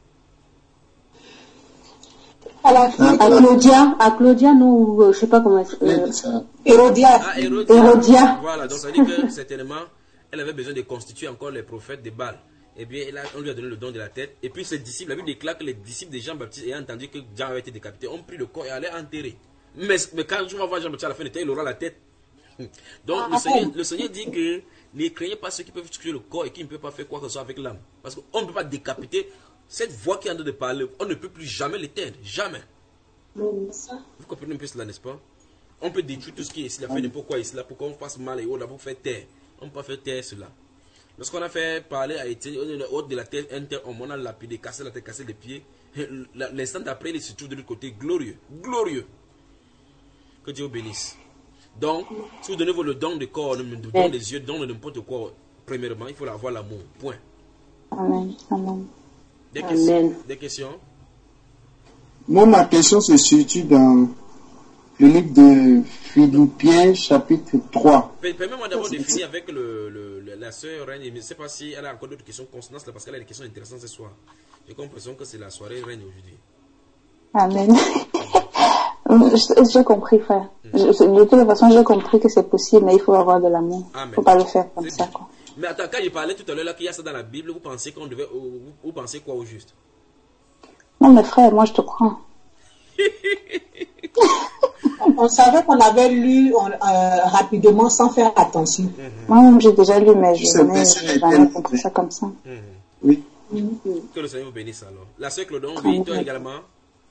À, la, à Claudia, à Claudia, nous, euh, je sais pas comment elle euh, Hérodias. Ah, Hérodias. Hérodias. Voilà, donc ça veut dire que certainement, elle avait besoin de constituer encore les prophètes de Baal. Eh bien, elle a- on lui a donné le don de la tête. Et puis ses disciples, la Bible déclare que les disciples de Jean-Baptiste, ayant entendu que Jean avait été décapité, ont pris le corps et allaient enterrer. Mais, mais quand je vais voir Jean-Baptiste à la fin du temps, il aura la tête. Donc Ah, le, Seigneur, bon. le Seigneur dit que ne craignez pas ceux qui peuvent tuer le corps et qui ne peuvent pas faire quoi que ce soit avec l'âme. Parce qu'on ne peut pas décapiter cette voix qui est en train de parler. On ne peut plus jamais l'éteindre. Jamais. Mais ça, Vous comprenez un peu cela, n'est-ce pas? On peut détruire tout ce qui est ici, là, faire n'importe quoi ici, là, pour qu'on fasse mal et autres, là, pour faire taire. On ne peut pas faire taire cela. Lorsqu'on a fait parler à Étienne, au de la terre, on a lapidé, cassé la tête, cassé les pieds. L'instant d'après, il se trouve de l'autre côté, glorieux. Glorieux. Que Dieu vous bénisse. Donc, si vous donnez le don de corps, le don des yeux, le don de n'importe quoi, premièrement, il faut avoir l'amour. Point. Amen. Amen. Des Amen. questions? Des questions? Moi, ma question se situe dans le livre de Philippiens, chapitre trois. Permets-moi d'abord de finir avec le, le, le- la sœur Reine. Je ne sais pas si elle a encore d'autres questions concernant cela, parce qu'elle a des questions intéressantes ce soir. J'ai l'impression que c'est la soirée Reine aujourd'hui. Amen. J'ai compris, frère. Je- de toute façon, j'ai compris que c'est possible, mais il faut avoir de l'amour. Il ne Amen. faut pas le faire comme C'est ça, bien. quoi. Mais attends, quand j'ai parlé tout à l'heure là qu'il y a ça dans la Bible, vous pensez qu'on devait, vous, vous pensez quoi au juste? Non, mais frère, moi, je te crois. On savait qu'on avait lu on- euh, rapidement sans faire attention. Moi-même, j'ai déjà lu, mais je Ce n'ai verset a été jamais lu. compris ça comme ça. Mhm. Oui. Que le Seigneur vous bénisse alors. La sœur Claudon, oui, toi également.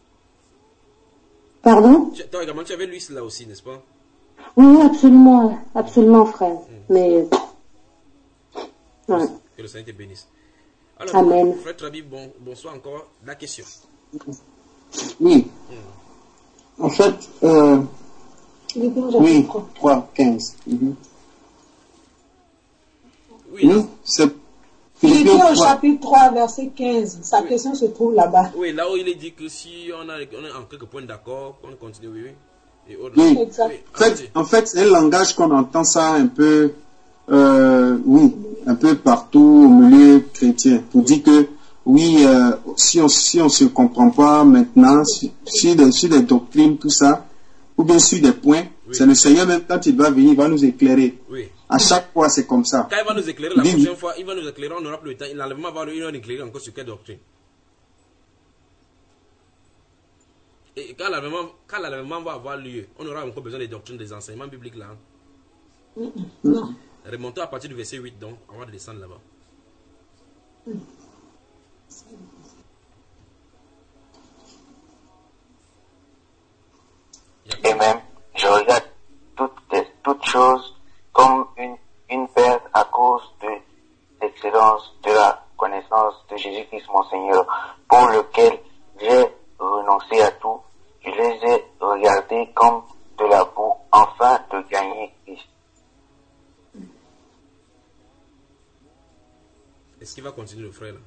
Pardon? Tu- Toi également, tu avais lu cela aussi, n'est-ce pas? Oui, absolument, absolument, frère. Mais, ouais. Que le Seigneur te bénisse. Alors, Amen. frère Trabi, bon, bonsoir encore. La question. Oui. En fait, euh, oui, trois, quinze. Mhm. Oui, Oui, là, c'est Philippiens Philippiens au trois. chapitre trois, verset quinze. Sa question se trouve là-bas. oui, là où il est dit que si on, a, on est en quelques points d'accord, on continue, oui, oui. Et autres. Oui. Exact. Oui, En fait, allons-y. en fait, c'est un langage qu'on entend ça un peu, euh, oui, un peu partout au milieu chrétien. Pour dire que, oui, euh, si on si on se comprend pas maintenant, si- sur des, sur des doctrines, tout ça, ou bien sur des points, Oui. c'est le Seigneur même quand il va venir, il va nous éclairer. Oui. À chaque fois, c'est comme ça. Quand il va nous éclairer la Oui, prochaine oui. fois, il va nous éclairer, on n'aura plus le temps. L'enlèvement va nous éclairer encore sur quelle doctrine. Et quand l'enlèvement, quand l'enlèvement va avoir lieu, on aura encore besoin des doctrines, des enseignements bibliques là. hein. Non. Remontons à partir du verset huit, donc, on va descendre là-bas. Et même, je regarde toutes, les- toutes choses comme une, une perte à cause de l'excellence de la connaissance de Jésus-Christ mon Seigneur, pour lequel j'ai renoncé à tout. Je les ai regardés comme de la boue, afin de gagner Christ. Est-ce qu'il va continuer le frère là?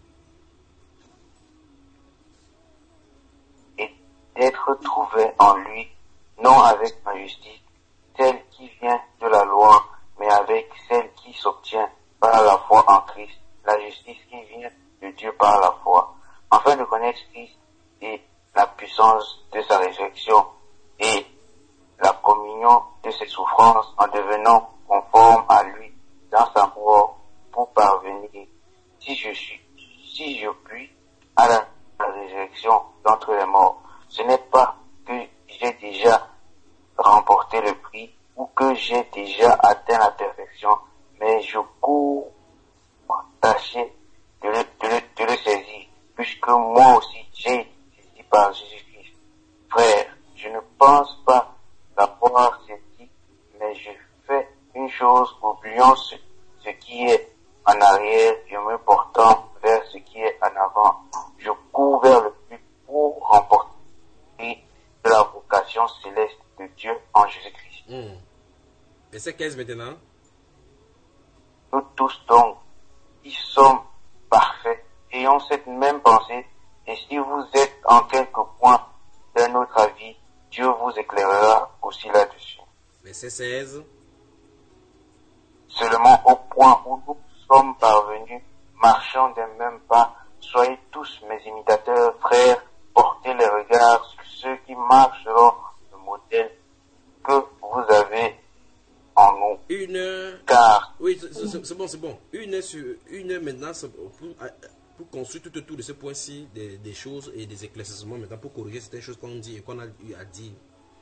Et d'être trouvé en lui, non avec ma justice, celle qui vient de la loi, mais avec celle qui s'obtient par la foi en Christ, la justice qui vient de Dieu par la foi, afin de connaître Christ et la puissance de sa résurrection et la communion de ses souffrances en devenant conforme à lui dans sa mort pour parvenir, si je suis, si je puis, à la, la résurrection d'entre les morts. Ce n'est pas que j'ai déjà remporté le prix ou que j'ai déjà atteint la perfection, mais je cours tâcher de le, de le, de le saisir, puisque moi aussi j'ai été saisi par Jésus-Christ. Frère, je ne pense pas l'avoir saisi, mais je fais une chose, oubliant ce, ce qui est en arrière et me portant vers ce qui est en avant. Je cours vers le but pour remporter de la vocation céleste de Dieu en Jésus-Christ. Hmm. Verset quinze maintenant. Nous tous donc, qui sommes parfaits, ayons cette même pensée, et si vous êtes en quelque point d'un autre avis, Dieu vous éclairera aussi là-dessus. Verset seize. Seulement au point où nous sommes parvenus, marchant d'un même pas, soyez tous mes imitateurs, frères, portez les regards sur ceux qui marchent selon le modèle que vous avez en nous. Une. Car Oui, c'est- c'est c'est bon, c'est bon. Une sur une maintenant c'est pour, pour construire tout autour de ce point-ci des, des choses et des éclaircissements maintenant pour corriger certaines choses qu'on dit et qu'on a eu à dire.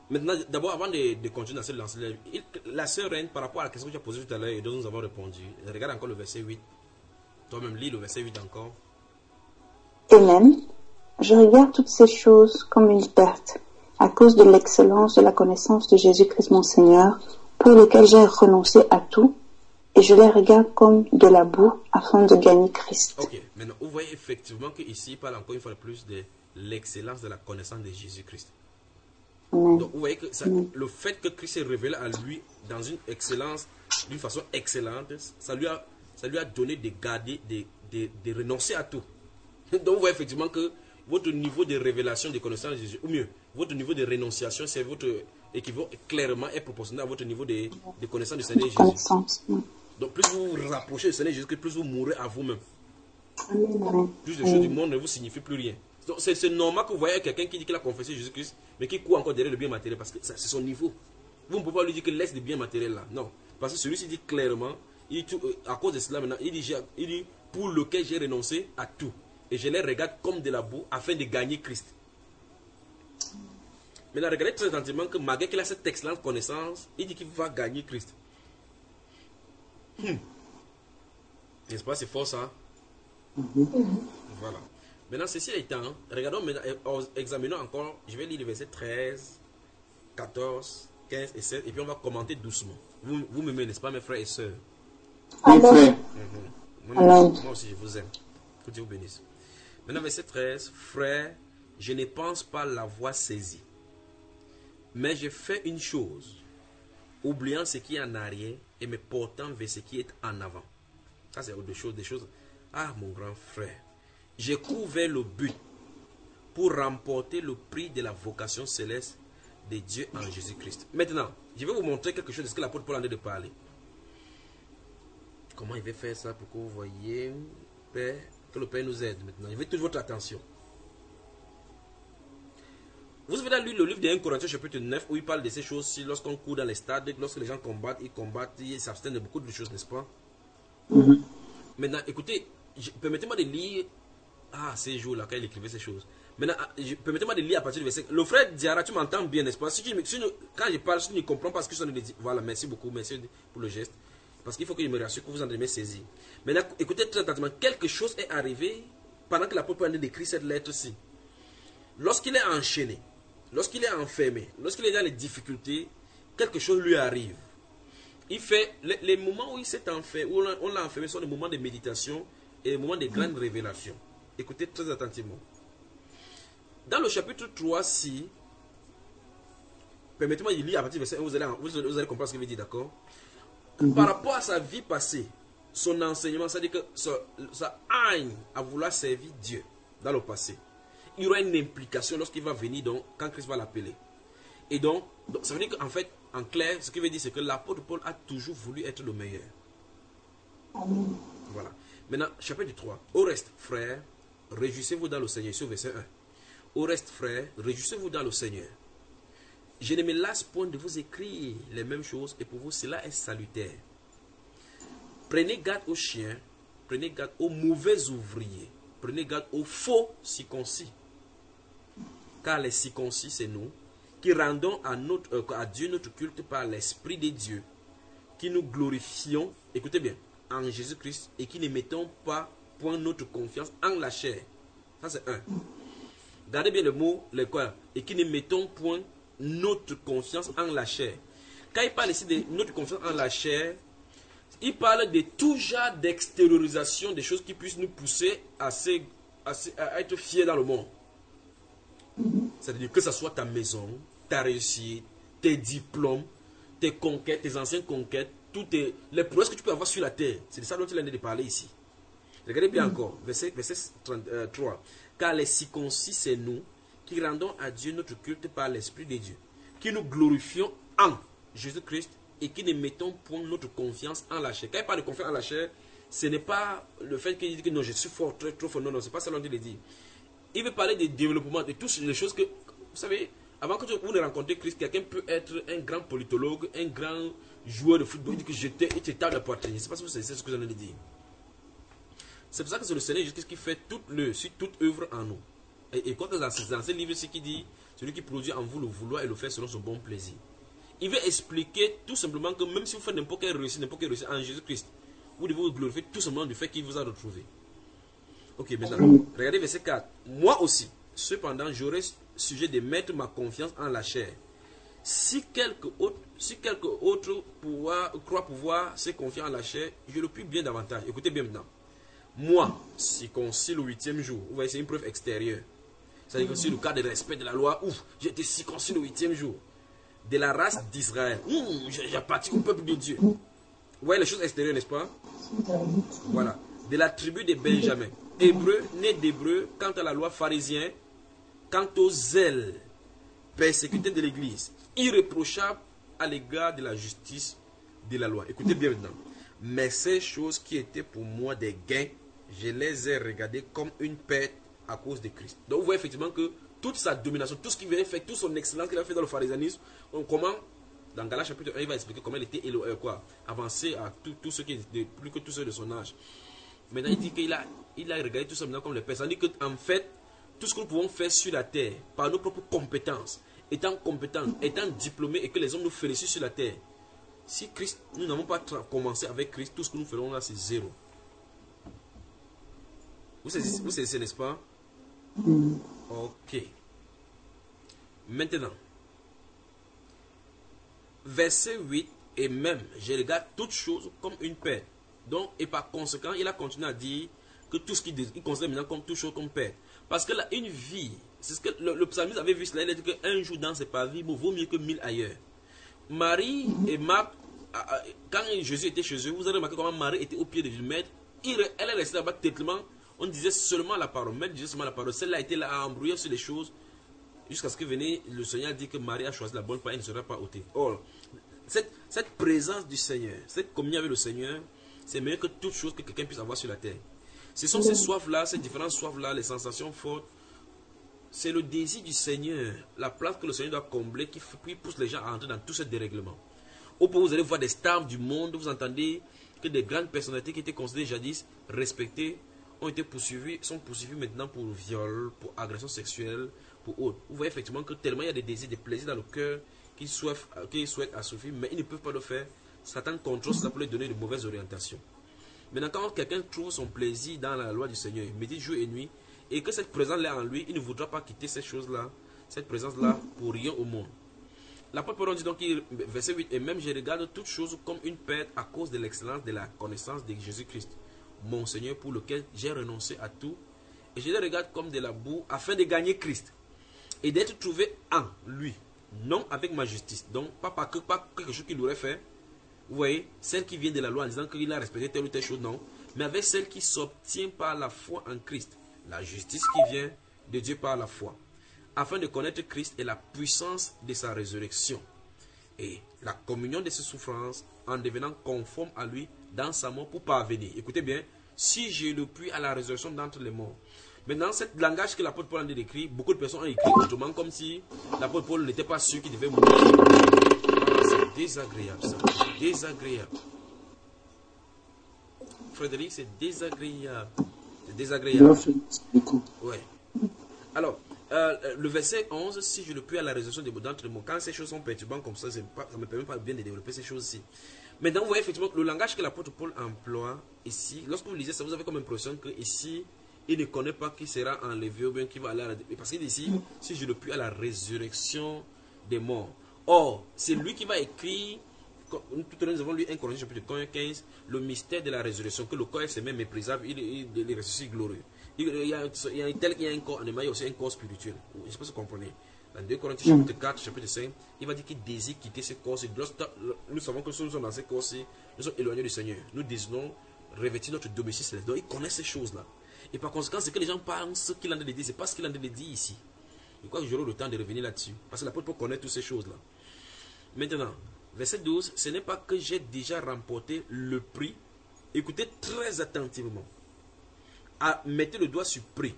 Maintenant, d'abord, avant de, de continuer dans cette lancée, la sœur Reine, par rapport à la question que tu as posée tout à l'heure et dont nous avons répondu, regarde encore le verset huit. Toi-même, lis le verset huit encore. Et même, je regarde toutes ces choses comme une perte, à cause de l'excellence de la connaissance de Jésus-Christ mon Seigneur, pour lequel j'ai renoncé à tout, et je les regarde comme de la boue afin de gagner Christ. Ok, maintenant, vous voyez effectivement qu'ici, il parle encore une fois de plus de l'excellence de la connaissance de Jésus-Christ. Amen. Donc, vous voyez que ça, le fait que Christ s'est révélé à lui dans une excellence, d'une façon excellente, ça lui a, ça lui a donné de garder, de, de, de renoncer à tout. Donc, vous voyez effectivement que votre niveau de révélation, de connaissance de Jésus, ou mieux, votre niveau de renonciation, c'est votre équivalent clairement est proportionnel à votre niveau de, de connaissance du Seigneur Jésus. Donc, plus vous vous rapprochez du Seigneur Jésus, plus vous mourrez à vous-même. Plus de choses du monde ne vous signifient plus rien. Donc, c'est normal que vous voyez quelqu'un qui dit qu'il a confessé Jésus-Christ, mais qui court encore derrière le bien matériel, parce que c'est son niveau. Vous ne pouvez pas lui dire que laisse le bien matériel là. Non. Parce que celui-ci dit clairement, il dit, à cause de cela maintenant, il dit, il dit pour lequel j'ai renoncé à tout. Et je les regarde comme de la boue afin de gagner Christ. Maintenant, regardez très attentivement que malgré qu'il a cette excellente connaissance, il dit qu'il va gagner Christ. Hmm. N'est-ce pas, c'est fort ça? Mm-hmm. Voilà. Maintenant, ceci étant, regardons maintenant, examinons encore, je vais lire les versets treize, quatorze, quinze et seize, et puis on va commenter doucement. Vous, vous m'aimez, n'est-ce pas, mes frères et sœurs? Oui, frère. Mm-hmm. moi, moi, moi aussi, je vous aime. Que Dieu vous bénisse. Maintenant, verset treize, frère, je ne pense pas l'avoir saisi. Mais je fais une chose, oubliant ce qui est en arrière et me portant vers ce qui est en avant. Ça, c'est autre chose, des choses. Ah, mon grand frère, j'ai couru vers le but pour remporter le prix de la vocation céleste de Dieu en Jésus-Christ. Maintenant, je vais vous montrer quelque chose de ce que l'apôtre Paul en est de parler. Comment il va faire ça pour que vous voyez, Père, que le Père nous aide maintenant. Je veux toute votre attention. Vous avez lu le livre de premier Corinthiens chapitre neuf où il parle de ces choses-ci lorsqu'on court dans les stades, lorsque les gens combattent, ils combattent, ils s'abstiennent de beaucoup de choses, n'est-ce pas? Mm-hmm. Maintenant, écoutez, permettez-moi de lire. Ah, ces jours-là, quand il écrivait ces choses. Maintenant, permettez-moi de lire à partir du verset. Le frère Diarra, tu m'entends bien, n'est-ce pas? Si tu, si, quand je parle, si tu ne comprends pas ce que je suis en train de dire, voilà, merci beaucoup, merci pour le geste. Parce qu'il faut que je me rassure que vous en avez saisi. Maintenant, écoutez très attentivement, quelque chose est arrivé pendant que l'apôtre Paul a écrit cette lettre-ci. Lorsqu'il est enchaîné, lorsqu'il est enfermé, lorsqu'il est dans les difficultés, quelque chose lui arrive. Il fait, les, les moments où il s'est enfermé, où on l'a enfermé, sont des moments de méditation et des moments de grande révélation. Écoutez très attentivement. Dans le chapitre trois-ci, permettez-moi de lire à partir du verset un, vous allez, vous, vous allez comprendre ce qu'il veut dire, d'accord? Mm-hmm. Par rapport à sa vie passée, son enseignement, c'est-à-dire que sa, sa haine à vouloir servir Dieu dans le passé, il y aura une implication lorsqu'il va venir, donc, quand Christ va l'appeler. Et donc, donc, ça veut dire qu'en fait, en clair, ce qu'il veut dire, c'est que l'apôtre Paul a toujours voulu être le meilleur. Amen. Voilà. Maintenant, chapitre trois. Au reste, frères, réjouissez-vous dans le Seigneur. Sur verset un. Au reste, frères, réjouissez-vous dans le Seigneur. Je ne me lasse point de vous écrire les mêmes choses, et pour vous, cela est salutaire. Prenez garde aux chiens, prenez garde aux mauvais ouvriers, prenez garde aux faux circoncis. Car les circoncis, c'est nous, qui rendons à, notre, euh, à Dieu notre culte par l'Esprit de Dieu, qui nous glorifions, écoutez bien, en Jésus-Christ, et qui ne mettons pas point notre confiance en la chair. Ça c'est un. Gardez bien le mot, le quoi, et qui ne mettons point notre confiance en la chair. Quand il parle ici de notre confiance en la chair, il parle de tout genre d'extériorisation, des choses qui puissent nous pousser à, se, à, se, à être fiers dans le monde. C'est-à-dire que ce soit ta maison, ta réussite, tes diplômes, tes conquêtes, tes anciennes conquêtes, toutes tes, les prouesses que tu peux avoir sur la terre. C'est de ça dont il a de parler ici. Regardez bien encore, verset, verset trente-trois. Car les circoncis, c'est nous qui rendons à Dieu notre culte par l'Esprit de Dieu, qui nous glorifions en Jésus-Christ et qui ne mettons point notre confiance en la chair. Quand il parle de confiance en la chair, ce n'est pas le fait qu'il dit que non, je suis fort, très, trop fort. Non, non, c'est pas ça dont il dit. Il veut parler de développement, de toutes les choses que, vous savez, avant que vous ne rencontrez Christ, quelqu'un peut être un grand politologue, un grand joueur de football, il dit que j'étais, il était tard de poitrine. Je ne sais pas si vous savez ce que j'en ai dit. C'est pour ça que c'est le Seigneur Jésus qui fait toute le, sur toute œuvre en nous. Et, et quoi que dans, dans ce livre, c'est qui dit, celui qui produit en vous le vouloir et le faire selon son bon plaisir. Il veut expliquer tout simplement que même si vous faites n'importe quelle réussite, n'importe quelle réussite en Jésus-Christ, vous devez vous glorifier tout simplement du fait qu'il vous a retrouvé. Ok, maintenant, regardez verset quatre. Moi aussi, cependant, j'aurai sujet de mettre ma confiance en la chair. Si quelque autre, si quelque autre pouvoir, croit pouvoir se confier en la chair, je le puis bien davantage. Écoutez bien maintenant. Moi, circoncis le huitième jour, vous voyez, c'est une preuve extérieure. C'est-à-dire que c'est le cas de respect de la loi, ouf, j'ai été circoncis le huitième jour. De la race d'Israël, j'appartiens au peuple de Dieu. Vous voyez les choses extérieures, n'est-ce pas? Voilà. De la tribu de Benjamin. Hébreu, né d'Hébreu, quant à la loi pharisien, quant au zèle persécuté de l'Église, irréprochable à l'égard de la justice de la loi. Écoutez bien maintenant. Mais ces choses qui étaient pour moi des gains, je les ai regardées comme une perte à cause de Christ. Donc vous voyez effectivement que toute sa domination, tout ce qu'il vient faire, toute son excellence qu'il a fait dans le pharisianisme, on, comment, dans Galates chapitre un, il va expliquer comment il était euh, quoi, avancé à tout, tout ce qui est plus que tous ceux de son âge. Maintenant il dit qu'il a, il a regardé tout ça maintenant comme les personnes. Il dit qu'en fait, tout ce que nous pouvons faire sur la terre, par nos propres compétences, étant compétents, étant diplômés et que les hommes nous félicitent sur la terre, si Christ, nous n'avons pas commencé avec Christ, tout ce que nous ferons là, c'est zéro. Vous saisissez, vous saisissez, n'est-ce pas? Mm. Ok. Maintenant, verset huit, et même, je regarde toutes choses comme une perte. Donc, et par conséquent, il a continué à dire que tout ce qu'il il considère maintenant comme toute chose comme perte. Parce que là, une vie, c'est ce que le, le psalmiste avait vu cela, il a dit qu'un jour dans ses pavis vaut mieux que mille ailleurs. Marie et Marc, quand Jésus était chez eux, vous avez remarqué comment Marie était au pied du maître. Elle est restée là-bas tellement. On disait seulement la parole. Maître disait seulement la parole. Celle-là était là à embrouiller sur les choses. Jusqu'à ce que venait le Seigneur dit que Marie a choisi la bonne part et ne sera pas ôtée. Or, cette, cette présence du Seigneur, cette communion avec le Seigneur, c'est meilleur que toute chose que quelqu'un puisse avoir sur la terre. Ce sont ces soifs-là, ces différentes soifs-là, les sensations fortes. C'est le désir du Seigneur, la place que le Seigneur doit combler, qui, qui pousse les gens à entrer dans tout ce dérèglement. Au point où vous allez voir des stars du monde, vous entendez que des grandes personnalités qui étaient considérées jadis respectées ont été poursuivies, sont poursuivies maintenant pour viol, pour agression sexuelle, pour autre. Vous voyez effectivement que tellement il y a des désirs, des plaisirs dans le cœur qu'ils souhaitent, qu'ils souhaitent assouvir, mais ils ne peuvent pas le faire. Satan contrôle ça pour leur donner de mauvaises orientations. Maintenant, quand quelqu'un trouve son plaisir dans la loi du Seigneur, il médite jour et nuit, et que cette présence-là est en lui, il ne voudra pas quitter cette chose-là, cette présence-là, pour rien au monde. L'apôtre Paul dit donc, verset huit, et même je regarde toutes choses comme une perte à cause de l'excellence de la connaissance de Jésus-Christ, mon Seigneur, pour lequel j'ai renoncé à tout, et je les regarde comme de la boue, afin de gagner Christ, et d'être trouvé en lui, non avec ma justice, donc pas, pas, que, pas quelque chose qu'il aurait fait. Vous voyez, celle qui vient de la loi en disant qu'il a respecté telle ou telle chose, non. Mais avec celle qui s'obtient par la foi en Christ. La justice qui vient de Dieu par la foi. Afin de connaître Christ et la puissance de sa résurrection. Et la communion de ses souffrances en devenant conforme à lui dans sa mort pour parvenir. Écoutez bien, si je le puis à la résurrection d'entre les morts. Maintenant, ce langage que l'apôtre Paul a écrit, beaucoup de personnes ont écrit autrement, comme si l'apôtre Paul n'était pas sûr qu'il devait mourir. C'est désagréable ça. Désagréable. Frédéric, c'est désagréable. C'est désagréable. Ouais. Alors, euh, le verset onze, si je le puis à la résolution des mots d'entre les mots, quand ces choses sont perturbantes comme ça, pas, ça ne me permet pas bien de développer ces choses-ci. Maintenant, vous voyez effectivement que le langage que l'apôtre Paul emploie ici, lorsque vous lisez ça, vous avez comme impression que ici, il ne connaît pas qui sera enlevé ou bien qui va aller à la... Parce qu'il dit ici, si je le puis à la résurrection des morts. Or, c'est lui qui va écrire, tout à l'heure nous avons lu un Corinthiens chapitre quinze, le mystère de la résurrection, que le corps est même méprisable, il, il, il, il ressuscite glorieux. Il, il, y a, il y a tel qu'il y a un corps animal, il y a aussi un corps spirituel. Je ne sais pas si vous comprenez. Dans deux Corinthiens chapitre quatre, chapitre cinq, il va dire qu'il désire quitter ce corps. Nous savons que si nous sommes dans ce corps-ci, nous sommes éloignés du Seigneur. Nous désirons revêtir notre domicile céleste. Donc il connaît ces choses-là. Et par conséquent, c'est que les gens pensent qu'il en a de dire, c'est pas ce qu'il en a de dire ici. Je crois que j'aurai le temps de revenir là-dessus. Parce que l'apôtre connaît toutes ces choses-là. Maintenant, verset douze, ce n'est pas que j'ai déjà remporté le prix. Écoutez très attentivement. À, mettez le doigt sur prix.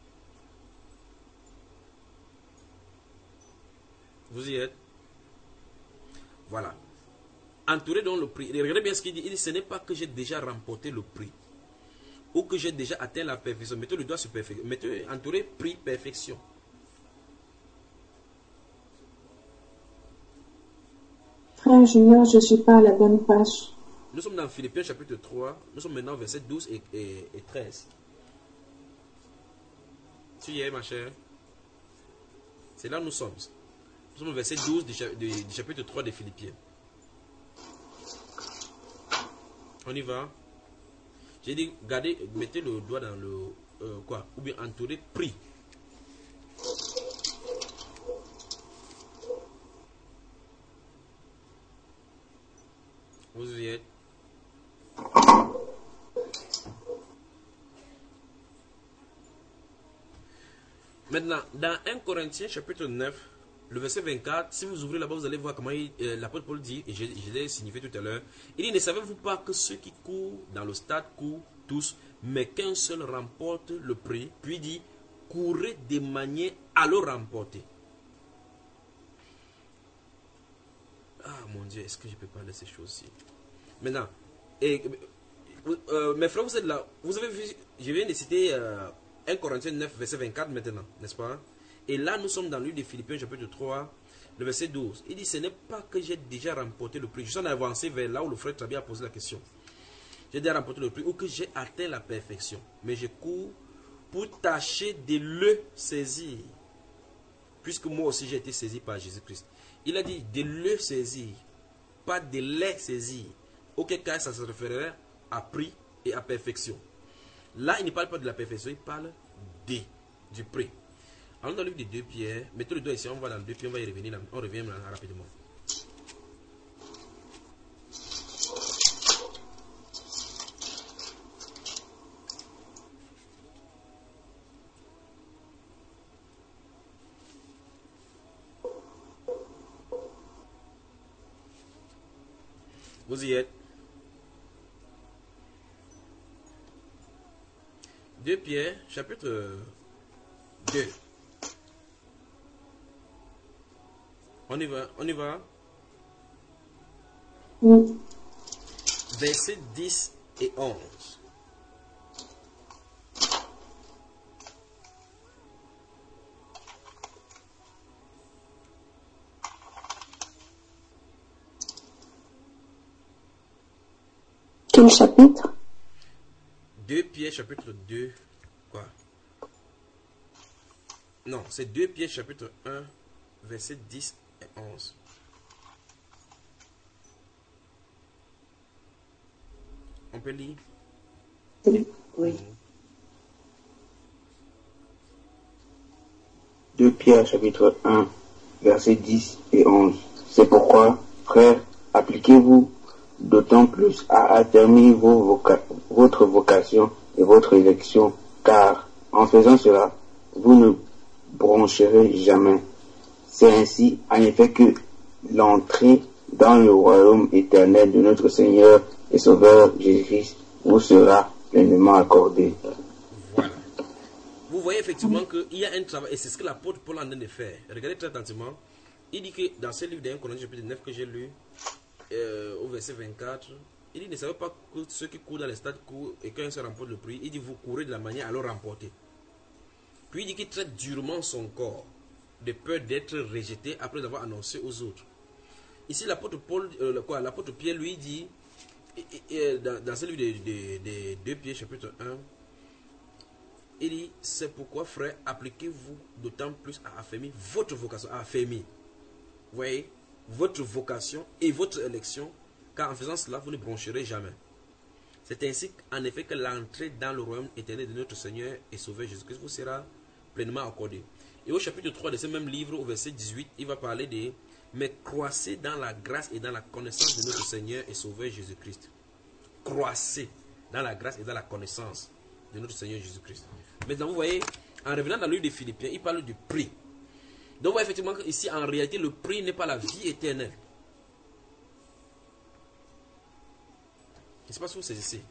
Vous y êtes? Voilà. Entouré dans le prix. Regardez bien ce qu'il dit. Il dit, ce n'est pas que j'ai déjà remporté le prix. Ou que j'ai déjà atteint la perfection. Mettez le doigt sur perfection. Mettez entouré prix perfection. frère Junior, je ne suis pas à la bonne page. Nous sommes dans Philippiens chapitre trois. Nous sommes maintenant au verset douze et, et, et treize. Tu y es, ma chère? C'est là où nous sommes. Nous sommes au verset douze du, du, du chapitre trois des Philippiens. On y va. J'ai dit, gardez, mettez le doigt dans le... Euh, quoi? Ou bien entouré, prie. Vous y êtes. Maintenant, dans un Corinthiens chapitre neuf, le verset vingt-quatre, si vous ouvrez là-bas, vous allez voir comment euh, l'apôtre Paul dit, et je, je l'ai signifié tout à l'heure, il dit, ne savez-vous pas que ceux qui courent dans le stade courent tous, mais qu'un seul remporte le prix, puis dit, courez de manière à le remporter. Ah mon Dieu, est-ce que je peux parler de ces choses-ci? Maintenant, et, euh, mes frères, vous êtes là, vous avez vu, je viens de citer euh, un Corinthiens neuf, verset vingt-quatre maintenant, n'est-ce pas? Et là, nous sommes dans le livre des Philippiens, chapitre trois, le verset douze. Il dit, ce n'est pas que j'ai déjà remporté le prix. Je suis en avancé vers là où le frère Trabi a posé la question. J'ai déjà remporté le prix ou que j'ai atteint la perfection. Mais je cours pour tâcher de le saisir. Puisque moi aussi j'ai été saisi par Jésus-Christ. Il a dit de le saisir, pas de les saisir. Auquel cas ça se référerait à prix et à perfection. Là, il ne parle pas de la perfection, il parle de, du prix. Allons dans le livre de deux Pierre. Mettez le doigt ici, on va dans le deux Pierre, on va y revenir, on revient rapidement. Vous y êtes. deux Pierre, chapitre deux. On y va, on y va. Oui. Versets dix et onze. Quel chapitre? deux Pierre, chapitre deux. Quoi? Non, c'est deux Pierre, chapitre un, versets dix et onze. On peut lire? Oui. deux Pierre chapitre un, versets dix et onze. C'est pourquoi, frères, appliquez-vous d'autant plus à affermir vos voca votre vocation et votre élection, car en faisant cela, vous ne broncherez jamais. C'est ainsi, en effet, que l'entrée dans le royaume éternel de notre Seigneur et Sauveur Jésus-Christ vous sera pleinement accordée. Voilà. Vous voyez effectivement qu'il y a un travail, et c'est ce que l'apôtre Paul est en train de faire. Regardez très attentivement. Il dit que dans ce livre d'un Corinthiens chapitre neuf que j'ai lu, euh, au verset vingt-quatre, il dit, ne savez pas que ceux qui courent dans les stades courent et qu'un seul remporte le prix. Il dit, vous courez de la manière à le remporter. Puis il dit qu'il traite durement son corps, de peur d'être rejeté après avoir annoncé aux autres. Ici, l'apôtre Paul, euh, quoi, l'apôtre Pierre lui dit, et, et, et, dans, dans ce livre de, de, de deux Pierre chapitre un, il dit, c'est pourquoi, frère, appliquez-vous d'autant plus à affermir votre vocation, à affermir. Vous voyez, votre vocation et votre élection, car en faisant cela, vous ne broncherez jamais. C'est ainsi, en effet, que l'entrée dans le royaume éternel de notre Seigneur et Sauveur Jésus-Christ vous sera pleinement accordée. Et au chapitre trois de ce même livre, au verset dix-huit, il va parler de « Mais croissez dans la grâce et dans la connaissance de notre Seigneur et Sauveur Jésus-Christ. » Croissez dans la grâce et dans la connaissance de notre Seigneur Jésus-Christ. Maintenant, vous voyez, en revenant dans le livre des Philippiens, il parle du prix. Donc, vous voyez effectivement qu'ici, en réalité, le prix n'est pas la vie éternelle. Je ne sais pas si vous saisissez.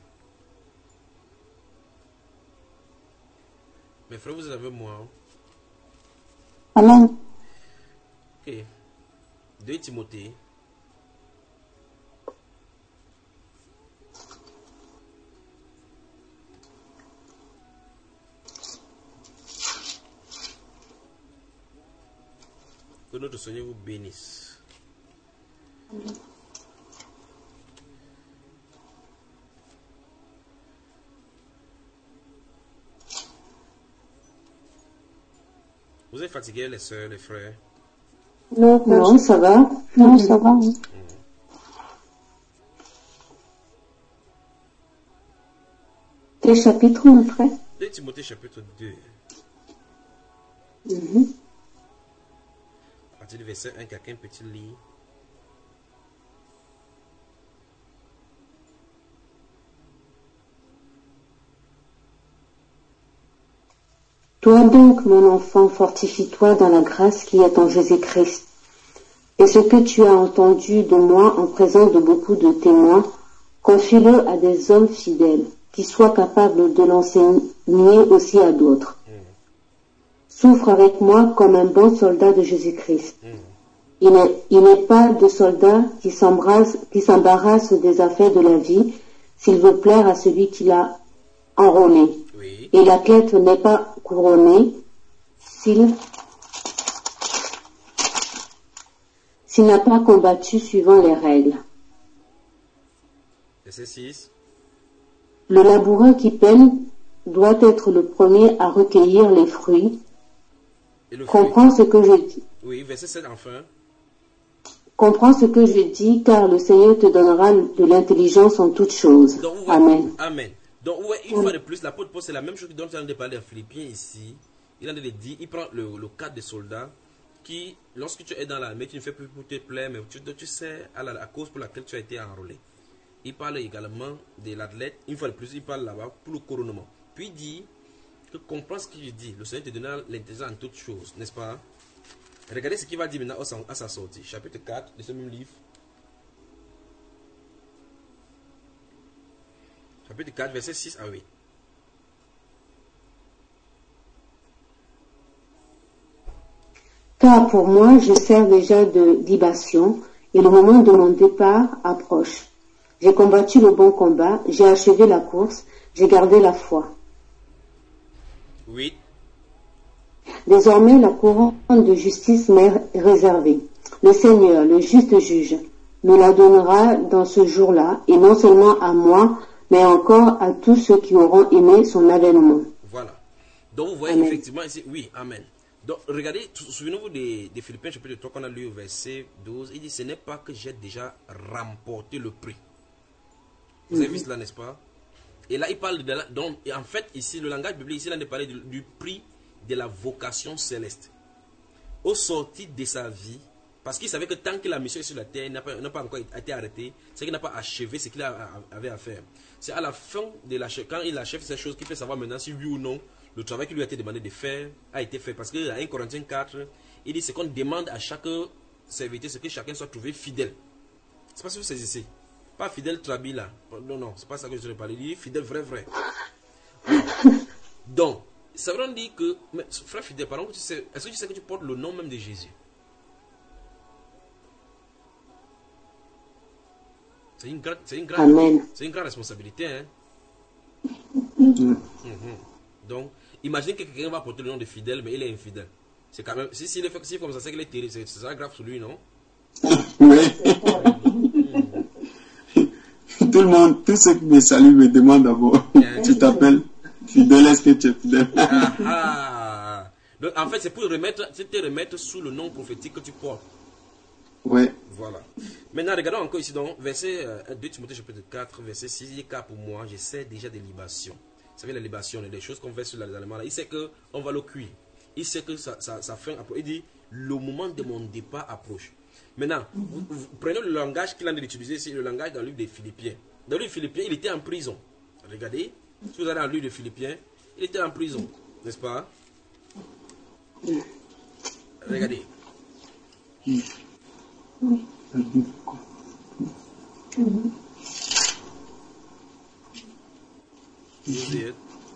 Mes frères, vous êtes avec moi. Hein? Amen. Ok. deux Timothée. Que notre Seigneur vous bénisse. Vous êtes fatigués, les soeurs, les frères? Non, non, ça va. Non, ça va. Oui. Quel chapitre on est prêt? deux Timothée chapitre deux. Mhm. À partir du verset un, quelqu'un peut-il lire? Toi donc, mon enfant, fortifie-toi dans la grâce qui est en Jésus-Christ. Et ce que tu as entendu de moi en présence de beaucoup de témoins, confie-le à des hommes fidèles, qui soient capables de l'enseigner aussi à d'autres. Mm. Souffre avec moi comme un bon soldat de Jésus-Christ. Mm. Il n'est, il n'est pas de soldat qui s'embrasse, qui s'embarrasse des affaires de la vie, s'il veut plaire à celui qui l'a enrôlé. Oui. Et l'athlète n'est pas couronné s'il, s'il n'a pas combattu suivant les règles. Verset six. Le laboureur qui peine doit être le premier à recueillir les fruits. Et le fruit. Comprends ce que je dis. Oui, verset sept enfin. Comprends ce que je dis, car le Seigneur te donnera de l'intelligence en toutes choses. Donc, ouais, Amen. Amen. Donc, ouais, une fois de plus, l'apôtre Paul, c'est la même chose dont il a parlé en Philippiens ici. Il a dit, il prend le, le cadre des soldats qui, lorsque tu es dans l'armée, tu ne fais plus pour te plaire, mais tu, tu sais à la à cause pour laquelle tu as été enrôlé. Il parle également de l'athlète, une fois de plus, il parle là-bas pour le couronnement. Puis il dit que comprends ce qu'il dit. Le Seigneur te donnera l'intelligence en toutes choses, n'est-ce pas? Regardez ce qu'il va dire maintenant à sa sortie. Chapitre quatre de ce même livre. Chapitre quatre, versets six à huit. Car pour moi, je sers déjà de libation, et le moment de mon départ approche. J'ai combattu le bon combat, j'ai achevé la course, j'ai gardé la foi. Oui. Désormais, la couronne de justice m'est réservée. Le Seigneur, le juste juge, me la donnera dans ce jour-là, et non seulement à moi, mais encore à tous ceux qui auront aimé son avènement. Voilà. Donc vous voyez Amen. effectivement ici, oui, Amen. Donc regardez, souvenez-vous des, des Philippiens chapitre trois qu'on a lu au verset douze, il dit, ce n'est pas que j'ai déjà remporté le prix. Vous avez vu cela, n'est-ce pas? Et là, il parle de la, donc, et en fait, ici, le langage biblique, ici, il a parlé du, du prix de la vocation céleste. Au sorti de sa vie, parce qu'il savait que tant que la mission est sur la terre n'a pas, n'a pas encore été arrêtée, c'est qu'il n'a pas achevé ce qu'il avait à faire. C'est à la fin de l'achève, quand il achève ces choses, qu'il peut savoir maintenant si oui ou non le travail qui lui a été demandé de faire a été fait. Parce que dans un Corinthiens quatre, il dit ce qu'on demande à chaque serviteur, c'est que chacun soit trouvé fidèle. C'est pas si vous saisissez. Pas fidèle trabi là. Non, non, c'est pas ça que je vais parler. Il dit fidèle vrai, vrai. Donc, ça veut dire que, mais, frère fidèle, par exemple, tu sais, est-ce que tu sais que tu portes le nom même de Jésus? C'est une, gra c'est une, gra c'est une grande responsabilité. Hein? Mm-hmm. Donc, imagine que quelqu'un va porter le nom de fidèle, mais il est infidèle. C'est quand même, si, si il est fait si comme ça, c'est qu'il est terrible. C'est ça grave sur lui, non? Oui. Tout le monde, tous ceux qui me saluent me demandent d'abord, tu t'appelles fidèle, est-ce que tu es fidèle? Ah, ah. Donc, en fait, c'est pour remettre, te remettre sous le nom prophétique que tu portes. Oui. Voilà. Maintenant, regardons encore ici, donc, verset euh, deux Timothée chapitre quatre, verset six, il dit, car pour moi, je sais déjà des libations. Vous savez, la libation, les choses qu'on fait sur les Allemands, là, il sait qu'on va le cuire. Il sait que ça, ça, ça fait, il dit, le moment de mon départ approche. Maintenant, vous, vous prenez le langage qu'il a utilisé ici, le langage dans le livre des Philippiens. Dans le livre des Philippiens, il était en prison. Regardez, si vous allez dans le livre des Philippiens, il était en prison, n'est-ce pas? Regardez. Vous y êtes.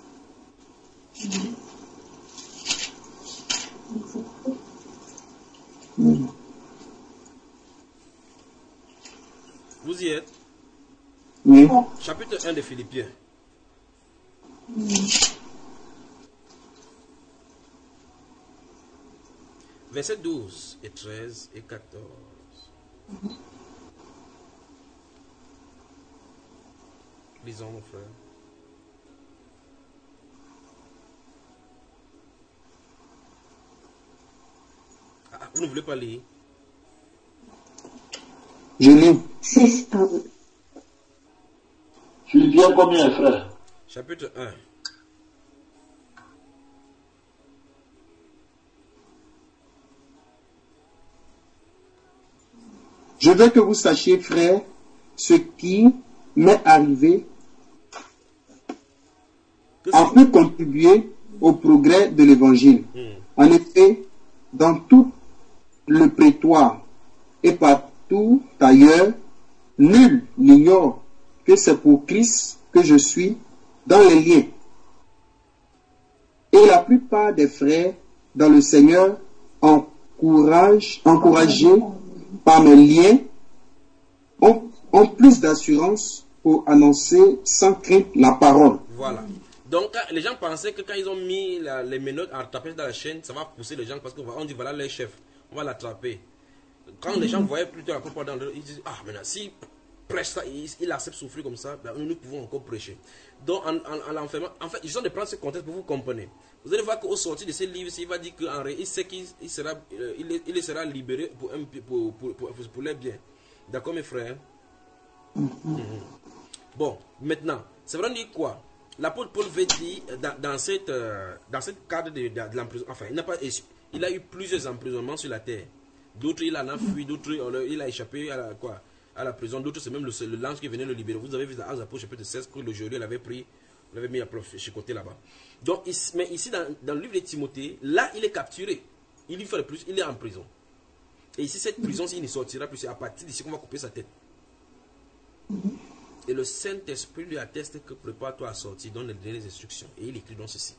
Vous y êtes? Oui. Chapitre un des Philippiens. Versets douze et treize et quatorze. Lisons, mon frère. Vous ne voulez pas lire? Je lis. six, pardon. Philippiens combien, frère? Chapitre un. Je veux que vous sachiez, frère, ce qui m'est arrivé a pu contribuer au progrès de l'évangile. Hmm. En effet, dans tout le prétoire et partout ailleurs, nul n'ignore que c'est pour Christ que je suis dans les liens. Et la plupart des frères dans le Seigneur, encouragent, encouragés par mes liens, ont, ont plus d'assurance pour annoncer sans crainte la parole. Voilà. Donc, les gens pensaient que quand ils ont mis la, les menottes en tapant dans la chaîne, ça va pousser les gens parce qu'on dit voilà les chefs, on va l'attraper. Quand les gens voyaient plutôt la propos dans le, ils disent ah maintenant si prêche ça, il, il accepte souffrir comme ça, ben, nous, nous pouvons encore prêcher. Donc en, en, en l'enfermant, en fait, ils ont de prendre ce contexte pour vous comprendre. Vous allez voir qu'au sortir de ce livre, il va dire qu'en réalité, il sait qu'il il sera, euh, il, il sera libéré pour, un, pour, pour, pour, pour, pour les biens. D'accord mes frères? Mm-hmm. Mm-hmm. Bon, maintenant, c'est vrai dire quoi? L'apôtre Paul veut dire dans, dans, cette, euh, dans cette cadre de, de, de l'emprisonnement, enfin, il n'a pas, il a eu plusieurs emprisonnements sur la terre. D'autres, il en a fui, d'autres, il a échappé à la, quoi, à la prison. D'autres, c'est même le, le l'ange qui venait le libérer. Vous avez vu dans Apôtres chapitre seize que le geôlier l'avait pris, l'avait mis à chicoter là-bas. Donc, il, mais ici, dans, dans le livre de Timothée, là, il est capturé. Il y fait le plus, il est en prison. Et ici, cette prison, s'il ne sortira plus, c'est à partir d'ici qu'on va couper sa tête. Et le Saint-Esprit lui atteste que prépare-toi à sortir, donne les dernières instructions. Et il écrit donc ceci.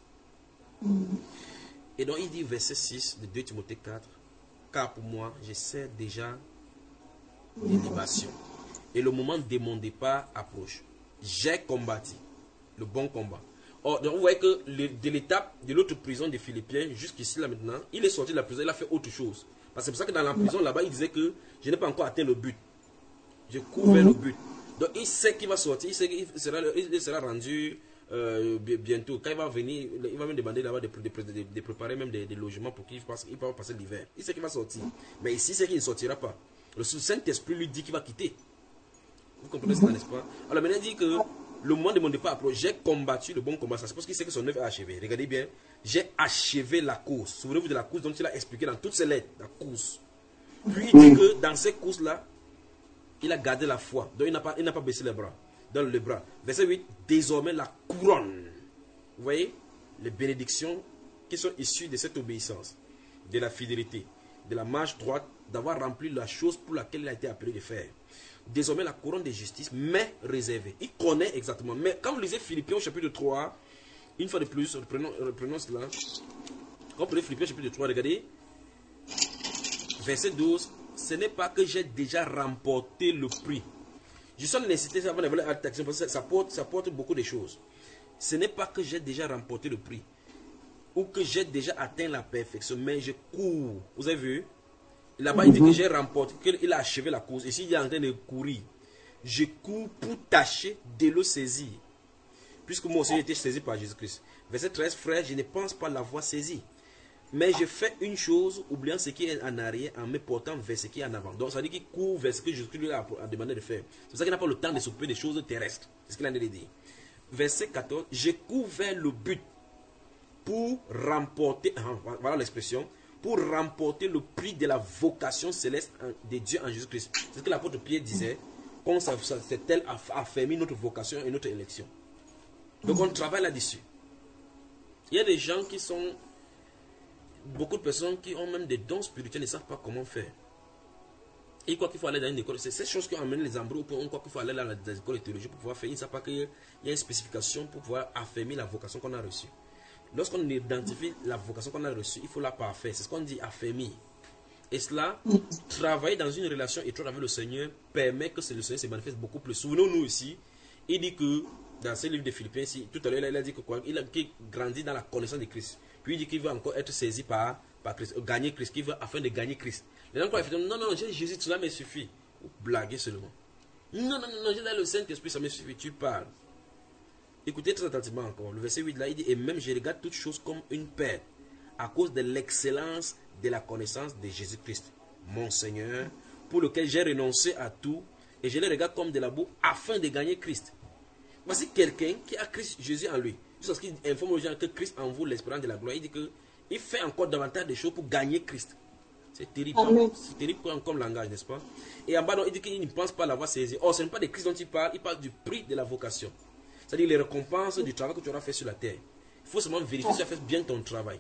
Et donc il dit verset six de deux Timothée quatre, car pour moi, je sais déjà les libations. Et le moment de mon départ approche. J'ai combattu le bon combat. Or, donc vous voyez que le, de l'étape de l'autre prison des Philippiens, jusqu'ici là maintenant, il est sorti de la prison, il a fait autre chose. Parce que c'est pour ça que dans la prison là-bas, il disait que je n'ai pas encore atteint le but. Je cours vers le but. Donc il sait qu'il va sortir, il sait qu'il sera, il sera rendu euh, bientôt. Quand il va venir, il va même demander là-bas de, de, de, de préparer même des, des logements pour qu'il passe, il va passer l'hiver. Il sait qu'il va sortir. Mais ici, il sait qu'il ne sortira pas. Le Saint-Esprit lui dit qu'il va quitter. Vous comprenez ça, n'est-ce pas? Alors maintenant, il dit que le moment de mon départ approche, j'ai combattu le bon combat. Ça, c'est parce qu'il sait que son œuvre est achevée. Regardez bien, j'ai achevé la course. Souvenez-vous de la course dont il a expliqué dans toutes ses lettres, la course. Puis il dit que dans ces courses-là, il a gardé la foi. Donc il n'a pas, il n'a pas baissé les bras. Dans les bras. Verset huit. Désormais la couronne. Vous voyez? Les bénédictions qui sont issues de cette obéissance, de la fidélité, de la marche droite, d'avoir rempli la chose pour laquelle il a été appelé de faire. Désormais la couronne de justice m'est réservée. Il connaît exactement. Mais quand vous lisez Philippiens au chapitre trois, une fois de plus, reprenons, reprenons cela. Quand vous lisez Philippiens au chapitre trois, regardez. Verset douze. Ce n'est pas que j'ai déjà remporté le prix. Je suis en nécessité avant d'avoir l'action parce que ça porte, ça porte beaucoup de choses. Ce n'est pas que j'ai déjà remporté le prix ou que j'ai déjà atteint la perfection, mais je cours. Vous avez vu? Là-bas, il dit que j'ai remporté, qu'il a achevé la course. Ici, il est en train de courir. Je cours pour tâcher de le saisir. Puisque moi aussi, j'ai été saisi par Jésus-Christ. Verset treize, frère, je ne pense pas l'avoir saisi. Mais je fais une chose, oubliant ce qui est en arrière, en me portant vers ce qui est en avant. Donc ça veut dire qu'il court vers ce que Jésus lui a demandé de faire. C'est pour ça qu'il n'a pas le temps de s'occuper des choses terrestres. C'est ce qu'il a dit. Verset quatorze, je cours vers le but pour remporter, voilà l'expression, pour remporter le prix de la vocation céleste de Dieu en Jésus-Christ. C'est ce que l'apôtre Pierre disait, quand c'est tel affermi notre vocation et notre élection. Donc on travaille là-dessus. Il y a des gens qui sont... Beaucoup de personnes qui ont même des dons spirituels ne savent pas comment faire. Et quoi qu'il faut aller dans une école, c'est ces choses qui ont amené les embrouilles, ou quoi qu'il faut aller dans les écoles de théologie pour pouvoir faire. Ils ne savent pas qu'il y a une spécification pour pouvoir affermir la vocation qu'on a reçue. Lorsqu'on identifie la vocation qu'on a reçue, il faut la parfaire. C'est ce qu'on dit affermir. Et cela, travailler dans une relation étroite avec le Seigneur permet que le Seigneur se manifeste beaucoup plus. Souvenons-nous ici, il dit que dans ce livre de Philippiens, ici, tout à l'heure, il a dit que quoi, il a qu'il grandit dans la connaissance de Christ. Puis il dit qu'il veut encore être saisi par, par Christ, gagner Christ, qu'il veut afin de gagner Christ. Les gens croient, non, non, j'ai Jésus, cela me suffit. Vous blaguez seulement. Non, non, non, non, j'ai le Saint-Esprit, ça me suffit, tu parles. Écoutez très attentivement encore. Le verset huit là, il dit, et même je regarde toutes choses comme une perte, à cause de l'excellence de la connaissance de Jésus-Christ, mon Seigneur, pour lequel j'ai renoncé à tout et je le regarde comme de la boue afin de gagner Christ. Voici quelqu'un qui a Christ Jésus en lui. Jusqu'à ce qu'il informe aux gens que Christ en vous l'espérance de la gloire. Il dit qu'il fait encore davantage de choses pour gagner Christ. C'est terrible. C'est terrible comme langage, n'est-ce pas? Et en bas, il dit qu'il ne pense pas l'avoir saisi. Or, ce n'est pas de Christ dont il parle, il parle du prix de la vocation. C'est-à-dire les récompenses du travail que tu auras fait sur la terre. Il faut seulement vérifier si tu as fait bien ton travail.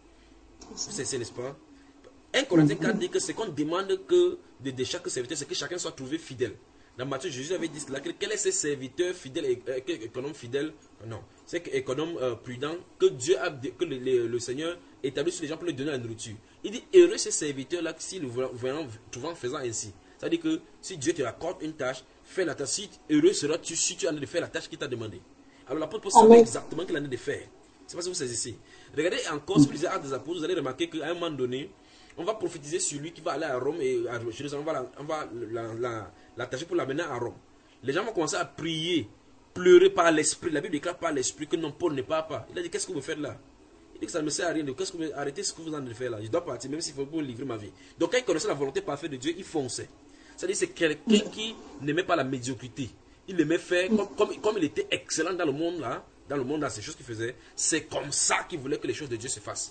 C'est, n'est-ce pas? un Corinthiens quatre dit que ce qu'on demande que de, de chaque serviteur, c'est que chacun soit trouvé fidèle. Dans Matthieu, Jésus avait dit cela. Quel est ce serviteur fidèle et euh, économe fidèle? Non, c'est économe euh, prudent que Dieu a, que le, le, le Seigneur établit sur les gens pour leur donner la nourriture. Il dit heureux ce serviteur-là si nous voyons trouvant faisant ainsi. C'est-à-dire que si Dieu te accorde une tâche, fais la tâche. Si heureux seras-tu si tu as de faire la tâche qu'il t'a demandé. Alors l'apôtre Paul savait exactement qu'il en est de faire. C'est pas si vous saisissez. Regardez encore, si vous lisez Actes des Apôtres, vous allez remarquer qu'à un moment donné, on va prophétiser sur lui qui va aller à Rome et à Jérusalem. On va, on va la, la, l'attacher pour l'amener à Rome. Les gens vont commencer à prier, pleurer par l'esprit. La Bible déclare par l'esprit que non, Paul ne part pas. Il a dit, qu'est-ce que vous faites là? Il dit que ça ne me sert à rien. Qu'est-ce que vous, arrêtez ce que vous en train de faire là. Je dois partir, même s'il faut pour livrer ma vie. Donc quand il connaissait la volonté parfaite de Dieu, il fonçait. C'est-à-dire c'est quelqu'un qui n'aimait pas la médiocrité. Il aimait faire, comme, comme, comme il était excellent dans le monde là, dans le monde, dans ces choses qu'il faisait, c'est comme ça qu'il voulait que les choses de Dieu se fassent.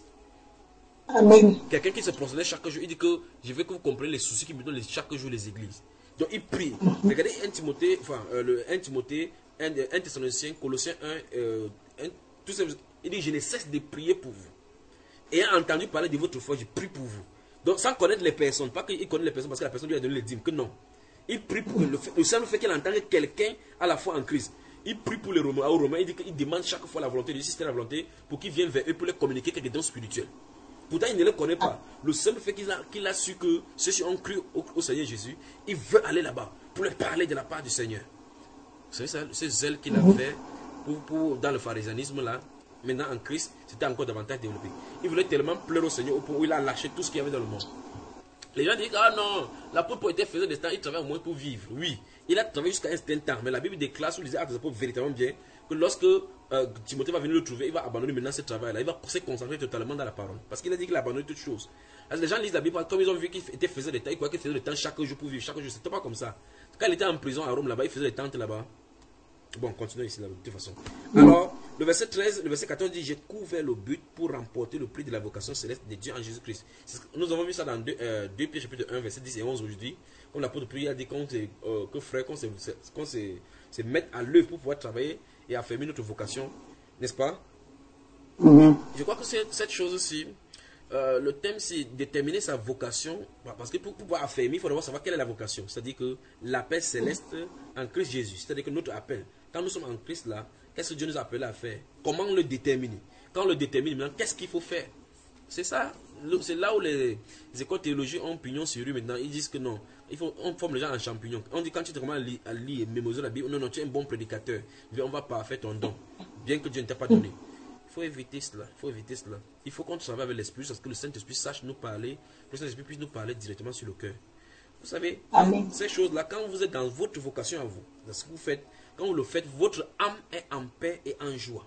Amen. Quelqu'un qui se prosternait chaque jour, il dit que je veux que vous compreniez les soucis qui me donnent chaque jour les églises. Donc il prie. Regardez un Timothée, enfin euh, le un Timothée, un Thessaloniciens, Colossiens un, euh, un tout ça, il dit je ne cesse de prier pour vous. Et ayant entendu parler de votre foi, je prie pour vous. Donc sans connaître les personnes, pas qu'il connaît les personnes parce que la personne lui a donné les dîmes, que non. Il prie pour le, fait, le simple fait qu'il entend que quelqu'un a la foi en Christ. Il prie pour les Romains, aux Romains, il dit qu'il demande chaque fois la volonté de Dieu, si c'était la volonté, pour qu'il vienne vers eux pour les communiquer quelques dons spirituels. Pourtant, il ne le connaît pas. Le simple fait qu'il a, qu'il a su que ceux-ci ont cru au, au Seigneur Jésus, il veut aller là-bas pour leur parler de la part du Seigneur. Vous savez, c'est zèle qu'il a fait pour, pour, dans le pharisianisme là. Maintenant, en Christ, c'était encore davantage développé. Il voulait tellement pleurer au Seigneur au point où il a lâché tout ce qu'il y avait dans le monde. Les gens disent, ah non, l'apôtre était faisant des temps, il travaille au moins pour vivre. Oui, il a travaillé jusqu'à un certain temps. Mais la Bible déclare, sous les actes des apôtres, véritablement bien, que lorsque euh, Timothée va venir le trouver, il va abandonner maintenant ce travail-là. Il va se concentrer totalement dans la parole. Parce qu'il a dit qu'il a abandonné toutes choses. Alors, les gens lisent la Bible, comme ils ont vu qu'il était faisant des temps, ils croyaient qu'il faisait des temps chaque jour pour vivre. Chaque jour, c'était pas comme ça. Quand il était en prison à Rome, là-bas, il faisait des tentes là-bas. Bon, continuons ici, là, de toute façon. Alors, le verset treize, le verset quatorze dit, j'ai couvert le but pour remporter le prix de la vocation céleste de Dieu en Jésus-Christ. Nous avons vu ça dans deux, euh, deux Pierre chapitre un, verset dix et onze aujourd'hui. Comme l'apôtre Pierre a dit qu'on euh, que frère, qu'on se, qu'on se, se mette à l'œuvre pour pouvoir travailler et affermir notre vocation, n'est-ce pas? Mm-hmm. Je crois que c'est cette chose-ci, euh, le thème c'est déterminer sa vocation, parce que pour, pour pouvoir affermir, il faut d'abord savoir quelle est la vocation. C'est-à-dire que l'appel céleste en Christ Jésus, c'est-à-dire que notre appel, quand nous sommes en Christ là, qu'est-ce que Dieu nous a appelé à faire? Comment le déterminer? Quand on le détermine maintenant, qu'est-ce qu'il faut faire? C'est ça, c'est là où les, les écoles théologiques ont pignon sur eux maintenant. Ils disent que non, il faut, on forme les gens en champignons. On dit quand tu te commences à lire, à lire et mémoriser la Bible, non, non, tu es un bon prédicateur. On va pas faire ton don, bien que Dieu ne t'a pas donné. Il faut éviter cela, il faut éviter cela. Il faut qu'on travaille avec l'Esprit, parce que le Saint-Esprit sache nous parler, que le Saint-Esprit puisse nous parler directement sur le cœur. Vous savez, Amen. Ces choses-là, quand vous êtes dans votre vocation à vous, dans ce que vous faites, quand vous le faites, votre âme est en paix et en joie.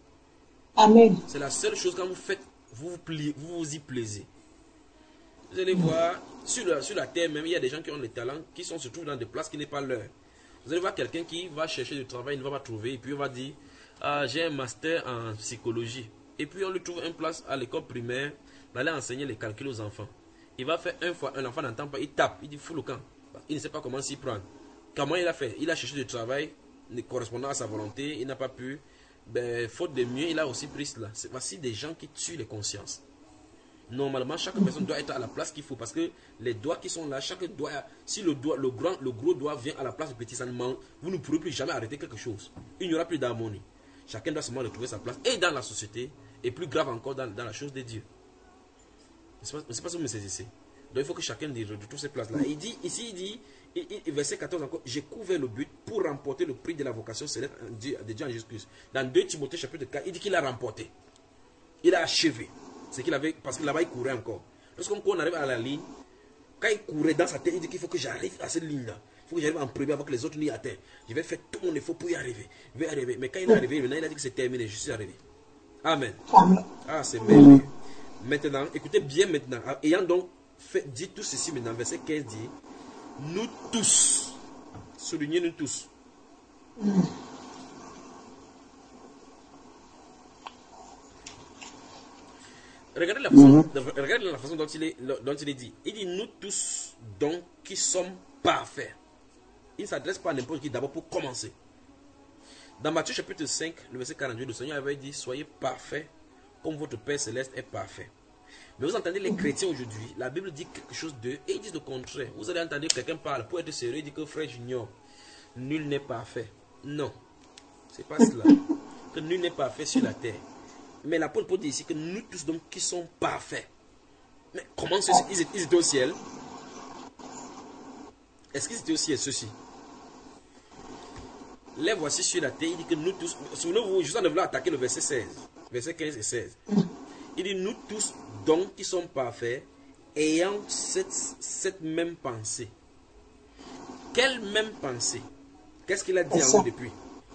Amen. C'est la seule chose quand vous faites, vous vous, pliez, vous, vous y plaisez. Vous allez voir, sur la, sur la terre même, il y a des gens qui ont des talents, qui sont, se trouvent dans des places qui n'est pas leur. Vous allez voir quelqu'un qui va chercher du travail, il ne va pas trouver, et puis on va dire, ah, j'ai un master en psychologie. Et puis on lui trouve une place à l'école primaire, d'aller enseigner les calculs aux enfants. Il va faire un fois, un enfant n'entend pas, il tape, il dit fou le camp. Il ne sait pas comment s'y prendre. Comment il a fait? Il a cherché du travail, correspondant à sa volonté, il n'a pas pu. Ben, faute de mieux, il a aussi pris cela. Voici des gens qui tuent les consciences. Normalement, chaque personne doit être à la place qu'il faut, parce que les doigts qui sont là, chaque doigt, si le doigt, le grand, le gros doigt vient à la place du petit, ça ne manque, vous ne pourrez plus jamais arrêter quelque chose. Il n'y aura plus d'harmonie. Chacun doit seulement retrouver sa place, et dans la société, et plus grave encore dans, dans la chose de Dieu. Je ne sais pas si vous me saisissez. Donc il faut que chacun retrouve ses places là. Et il dit, ici il dit, il, il, verset quatorze encore, j'ai couvert le but pour remporter le prix de la vocation céleste de Dieu en Jésus-Christ. Dans deux Timothée chapitre quatre, il dit qu'il a remporté. Il a achevé. C'est qu'il avait, parce que là-bas il courait encore. Lorsqu'on arrive à la ligne, quand il courait dans sa tête, il dit qu'il faut que j'arrive à cette ligne-là. Il faut que j'arrive en premier avant que les autres n'y atteignent. Je vais faire tout mon effort pour y arriver. Je vais arriver. Mais quand il est arrivé, maintenant il a dit que c'est terminé, je suis arrivé. Amen. Ah, c'est merveilleux. Maintenant, écoutez bien maintenant. Ayant donc fait, dit tout ceci maintenant, verset quinze dit, nous tous, soulignez nous tous. Mm. Regardez la façon, mm-hmm. regardez la façon dont, il est, dont il est dit. Il dit nous tous donc qui sommes parfaits. Il ne s'adresse pas à n'importe qui d'abord pour commencer. Dans Matthieu chapitre cinq, le verset quarante-huit, le Seigneur avait dit soyez parfaits comme votre Père Céleste est parfait. Mais vous entendez les chrétiens aujourd'hui, la Bible dit quelque chose d'eux et ils disent le contraire. Vous allez entendre quelqu'un parler pour être sérieux, il dit que frère Junior, nul n'est parfait. Non, c'est pas cela. Que nul n'est parfait sur la terre. Mais l'apôtre Paul dit ici que nous tous donc qui sont parfaits. Mais comment ceux-ci, ils, ils étaient au ciel? Est-ce qu'ils étaient au ciel ceux-ci? Les voici sur la terre, il dit que nous tous, souvenez-vous, juste en vouloir attaquer le verset seize, verset quinze et seize. Il dit nous tous donc qui sommes parfaits, ayant cette, cette même pensée. Quelle même pensée? Qu'est-ce qu'il a dit en haut depuis?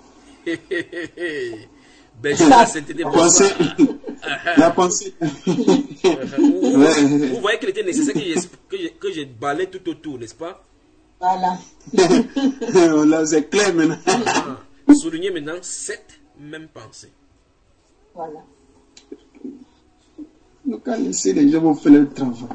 Ben, je la sainteté. La pensée. La pensée. vous, vous, vous voyez qu'il était nécessaire que j'ai que j'ai balayé tout autour, n'est-ce pas? Voilà. Là, c'est clair maintenant. Ah, soulignez maintenant cette même pensée. Voilà. Donc, laissez les gens vont faire leur travail.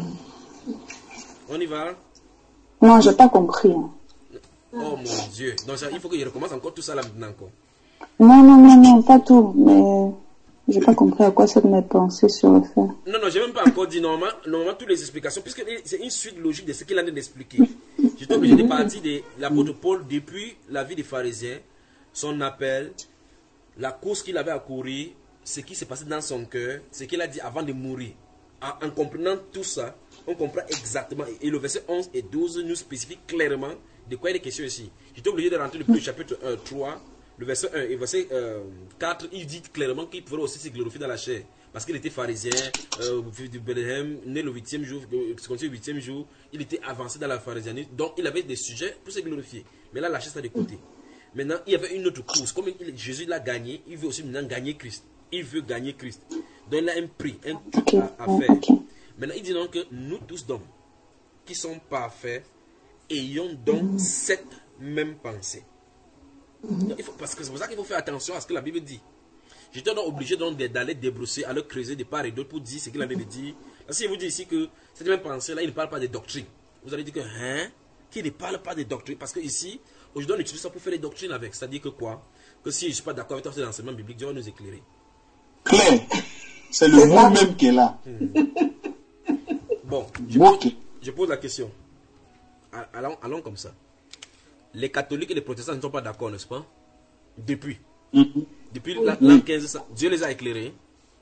On y va? Non, j'ai pas compris. Oh mon Dieu. Donc, il faut que je recommence encore tout ça là maintenant encore. Non, non, non, non, pas tout. Mais j'ai pas compris à quoi ça me pensait sur le fait. Non, non, j'ai même pas encore dit normalement, normalement toutes les explications, puisque c'est une suite logique de ce qu'il a d'expliquer. J'étais obligé de partir de l'apôtre Paul depuis la vie des pharisiens, son appel, la course qu'il avait à courir, ce qui s'est passé dans son cœur, ce qu'il a dit avant de mourir. En, en comprenant tout ça, on comprend exactement. Et le verset onze et douze nous spécifie clairement de quoi il est question ici. J'étais obligé de rentrer depuis le chapitre un, trois, le verset un et verset euh, quatre, il dit clairement qu'il pouvait aussi se glorifier dans la chair. Parce qu'il était pharisien, euh, de Bethléem, né le huitième jour, le huitième jour, il était avancé dans la pharisianisme, donc il avait des sujets pour se glorifier. Mais là, la chair, ça de côté. Maintenant, il y avait une autre course. Comme il, Jésus l'a gagné, il veut aussi maintenant gagner Christ. Il veut gagner Christ. Donc il a un prix, un truc à, à faire. Maintenant, il dit donc que nous tous donc, qui sommes parfaits, ayons donc cette même pensée. Donc, il faut, parce que c'est pour ça qu'il faut faire attention à ce que la Bible dit. J'étais donc obligé donc d'aller débrousser, à le creuser de part et d'autre pour dire ce qu'il avait dit. Parce qu'il vous dit ici que cette même pensée-là, il ne parle pas de doctrine. Vous allez dire que, hein, qu'il ne parle pas de doctrine. Parce que ici, aujourd'hui, on utilise ça pour faire des doctrines avec. C'est-à-dire que quoi? Que si je ne suis pas d'accord avec toi sur l'enseignement biblique, Dieu va nous éclairer. Claire. C'est le mot même qui est là. Hmm. Bon, je pose, je pose la question. Allons, allons comme ça. Les catholiques et les protestants ne sont pas d'accord, n'est-ce pas? Depuis. Mm-hmm. Depuis l'an mm-hmm. quinze, Dieu les a éclairés.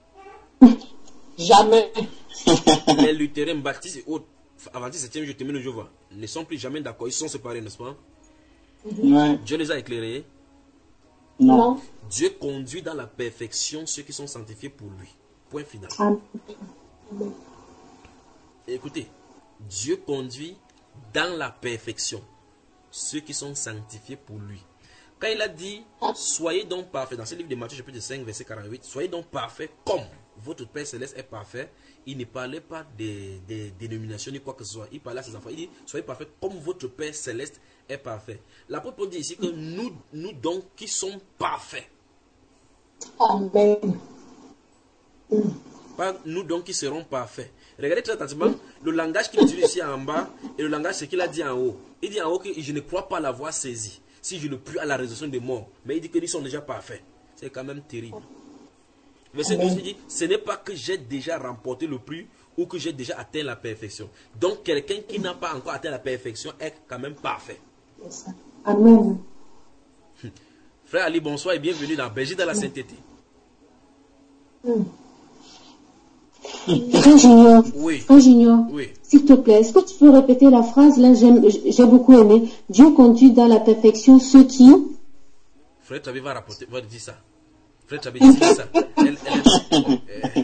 Jamais. Les luthériens, baptistes et autres, adventistes septième jour, témoins de Jéhovah, ne sont plus jamais d'accord. Ils sont séparés, n'est-ce pas? Mm-hmm. Ouais. Dieu les a éclairés. Non. Dieu conduit dans la perfection ceux qui sont sanctifiés pour lui. Point final. Ah. Écoutez, Dieu conduit dans la perfection ceux qui sont sanctifiés pour lui. Quand il a dit, soyez donc parfaits, dans ce livre de Matthieu chapitre cinq, verset quarante-huit, soyez donc parfaits comme votre Père Céleste est parfait, il ne parlait pas des, des dénominations ni quoi que ce soit. Il parlait à ses enfants, il dit, soyez parfaits comme votre Père Céleste est parfait. L'apôtre Paul dit ici que nous, nous donc qui sommes parfaits. Amen. Pas nous donc qui serons parfaits. Regardez très attentivement le langage qu'il utilise ici en bas et le langage ce qu'il a dit en haut. Il dit en haut que je ne crois pas l'avoir saisi. Si je le puis à la résurrection des morts. Mais il dit qu'ils sont déjà parfaits. C'est quand même terrible. Verset douze, il dit, ce n'est pas que j'ai déjà remporté le prix ou que j'ai déjà atteint la perfection. Donc quelqu'un qui n'a pas encore atteint la perfection est quand même parfait. Amen. Frère Ali, bonsoir et bienvenue dans Belgique dans la sainteté. Mm. Frère Junior, oui. Frère Junior, oui. S'il te plaît, est-ce que tu peux répéter la phrase là? J'ai beaucoup aimé. Dieu conduit dans la perfection ceux qui... Frère Trabi va rapporter, va dire ça. Frère Trabi dit ça. Elle, elle, elle,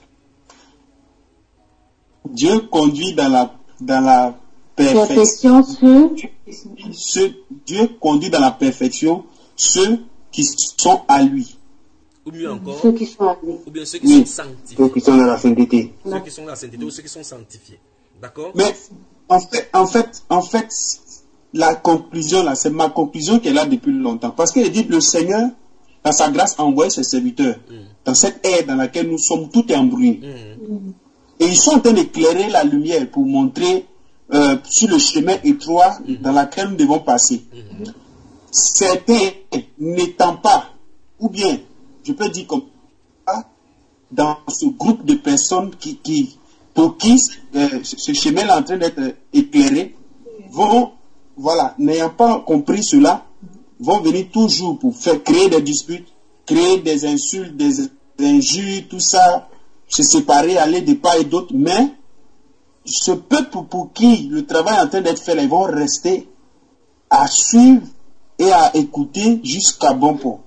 Dieu conduit dans la, dans la perfection, perfection ceux... ceux, Dieu conduit dans la perfection ceux qui sont à lui. Ou mieux encore, ceux qui sont appelés. ou bien ceux qui Oui, sont sanctifiés. ceux qui sont dans la sainteté. Ceux qui sont dans la sainteté ou ceux qui sont sanctifiés. D'accord? Mais en fait, en fait, en fait, la conclusion là, c'est ma conclusion qui est là depuis longtemps. Parce qu'il dit le Seigneur, dans sa grâce, a envoyé ses serviteurs Mm. dans cette ère dans laquelle nous sommes tout embrouillés. Mm. Et ils sont en train d'éclairer la lumière pour montrer euh, sur le chemin étroit Mm. dans lequel nous devons passer. Mm. Certains n'étant pas, ou bien, je peux dire comme ça, dans ce groupe de personnes qui, qui pour qui euh, ce ce chemin est en train d'être éclairé, vont, voilà, n'ayant pas compris cela, vont venir toujours pour faire créer des disputes, créer des insultes, des injures, tout ça, se séparer, aller de part et d'autre. Mais ce peuple pour qui le travail est en train d'être fait, là, ils vont rester à suivre et à écouter jusqu'à bon port.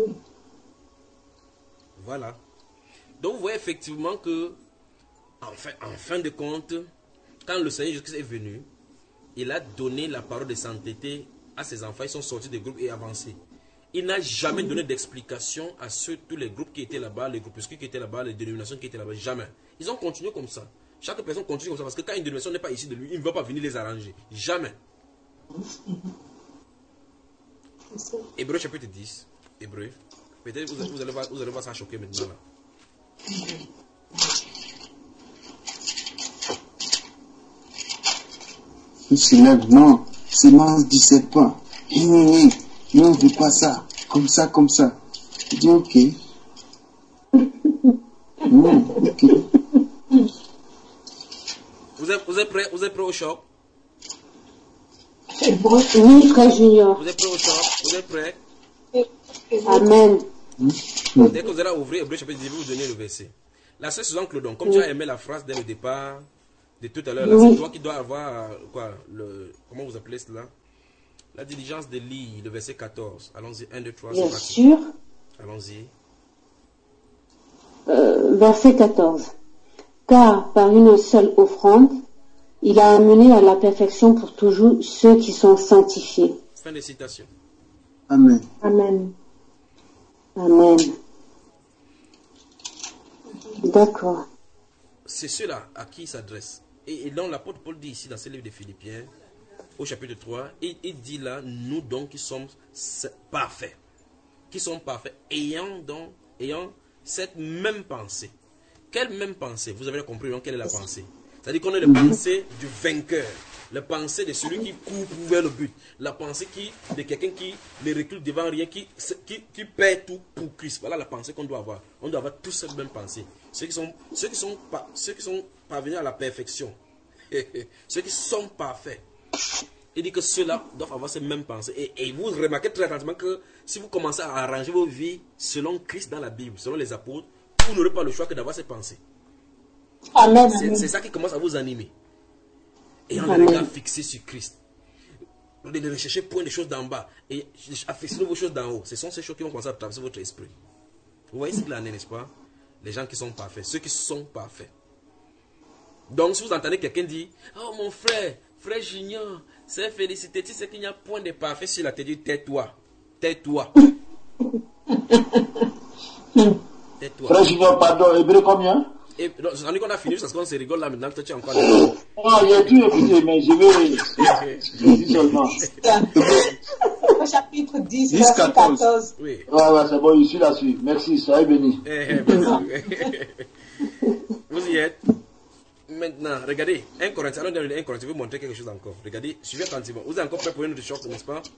Voilà. Donc vous voyez effectivement que, en fin, en fin de compte, quand le Seigneur Jésus-Christ est venu, il a donné la parole de sainteté à ses enfants. Ils sont sortis des groupes et avancés. Il n'a jamais donné d'explication à ceux, tous les groupes qui étaient là-bas, les groupuscules qui étaient là-bas, les dénominations qui étaient là-bas. Jamais. Ils ont continué comme ça. Chaque personne continue comme ça parce que quand une dénomination n'est pas ici de lui, il ne va pas venir les arranger. Jamais. Hébreu chapitre dix. Hébreu. Peut-être vous, vous, allez voir, vous allez voir ça choquer maintenant là. Il se lève, non, sémence dix-sept points. Oui, oui, oui, non, on ne veut pas ça, comme ça, comme ça. Je dis ok. Mmh, ok. Vous êtes, vous êtes prêts? Vous êtes prêts au choc? Oui, frère Junior. Vous êtes prêts au choc? Vous êtes prêts? Amen. Dès que vous allez ouvrir Hébreu chapitre dix, je vais vous donner le verset. La sœur Suzanne Clodon, comme Oui. tu as aimé la phrase dès le départ de tout à l'heure, là, Oui. c'est toi qui dois avoir, euh, quoi, le, comment vous appelez cela? La diligence de lire le verset quatorze. Allons-y, un, deux, trois, c'est Bien parti. sûr. Allons-y. Euh, verset quatorze. Car par une seule offrande, il a amené à la perfection pour toujours ceux qui sont sanctifiés. Fin de citation. Amen. Amen. Amen. D'accord. C'est ceux-là à qui il s'adresse. Et, et donc l'apôtre Paul dit ici dans ce livre de Philippiens, au chapitre trois, il, il dit là, nous donc qui sommes parfaits, qui sommes parfaits, ayant donc, ayant cette même pensée. Quelle même pensée? Vous avez compris donc quelle est la pensée? C'est-à-dire qu'on a la pensée du vainqueur, la pensée de celui qui court vers le but, la pensée qui, de quelqu'un qui ne recule devant rien, qui, qui, qui perd tout pour Christ. Voilà la pensée qu'on doit avoir. On doit avoir tous cette même pensée. Ceux qui sont, ceux qui sont, ceux qui sont parvenus à la perfection, ceux qui sont parfaits, il dit que ceux-là doivent avoir cette même pensée. Et, et vous remarquez très attentivement que si vous commencez à arranger vos vies selon Christ dans la Bible, selon les apôtres, vous n'aurez pas le choix que d'avoir cette pensée. Amen. C'est ça qui commence à vous animer. Ayant le regard fixé sur Christ. De ne rechercher point des choses d'en bas. Et à fixer vos choses d'en haut. Ce sont ces choses qui vont commencer à traverser votre esprit. Vous voyez ce qu'il en est, n'est-ce pas? Les gens qui sont parfaits. Ceux qui sont parfaits. Donc si vous entendez quelqu'un dire, oh mon frère, frère Junior, c'est félicité, tu sais qu'il n'y a point de parfait sur la tête, dit tais-toi. Tais-toi. Tais-toi. Frère Junior, pardon, Hébreu combien? Et donc, j'en ai qu'on a fini parce qu'on se rigole là maintenant, toi tu es encore. Ah, il y a tout écouté, mais je vais. Je dis seulement. Au chapitre dix, dix, verset quatorze. quatorze. Oui. Ouais, ouais, c'est bon, je suis là-dessus. Merci, soyez bénis. Eh, eh, merci. Vous y êtes. Maintenant, regardez, un Corinthiens, allons dans le un Corinthiens, je vais vous montrer quelque chose encore. Regardez, suivez attentivement. Vous êtes encore prêt pour une autre chose, n'est-ce pas?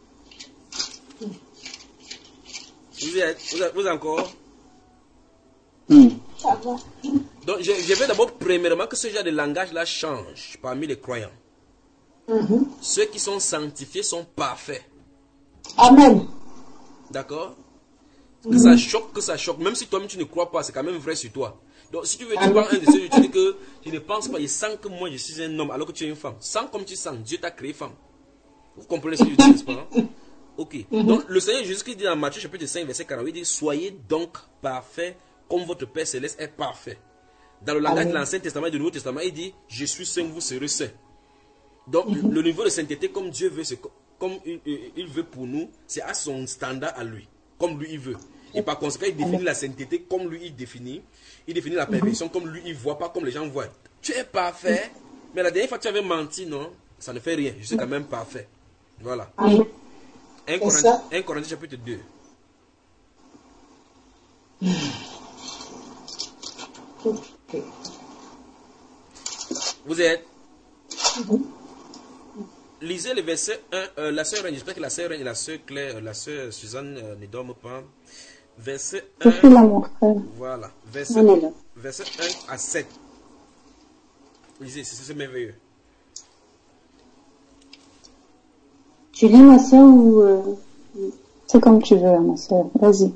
Vous y êtes, vous êtes, vous êtes encore? Mm. Ça va. Donc, je, je veux d'abord, premièrement, que ce genre de langage-là change parmi les croyants. Mhm. Ceux qui sont sanctifiés sont parfaits. Amen. D'accord? Que ça choque, que ça choque. Même si toi-même tu ne crois pas, c'est quand même vrai sur toi. Donc, si tu veux, tu prends un de ceux, tu dis que tu ne penses pas, je sens que moi je suis un homme alors que tu es une femme. Sens comme tu sens, Dieu t'a créé femme. Vous comprenez ce que je dis, n'est-ce pas? Ok. Donc, le Seigneur Jésus-Christ dit dans Matthieu chapitre cinq, verset quarante-huit, il dit, soyez donc parfaits comme votre Père Céleste est parfait. Dans le langage de l'Ancien Testament et du Nouveau Testament, il dit, je suis saint, vous serez saints. Donc, le niveau de sainteté, comme Dieu veut, c'est comme il, il veut pour nous, c'est à son standard à lui, comme lui il veut. Et par conséquent, il définit la sainteté comme lui il définit. Il définit la perfection comme lui il voit, pas comme les gens voient. Tu es parfait, mais la dernière fois tu avais menti, non? Ça ne fait rien, je suis quand même parfait. Voilà. un Corinthiens chapitre deux. Vous êtes? Lisez le verset un. Euh, la sœur Reine, j'espère que la sœur Reine et la sœur Claire, la sœur Suzanne euh, ne dorment pas. Verset un. Je suis là, mon frère. Voilà. Verset, On est là. verset un à sept. Lisez, c'est merveilleux. Tu lis, ma soeur, ou... Euh... C'est comme tu veux, ma soeur. Vas-y.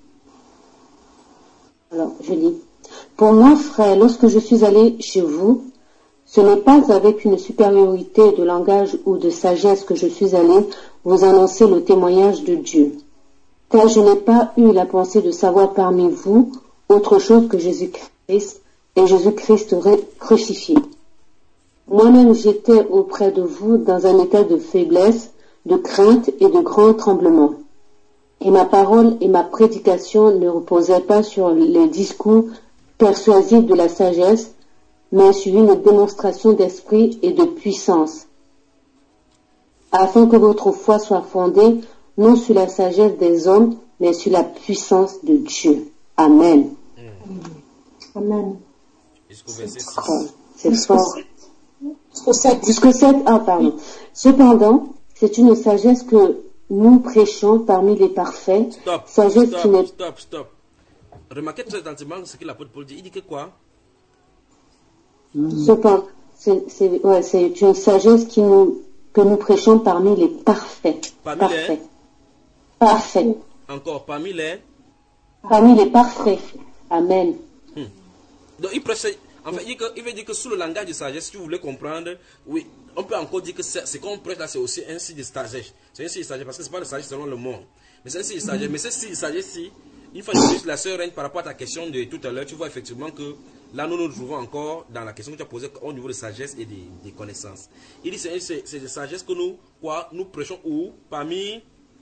Alors, je lis. Pour moi, frère, lorsque je suis allé chez vous, ce n'est pas avec une supériorité de langage ou de sagesse que je suis allé vous annoncer le témoignage de Dieu. Car je n'ai pas eu la pensée de savoir parmi vous autre chose que Jésus-Christ et Jésus-Christ crucifié. Moi-même, j'étais auprès de vous dans un état de faiblesse, de crainte et de grand tremblement. Et ma parole et ma prédication ne reposaient pas sur les discours persuasifs de la sagesse, mais sur une démonstration d'esprit et de puissance, afin que votre foi soit fondée non sur la sagesse des hommes, mais sur la puissance de Dieu. Amen. Mmh. Amen. Jusqu'au verset six. C'est fort. Jusqu'au sept. Jusqu'au sept. Ah, pardon. Cependant, c'est une sagesse que nous prêchons parmi les parfaits. Stop. Sagesse stop, qui n'est... stop, stop. Remarquez très attentivement ce que l'apôtre Paul dit. Il dit que quoi? Cependant, c'est c'est- ouais, c'est une sagesse qui nous, que nous prêchons parmi les parfaits. Parmi parfaits. les... Parfaits. Encore, parmi les... Parmi les parfaits. Amen. Hmm. Donc il prêche... Enfin, il, il veut dire que sous le langage de sagesse, si vous voulez comprendre, oui, on peut encore dire que c'est- ce qu'on prêche là, c'est aussi un signe de sagesse. C'est un signe de sagesse parce que c'est pas de sagesse selon le monde. Mais c'est un signe de sagesse. Mais ce signe de sagesse-ci, une fois de plus, la sœur Reine, par rapport à ta question de tout à l'heure, tu vois effectivement que là, nous nous trouvons encore dans la question que tu as posée au niveau de sagesse et des, des connaissances. Il dit c'est c'est- c'est de sagesse que nous, quoi, nous prêchons où? Parmi,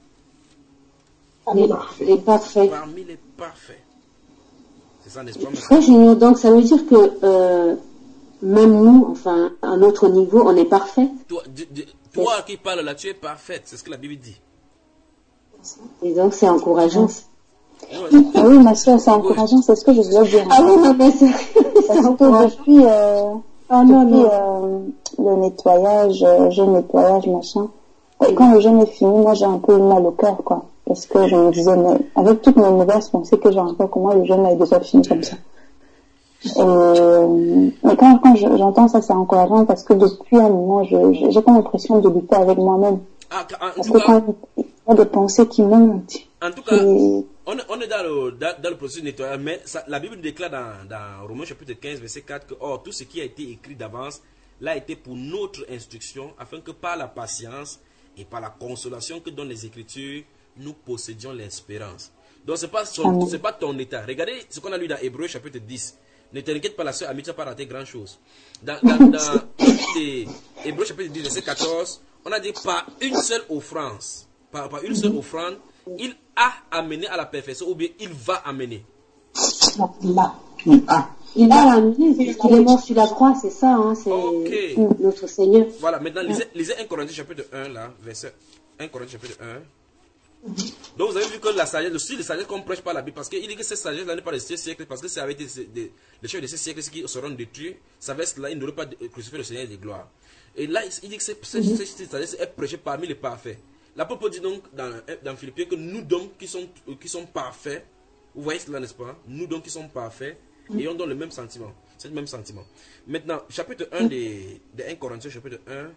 Les, les parfaits. parmi les parfaits. C'est ça, n'est-ce pas, monsieur? Frère Junior, donc ça veut dire que euh, même nous, enfin, à notre niveau, on est parfait. Toi, di- di- toi qui parles là, tu es parfaite. C'est ce que la Bible dit. Et donc c'est encourageant. Ah oui, ma soeur, c'est encourageant, c'est ce que je voulais dire. Ah oui, non, mais c'est Parce que depuis, euh, depuis euh, le nettoyage, euh, jeûne nettoyage, machin, et quand le jeûne est fini, moi j'ai un peu eu mal au cœur, quoi. Parce que je me disais, mais avec toutes mes mauvaises pensées que j'ai encore, comment le jeûne est déjà fini comme ça. Et, euh, et quand, quand je- j'entends ça, c'est encourageant parce que depuis un moment, je, je- j'ai pas l'impression de lutter avec moi-même. Ah, en Parce tout que cas, quand il y a des pensées qui montent, En tout cas, et- on est, on est dans, le, dans, dans le processus de nettoyage, mais ça- la Bible déclare dans, dans Romains chapitre quinze, verset quatre, que or, tout ce qui a été écrit d'avance l'a été pour notre instruction, afin que par la patience et par la consolation que donnent les Écritures, nous possédions l'espérance. Donc, ce n'est pas, son- Amen. c'est pas ton état. Regardez ce qu'on a lu dans Hébreux chapitre dix. Ne t'inquiète pas, la sœur Ami, tu n'as pas raté grand-chose. Dans, dans, dans les Hébreux chapitre dix, verset quatorze, on a dit par une seule offrande, par, par une seule offrande, il a amené à la perfection, ou bien il va amener. Là. Ah, Il a amené, puisqu'il est mort sur la croix, c'est ça, hein, c'est Ok. notre Seigneur. Voilà, maintenant, lisez, lisez un Corinthiens chapitre un, là, verset un Corinthiens chapitre un. Donc, vous avez vu que la sagesse, le style de sagesse qu'on prêche par la Bible, parce qu'il dit que cette sagesse-là n'est pas de ce siècle, parce que c'est avec des, des- les chefs de ce siècle qui seront détruits, sagesse-là, ils n'auraient pas crucifié le Seigneur de gloire. Et là, il dit que cette, cette, cette sagesse est prêchée parmi les parfaits. L'apôtre dit donc dans, dans Philippiens que nous donc qui sont, qui sont parfaits, vous voyez cela, n'est-ce pas? Nous donc qui sommes parfaits, et on donne le même sentiment. C'est le même sentiment. Maintenant, chapitre un des, des un Corinthiens, chapitre un.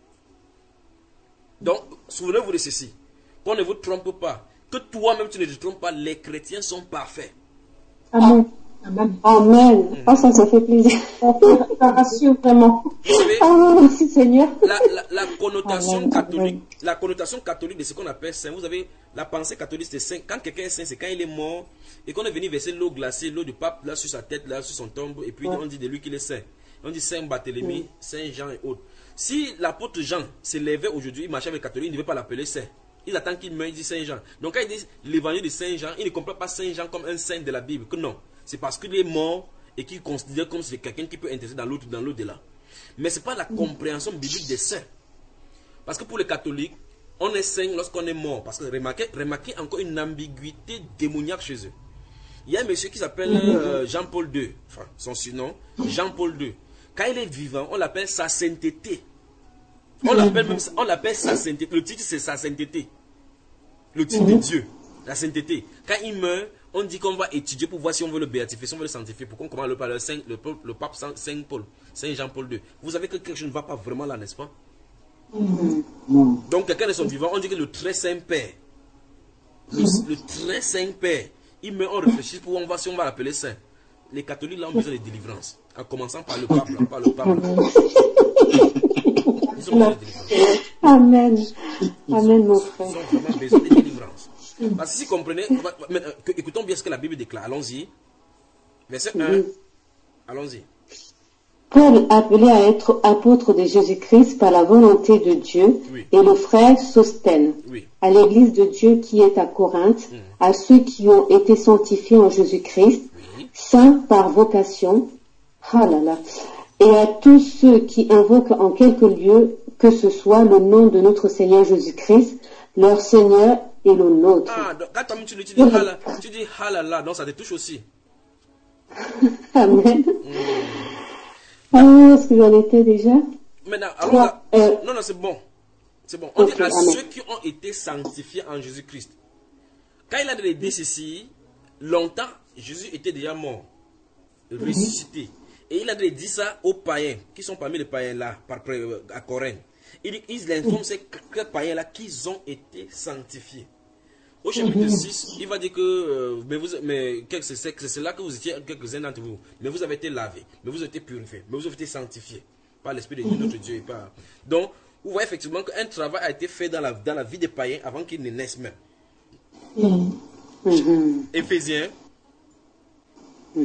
Donc, souvenez-vous de ceci. Qu'on ne vous trompe pas. Que toi-même tu ne te trompes pas, les chrétiens sont parfaits. Amen. Amen. Amen. Oh, ça, ça fait plaisir. Ça rassure vraiment. Vous savez, Ah, merci Seigneur. la, la, la connotation Amen. catholique, la connotation catholique de ce qu'on appelle saint, vous avez la pensée catholique, c'est saint. Quand quelqu'un est saint, c'est quand il est mort et qu'on est venu verser l'eau glacée, l'eau du pape là sur sa tête, là sur son tombe, et puis on dit de lui qu'il est saint. On dit saint Barthélemy, saint Jean et autres. Si l'apôtre Jean s'élevait aujourd'hui, il marchait avec les catholiques, il ne devait pas l'appeler saint. Ils attendent qu'il meure, il dit Saint Jean. Donc quand il dit l'évangile de Saint Jean, il ne comprend pas Saint Jean comme un saint de la Bible. Que non, c'est parce qu'il est mort et qu'il considère comme c'est quelqu'un qui peut intercéder dans l'autre, dans l'au-delà. Mais ce n'est pas la compréhension biblique des saints. Parce que pour les catholiques, on est saint lorsqu'on est mort. Parce que remarquez, remarquez encore une ambiguïté démoniaque chez eux. Il y a un monsieur qui s'appelle euh, Jean-Paul deux, enfin son surnom, Jean-Paul deux. Quand il est vivant, on l'appelle sa sainteté. On l'appelle même, on l'appelle sa sainteté. Le titre c'est sa sainteté. Le titre de Dieu, la sainteté. Quand il meurt, on dit qu'on va étudier pour voir si on veut le béatifier, si on veut le sanctifier. Pourquoi on commence le parler le, le, le pape Saint Paul, Saint Jean-Paul deux. Vous savez que quelque chose ne va pas vraiment là, n'est-ce pas? Mm-hmm. Donc quelqu'un de son vivant, on dit que le très saint père, le, le très saint père, il meurt, on réfléchit pour on va si on va l'appeler saint. Les catholiques là ont besoin de délivrance, en commençant par le pape, là, par le pape. Ils ont besoin de délivrance. Amen. Amen, mon frère. Ils ont vraiment besoin de délivrance. Parce que si vous comprenez, écoutons bien ce que la Bible déclare. Allons-y. Verset un. Allons-y. Paul, appelé à être apôtre de Jésus-Christ par la volonté de Dieu, oui. Et le frère Sostène, oui. À l'église de Dieu qui est à Corinthe, mmh. À ceux qui ont été sanctifiés en Jésus-Christ, oui. Saints par vocation, ah là là, et à tous ceux qui invoquent en quelque lieu que ce soit le nom de notre Seigneur Jésus-Christ, leur Seigneur et le nôtre. Ah, donc quand tu dis, tu dis, halala, tu dis halala, donc ça te touche aussi. Amen. Mmh. Ah, est-ce que j'en étais déjà? Maintenant, alors, là, euh, non, non, c'est bon. C'est bon. On okay, dit à amen. Ceux qui ont été sanctifiés en Jésus-Christ. Quand il a dit ceci, longtemps, Jésus était déjà mort, ressuscité. Mm-hmm. Et il a dit ça aux païens, qui sont parmi les païens là, à Corinthe. Il, il informe ces païens-là qu'ils ont été sanctifiés. Au chapitre mm-hmm. six, il va dire que euh, mais vous, mais c'est, c'est là que vous étiez quelques-uns d'entre vous, mais vous avez été lavés, mais vous avez été purifiés, mais vous avez été sanctifiés par l'Esprit de Dieu, mm-hmm. notre Dieu. Et par... Donc, vous voyez effectivement qu'un travail a été fait dans la, dans la vie des païens avant qu'ils ne naissent même. Mm-hmm. Éphésiens. Mm.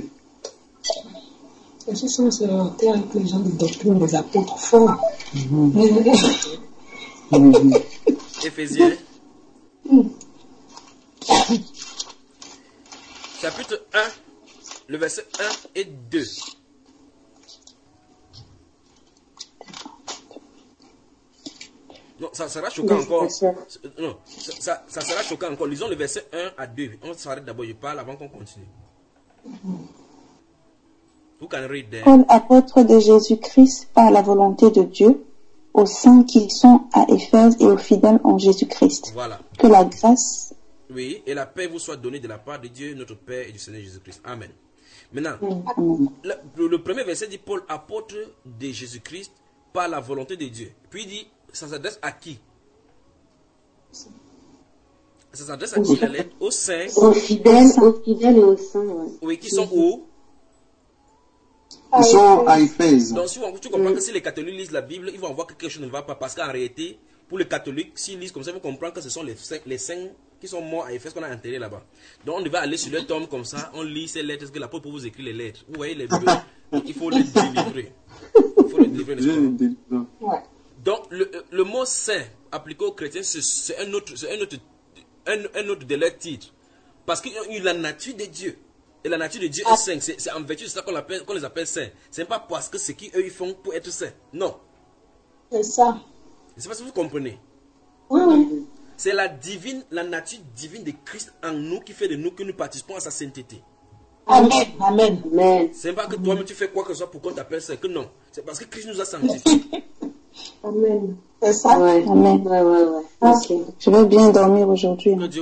Je suis sur la terre avec les gens de doctrine des apôtres forts. Mm-hmm. Mm-hmm. Éphésiens. Mm. Chapitre un, le verset un et deux. Non, ça sera choquant encore. Non, ça, ça sera choquant encore. Lisons le verset un à deux. On s'arrête d'abord, je parle avant qu'on continue. Who can read there? Paul, apôtre de Jésus-Christ par la volonté de Dieu, aux saints qui sont à Éphèse et aux fidèles en Jésus-Christ. Voilà. Que la grâce... Oui, et la paix vous soit donnée de la part de Dieu, notre Père et du Seigneur Jésus-Christ. Amen. Maintenant, Amen. Le, le premier verset dit Paul, apôtre de Jésus-Christ, par la volonté de Dieu. Puis il dit, ça s'adresse à qui? Ça s'adresse à qui la lettre? Aux saints. Aux fidèles, aux fidèles et aux saints. Ouais. Oui, qui sont où? Ils sont à Éphèse. Donc, si tu comprends que si les catholiques lisent la Bible, ils vont voir que quelque chose ne va pas. Parce qu'en réalité, pour les catholiques, s'ils lisent comme ça, ils vont comprendre que ce sont les saints, les saints qui sont morts à Éphèse qu'on a enterrés là-bas. Donc, on devait aller sur le tome comme ça, on lit ces lettres, que l'apôtre pour vous écrire les lettres. Vous voyez les deux, il faut les délivrer. Il faut les délivrer, n'est-ce pas? Ouais. Donc, le, le mot saint appliqué aux chrétiens, c'est un autre, c'est un autre, un, un autre de leurs titres. Parce qu'ils ont eu la nature de Dieu. Et la nature de Dieu est saint. C'est en vertu de ça qu'on qu'on les appelle saints. Ce n'est pas parce que ce qu'eux ils font pour être saints. Non. C'est ça. Je ne sais pas si vous comprenez. Oui, oui. C'est la divine, la nature divine de Christ en nous qui fait de nous que nous participons à sa sainteté. Amen. Amen. Amen. Ce n'est pas que toi-même tu fais quoi que ce soit pour qu'on t'appelle saint. Que non. C'est parce que Christ nous a sanctifiés. Amen. C'est ça? Ouais. Amen. Ouais, ouais, ouais. Okay. Je vais bien dormir aujourd'hui. Donc,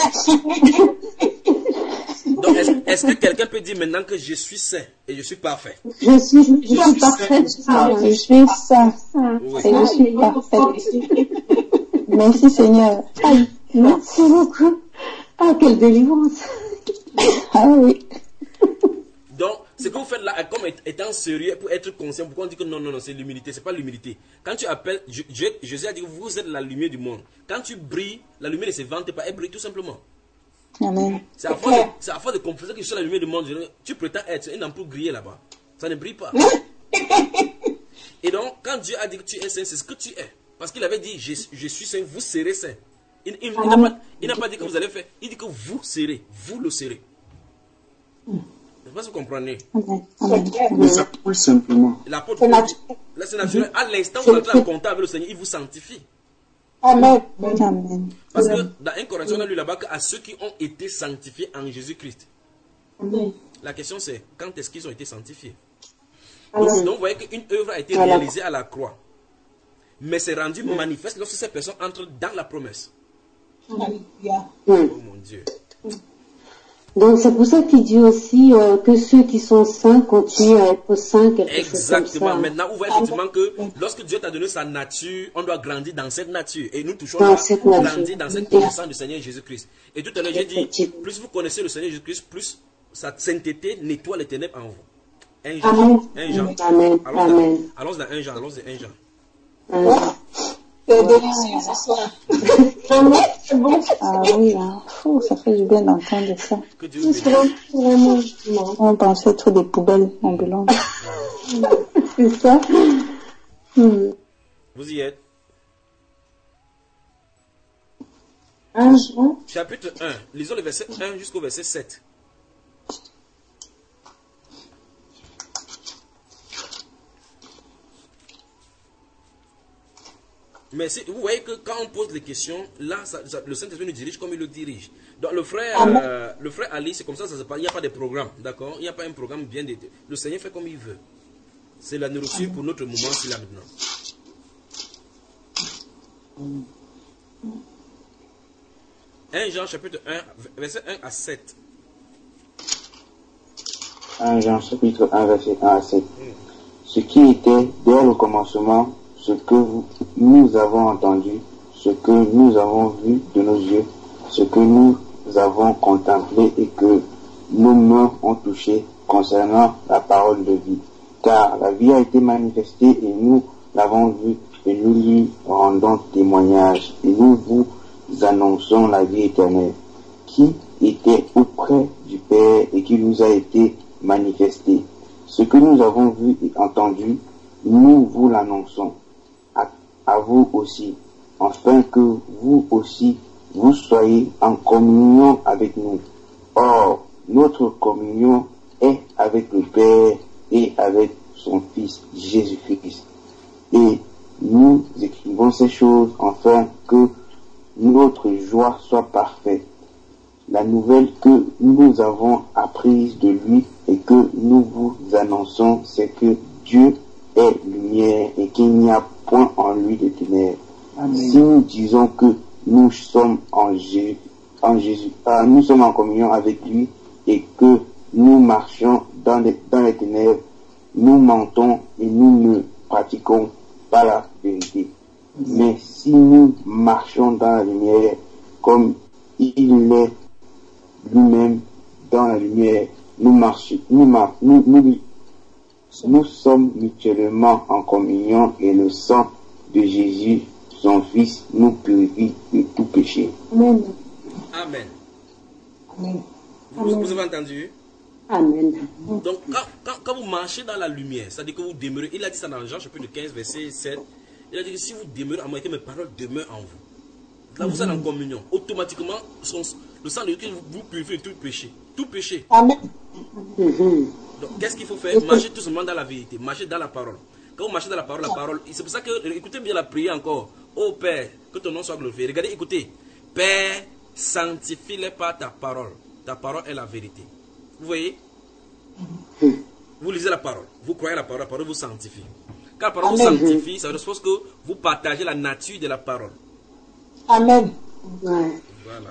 est-ce est que quelqu'un peut dire maintenant que je suis saint et je suis parfait? Je suis, je je suis parfait. Je suis saint oui. Et je suis parfait. Merci Seigneur. Aïe, merci beaucoup. Ah, quelle délivrance. Ah oui. Donc, ce que vous faites là, comme étant sérieux, pour être conscient, pourquoi on dit que non, non, non, c'est l'humilité, c'est pas l'humilité. Quand tu appelles, je, je, Jésus a dit que vous êtes la lumière du monde. Quand tu brilles, la lumière ne se vante pas, elle brille tout simplement. Amen. C'est à force de, c'est à force de confesser que je suis la lumière du monde. Tu prétends être une ampoule grillée là-bas. Ça ne brille pas. Et donc, quand Dieu a dit que tu es saint, c'est ce que tu es. Parce qu'il avait dit, je, je suis saint, vous serez saint. Il, il, il n'a pas, il n'a pas dit que vous allez faire. Il dit que vous serez. Vous le serez. Je ne sais pas si vous comprenez. Mais ça coule simplement. L'apôtre Paul dit, là c'est naturel. À l'instant où vous entrez en contact avec le Seigneur, il vous sanctifie. Amen. Amen. Parce que dans un Corinthiens, on a lu là-bas qu'à ceux qui ont été sanctifiés en Jésus-Christ. La question c'est, quand est-ce qu'ils ont été sanctifiés? Donc, donc vous voyez qu'une œuvre a été réalisée à la croix. Mais c'est rendu manifeste lorsque ces personnes entrent dans la promesse. Oh mon Dieu. Donc c'est pour ça qu'il dit aussi euh, que ceux qui sont saints continuent à être saints, quelque Exactement. chose comme ça. Maintenant, vous voyez effectivement que lorsque Dieu t'a donné sa nature, on doit grandir dans cette nature. Et nous touchons Dans à cette grandir nature. dans cette connaissance du Seigneur Jésus-Christ. Et tout à l'heure, j'ai dit, plus vous connaissez le Seigneur Jésus-Christ, plus sa sainteté nettoie les ténèbres en vous. un Jean. Amen. un Jean. Amen. Allons Amen. dans, allons dans un Jean. Allons dans un Jean. Amen. C'est délicieux ce soir. C'est bon. Ah oui, hein. Fou, ça fait du bien d'entendre ça. Que Dieu vous bénisse. Vraiment. On pensait être des poubelles ambulantes. C'est ça. Hmm. Vous y êtes. Un Jean. Chapitre un. Lisons le verset un jusqu'au verset sept. Mais si, vous voyez que quand on pose les questions, là, ça, ça, le Saint-Esprit nous dirige comme il le dirige. Donc le frère, euh, le frère Ali, c'est comme ça, ça se passe. Il n'y a pas de programme, d'accord? Il n'y a pas un programme bien dédié. Le Seigneur fait comme il veut. C'est la nourriture pour notre moment, c'est là maintenant. un Jean chapitre un, verset un à sept. un Jean chapitre un, verset un à sept. Ce qui était dès le commencement, ce que vous- nous avons entendu, ce que nous avons vu de nos yeux, ce que nous avons contemplé et que nos mains ont touché concernant la parole de vie. Car la vie a été manifestée et nous l'avons vue et nous lui rendons témoignage et nous vous annonçons la vie éternelle qui était auprès du Père et qui nous a été manifestée. Ce que nous avons vu et entendu, nous vous l'annonçons à, à vous aussi, afin que vous aussi, vous soyez en communion avec nous. Or, notre communion est avec le Père et avec son Fils Jésus-Christ. Et nous écrivons ces choses afin que notre joie soit parfaite. La nouvelle que nous avons apprise de lui et que nous vous annonçons, c'est que Dieu est lumière et qu'il n'y a point en lui de ténèbres. Si nous disons que nous sommes en Jésus, en Jésus, ah, nous sommes en communion avec lui et que nous marchons dans les, dans les ténèbres, nous mentons et nous ne pratiquons pas la vérité. Mais si nous marchons dans la lumière, comme il est lui-même dans la lumière, nous marchons, nous, mar- nous, nous, nous sommes mutuellement en communion et le sang de Jésus, son Fils, nous purifie de tout péché. Amen. Amen. Amen. Vous, vous avez entendu? Amen. Donc, quand, quand, quand vous marchez dans la lumière, c'est-à-dire que vous demeurez, il a dit ça dans Jean chapitre quinze, verset sept, il a dit que si vous demeurez en moi, que mes paroles demeurent en vous. Là, vous êtes en communion. Automatiquement, son- le sang de Christ vous purifie de tout péché. Tout péché. Amen. Donc, qu'est-ce qu'il faut faire? Marcher tout simplement dans la vérité, marcher dans la parole. Quand vous marchez dans la parole, la parole, c'est pour ça que, écoutez bien la prière encore. Ô Père, que ton nom soit glorifié. Regardez, écoutez. Père, sanctifie-les par ta parole. Ta parole est la vérité. Vous voyez? Vous lisez la parole, vous croyez la parole, la parole vous sanctifie. Quand la parole vous Amen. sanctifie, ça suppose que vous partagez la nature de la parole. Amen. Ouais. Voilà.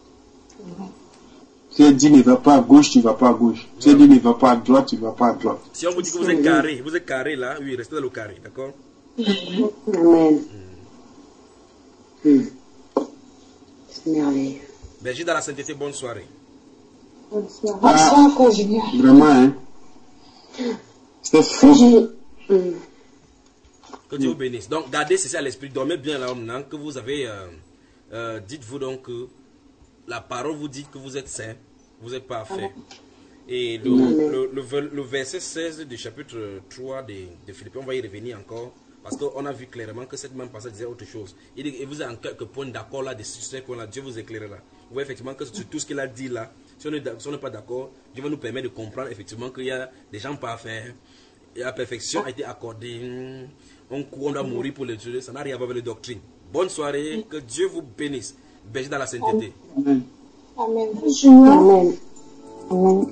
Si elle dit ne va pas à gauche, tu ne vas pas à gauche. Si elle dit ne va pas à droite, tu ne vas pas à droite. Si on vous dit que vous êtes carré, vous êtes carré là, oui, restez dans le carré, d'accord? Amen. Hmm. C'est merveilleux. Berger dans la sainteté, bonne soirée. Bonsoir. Bonsoir, Frère Julien. Vraiment, hein. C'était Que fou. j'ai- Hmm. Que Dieu vous bénisse. Donc, gardez ceci à l'esprit, dormez bien là maintenant, que vous avez, euh, euh, dites-vous donc que la parole vous dit que vous êtes saint, vous êtes parfait. Et le, le, le, ver- le verset seize du chapitre trois de, de Philippiens, on va y revenir encore, Parce qu'on a vu clairement que cette même passage disait autre chose. Il dit, et vous êtes en quelques points d'accord là, sur ce point-là, Dieu vous éclairera. Vous voyez effectivement que sur tout ce qu'il a dit là, si on n'est pas d'accord, Dieu va nous permettre de comprendre effectivement qu'il y a des gens parfaits. Et la perfection a été accordée. On court, on doit mourir pour les dieux. Ça n'a rien à voir avec les doctrines. Bonne soirée, que Dieu vous bénisse. Berger dans la sainteté. Amen. Amen. Amen. Amen.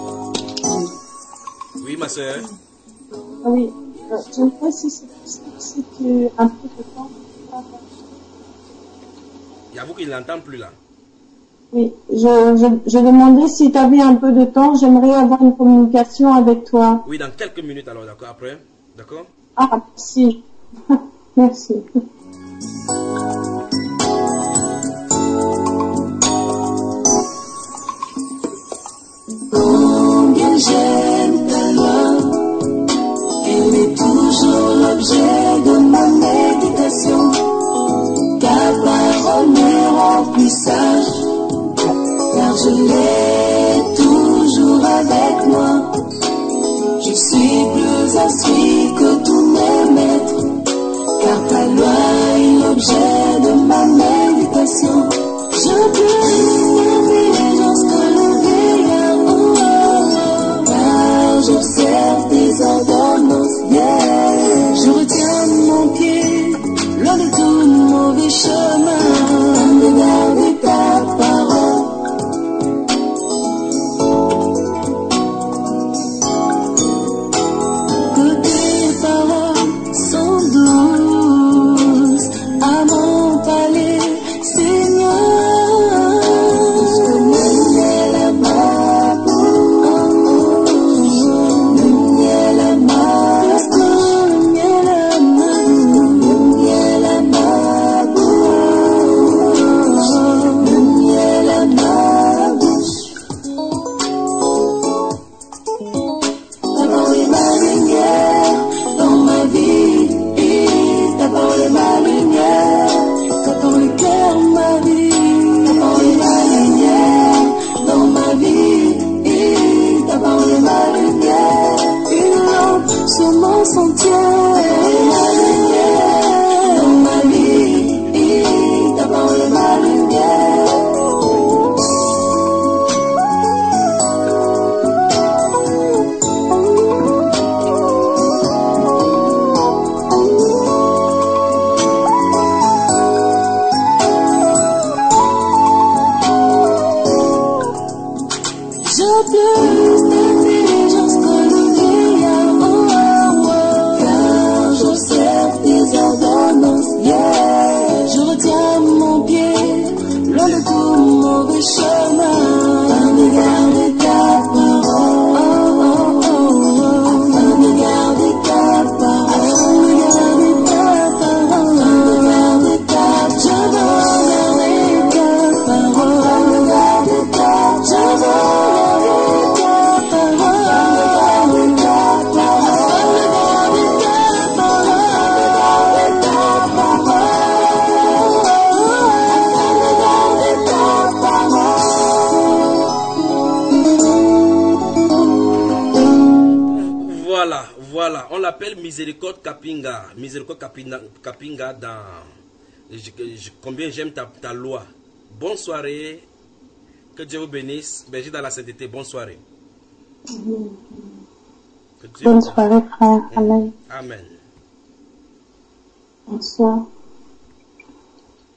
Oui, ma soeur. Oui, euh, j'aimerais si, si, si tu as un peu de temps. Il y a vous qui ne l'entend plus là. Oui, je, je, je demandais si tu avais un peu de temps, j'aimerais avoir une communication avec toi. Oui, dans quelques minutes alors, d'accord, après. D'accord? Ah, merci. Merci. Combien j'aime ta loi, elle est toujours l'objet de ma méditation. Ta parole me rend plus sage, car je l'ai toujours avec moi. Je suis plus instruit que tous mes maîtres, car ta loi est l'objet de ma méditation. Je peux l'intelligence que le vieillard, oh, oh, car j'observe tes ordonnances, yeah. Je retiens mon pied, loin de tout mauvais chemin, de garder ta parole. Que tes paroles sont douces à mon palais, Seigneur. Le miel amable, le miel amable, le miel amable, le miel amable, le miel amable. Ta parole est ma lumière dans ma vie, ta parole est ma lumière dans le cœur ma vie, ta parole est ma lumière dans ma vie, ta parole est ma lumière, une lampe sur mon sentier, ta parole est ma lumière dans ma vie, ta parole est ma lumière. J'ai plus d'intelligence que le vieillard, oh, oh, oh, car j'observe tes ordonnances, yeah. Je retiens mon pied, loin de tout mauvais chemin, afin de garder ta parole, oh, oh, oh, oh, afin de garder ta parole, afin de garder ta parole, afin de garder ta parole. Je veux garder ta parole, afin de garder ta parole. Je veux garder ta parole, afin de garder ta Voilà, voilà. On l'appelle Miséricorde Kapinga. Miséricorde Kapinga, Kapinga dans... Je, je, combien j'aime ta, ta loi. Bonne soirée. Que Dieu vous bénisse. Berger dans la sainteté. Bonne soirée. Bonne soirée, frère. Amen. Amen. Bonsoir.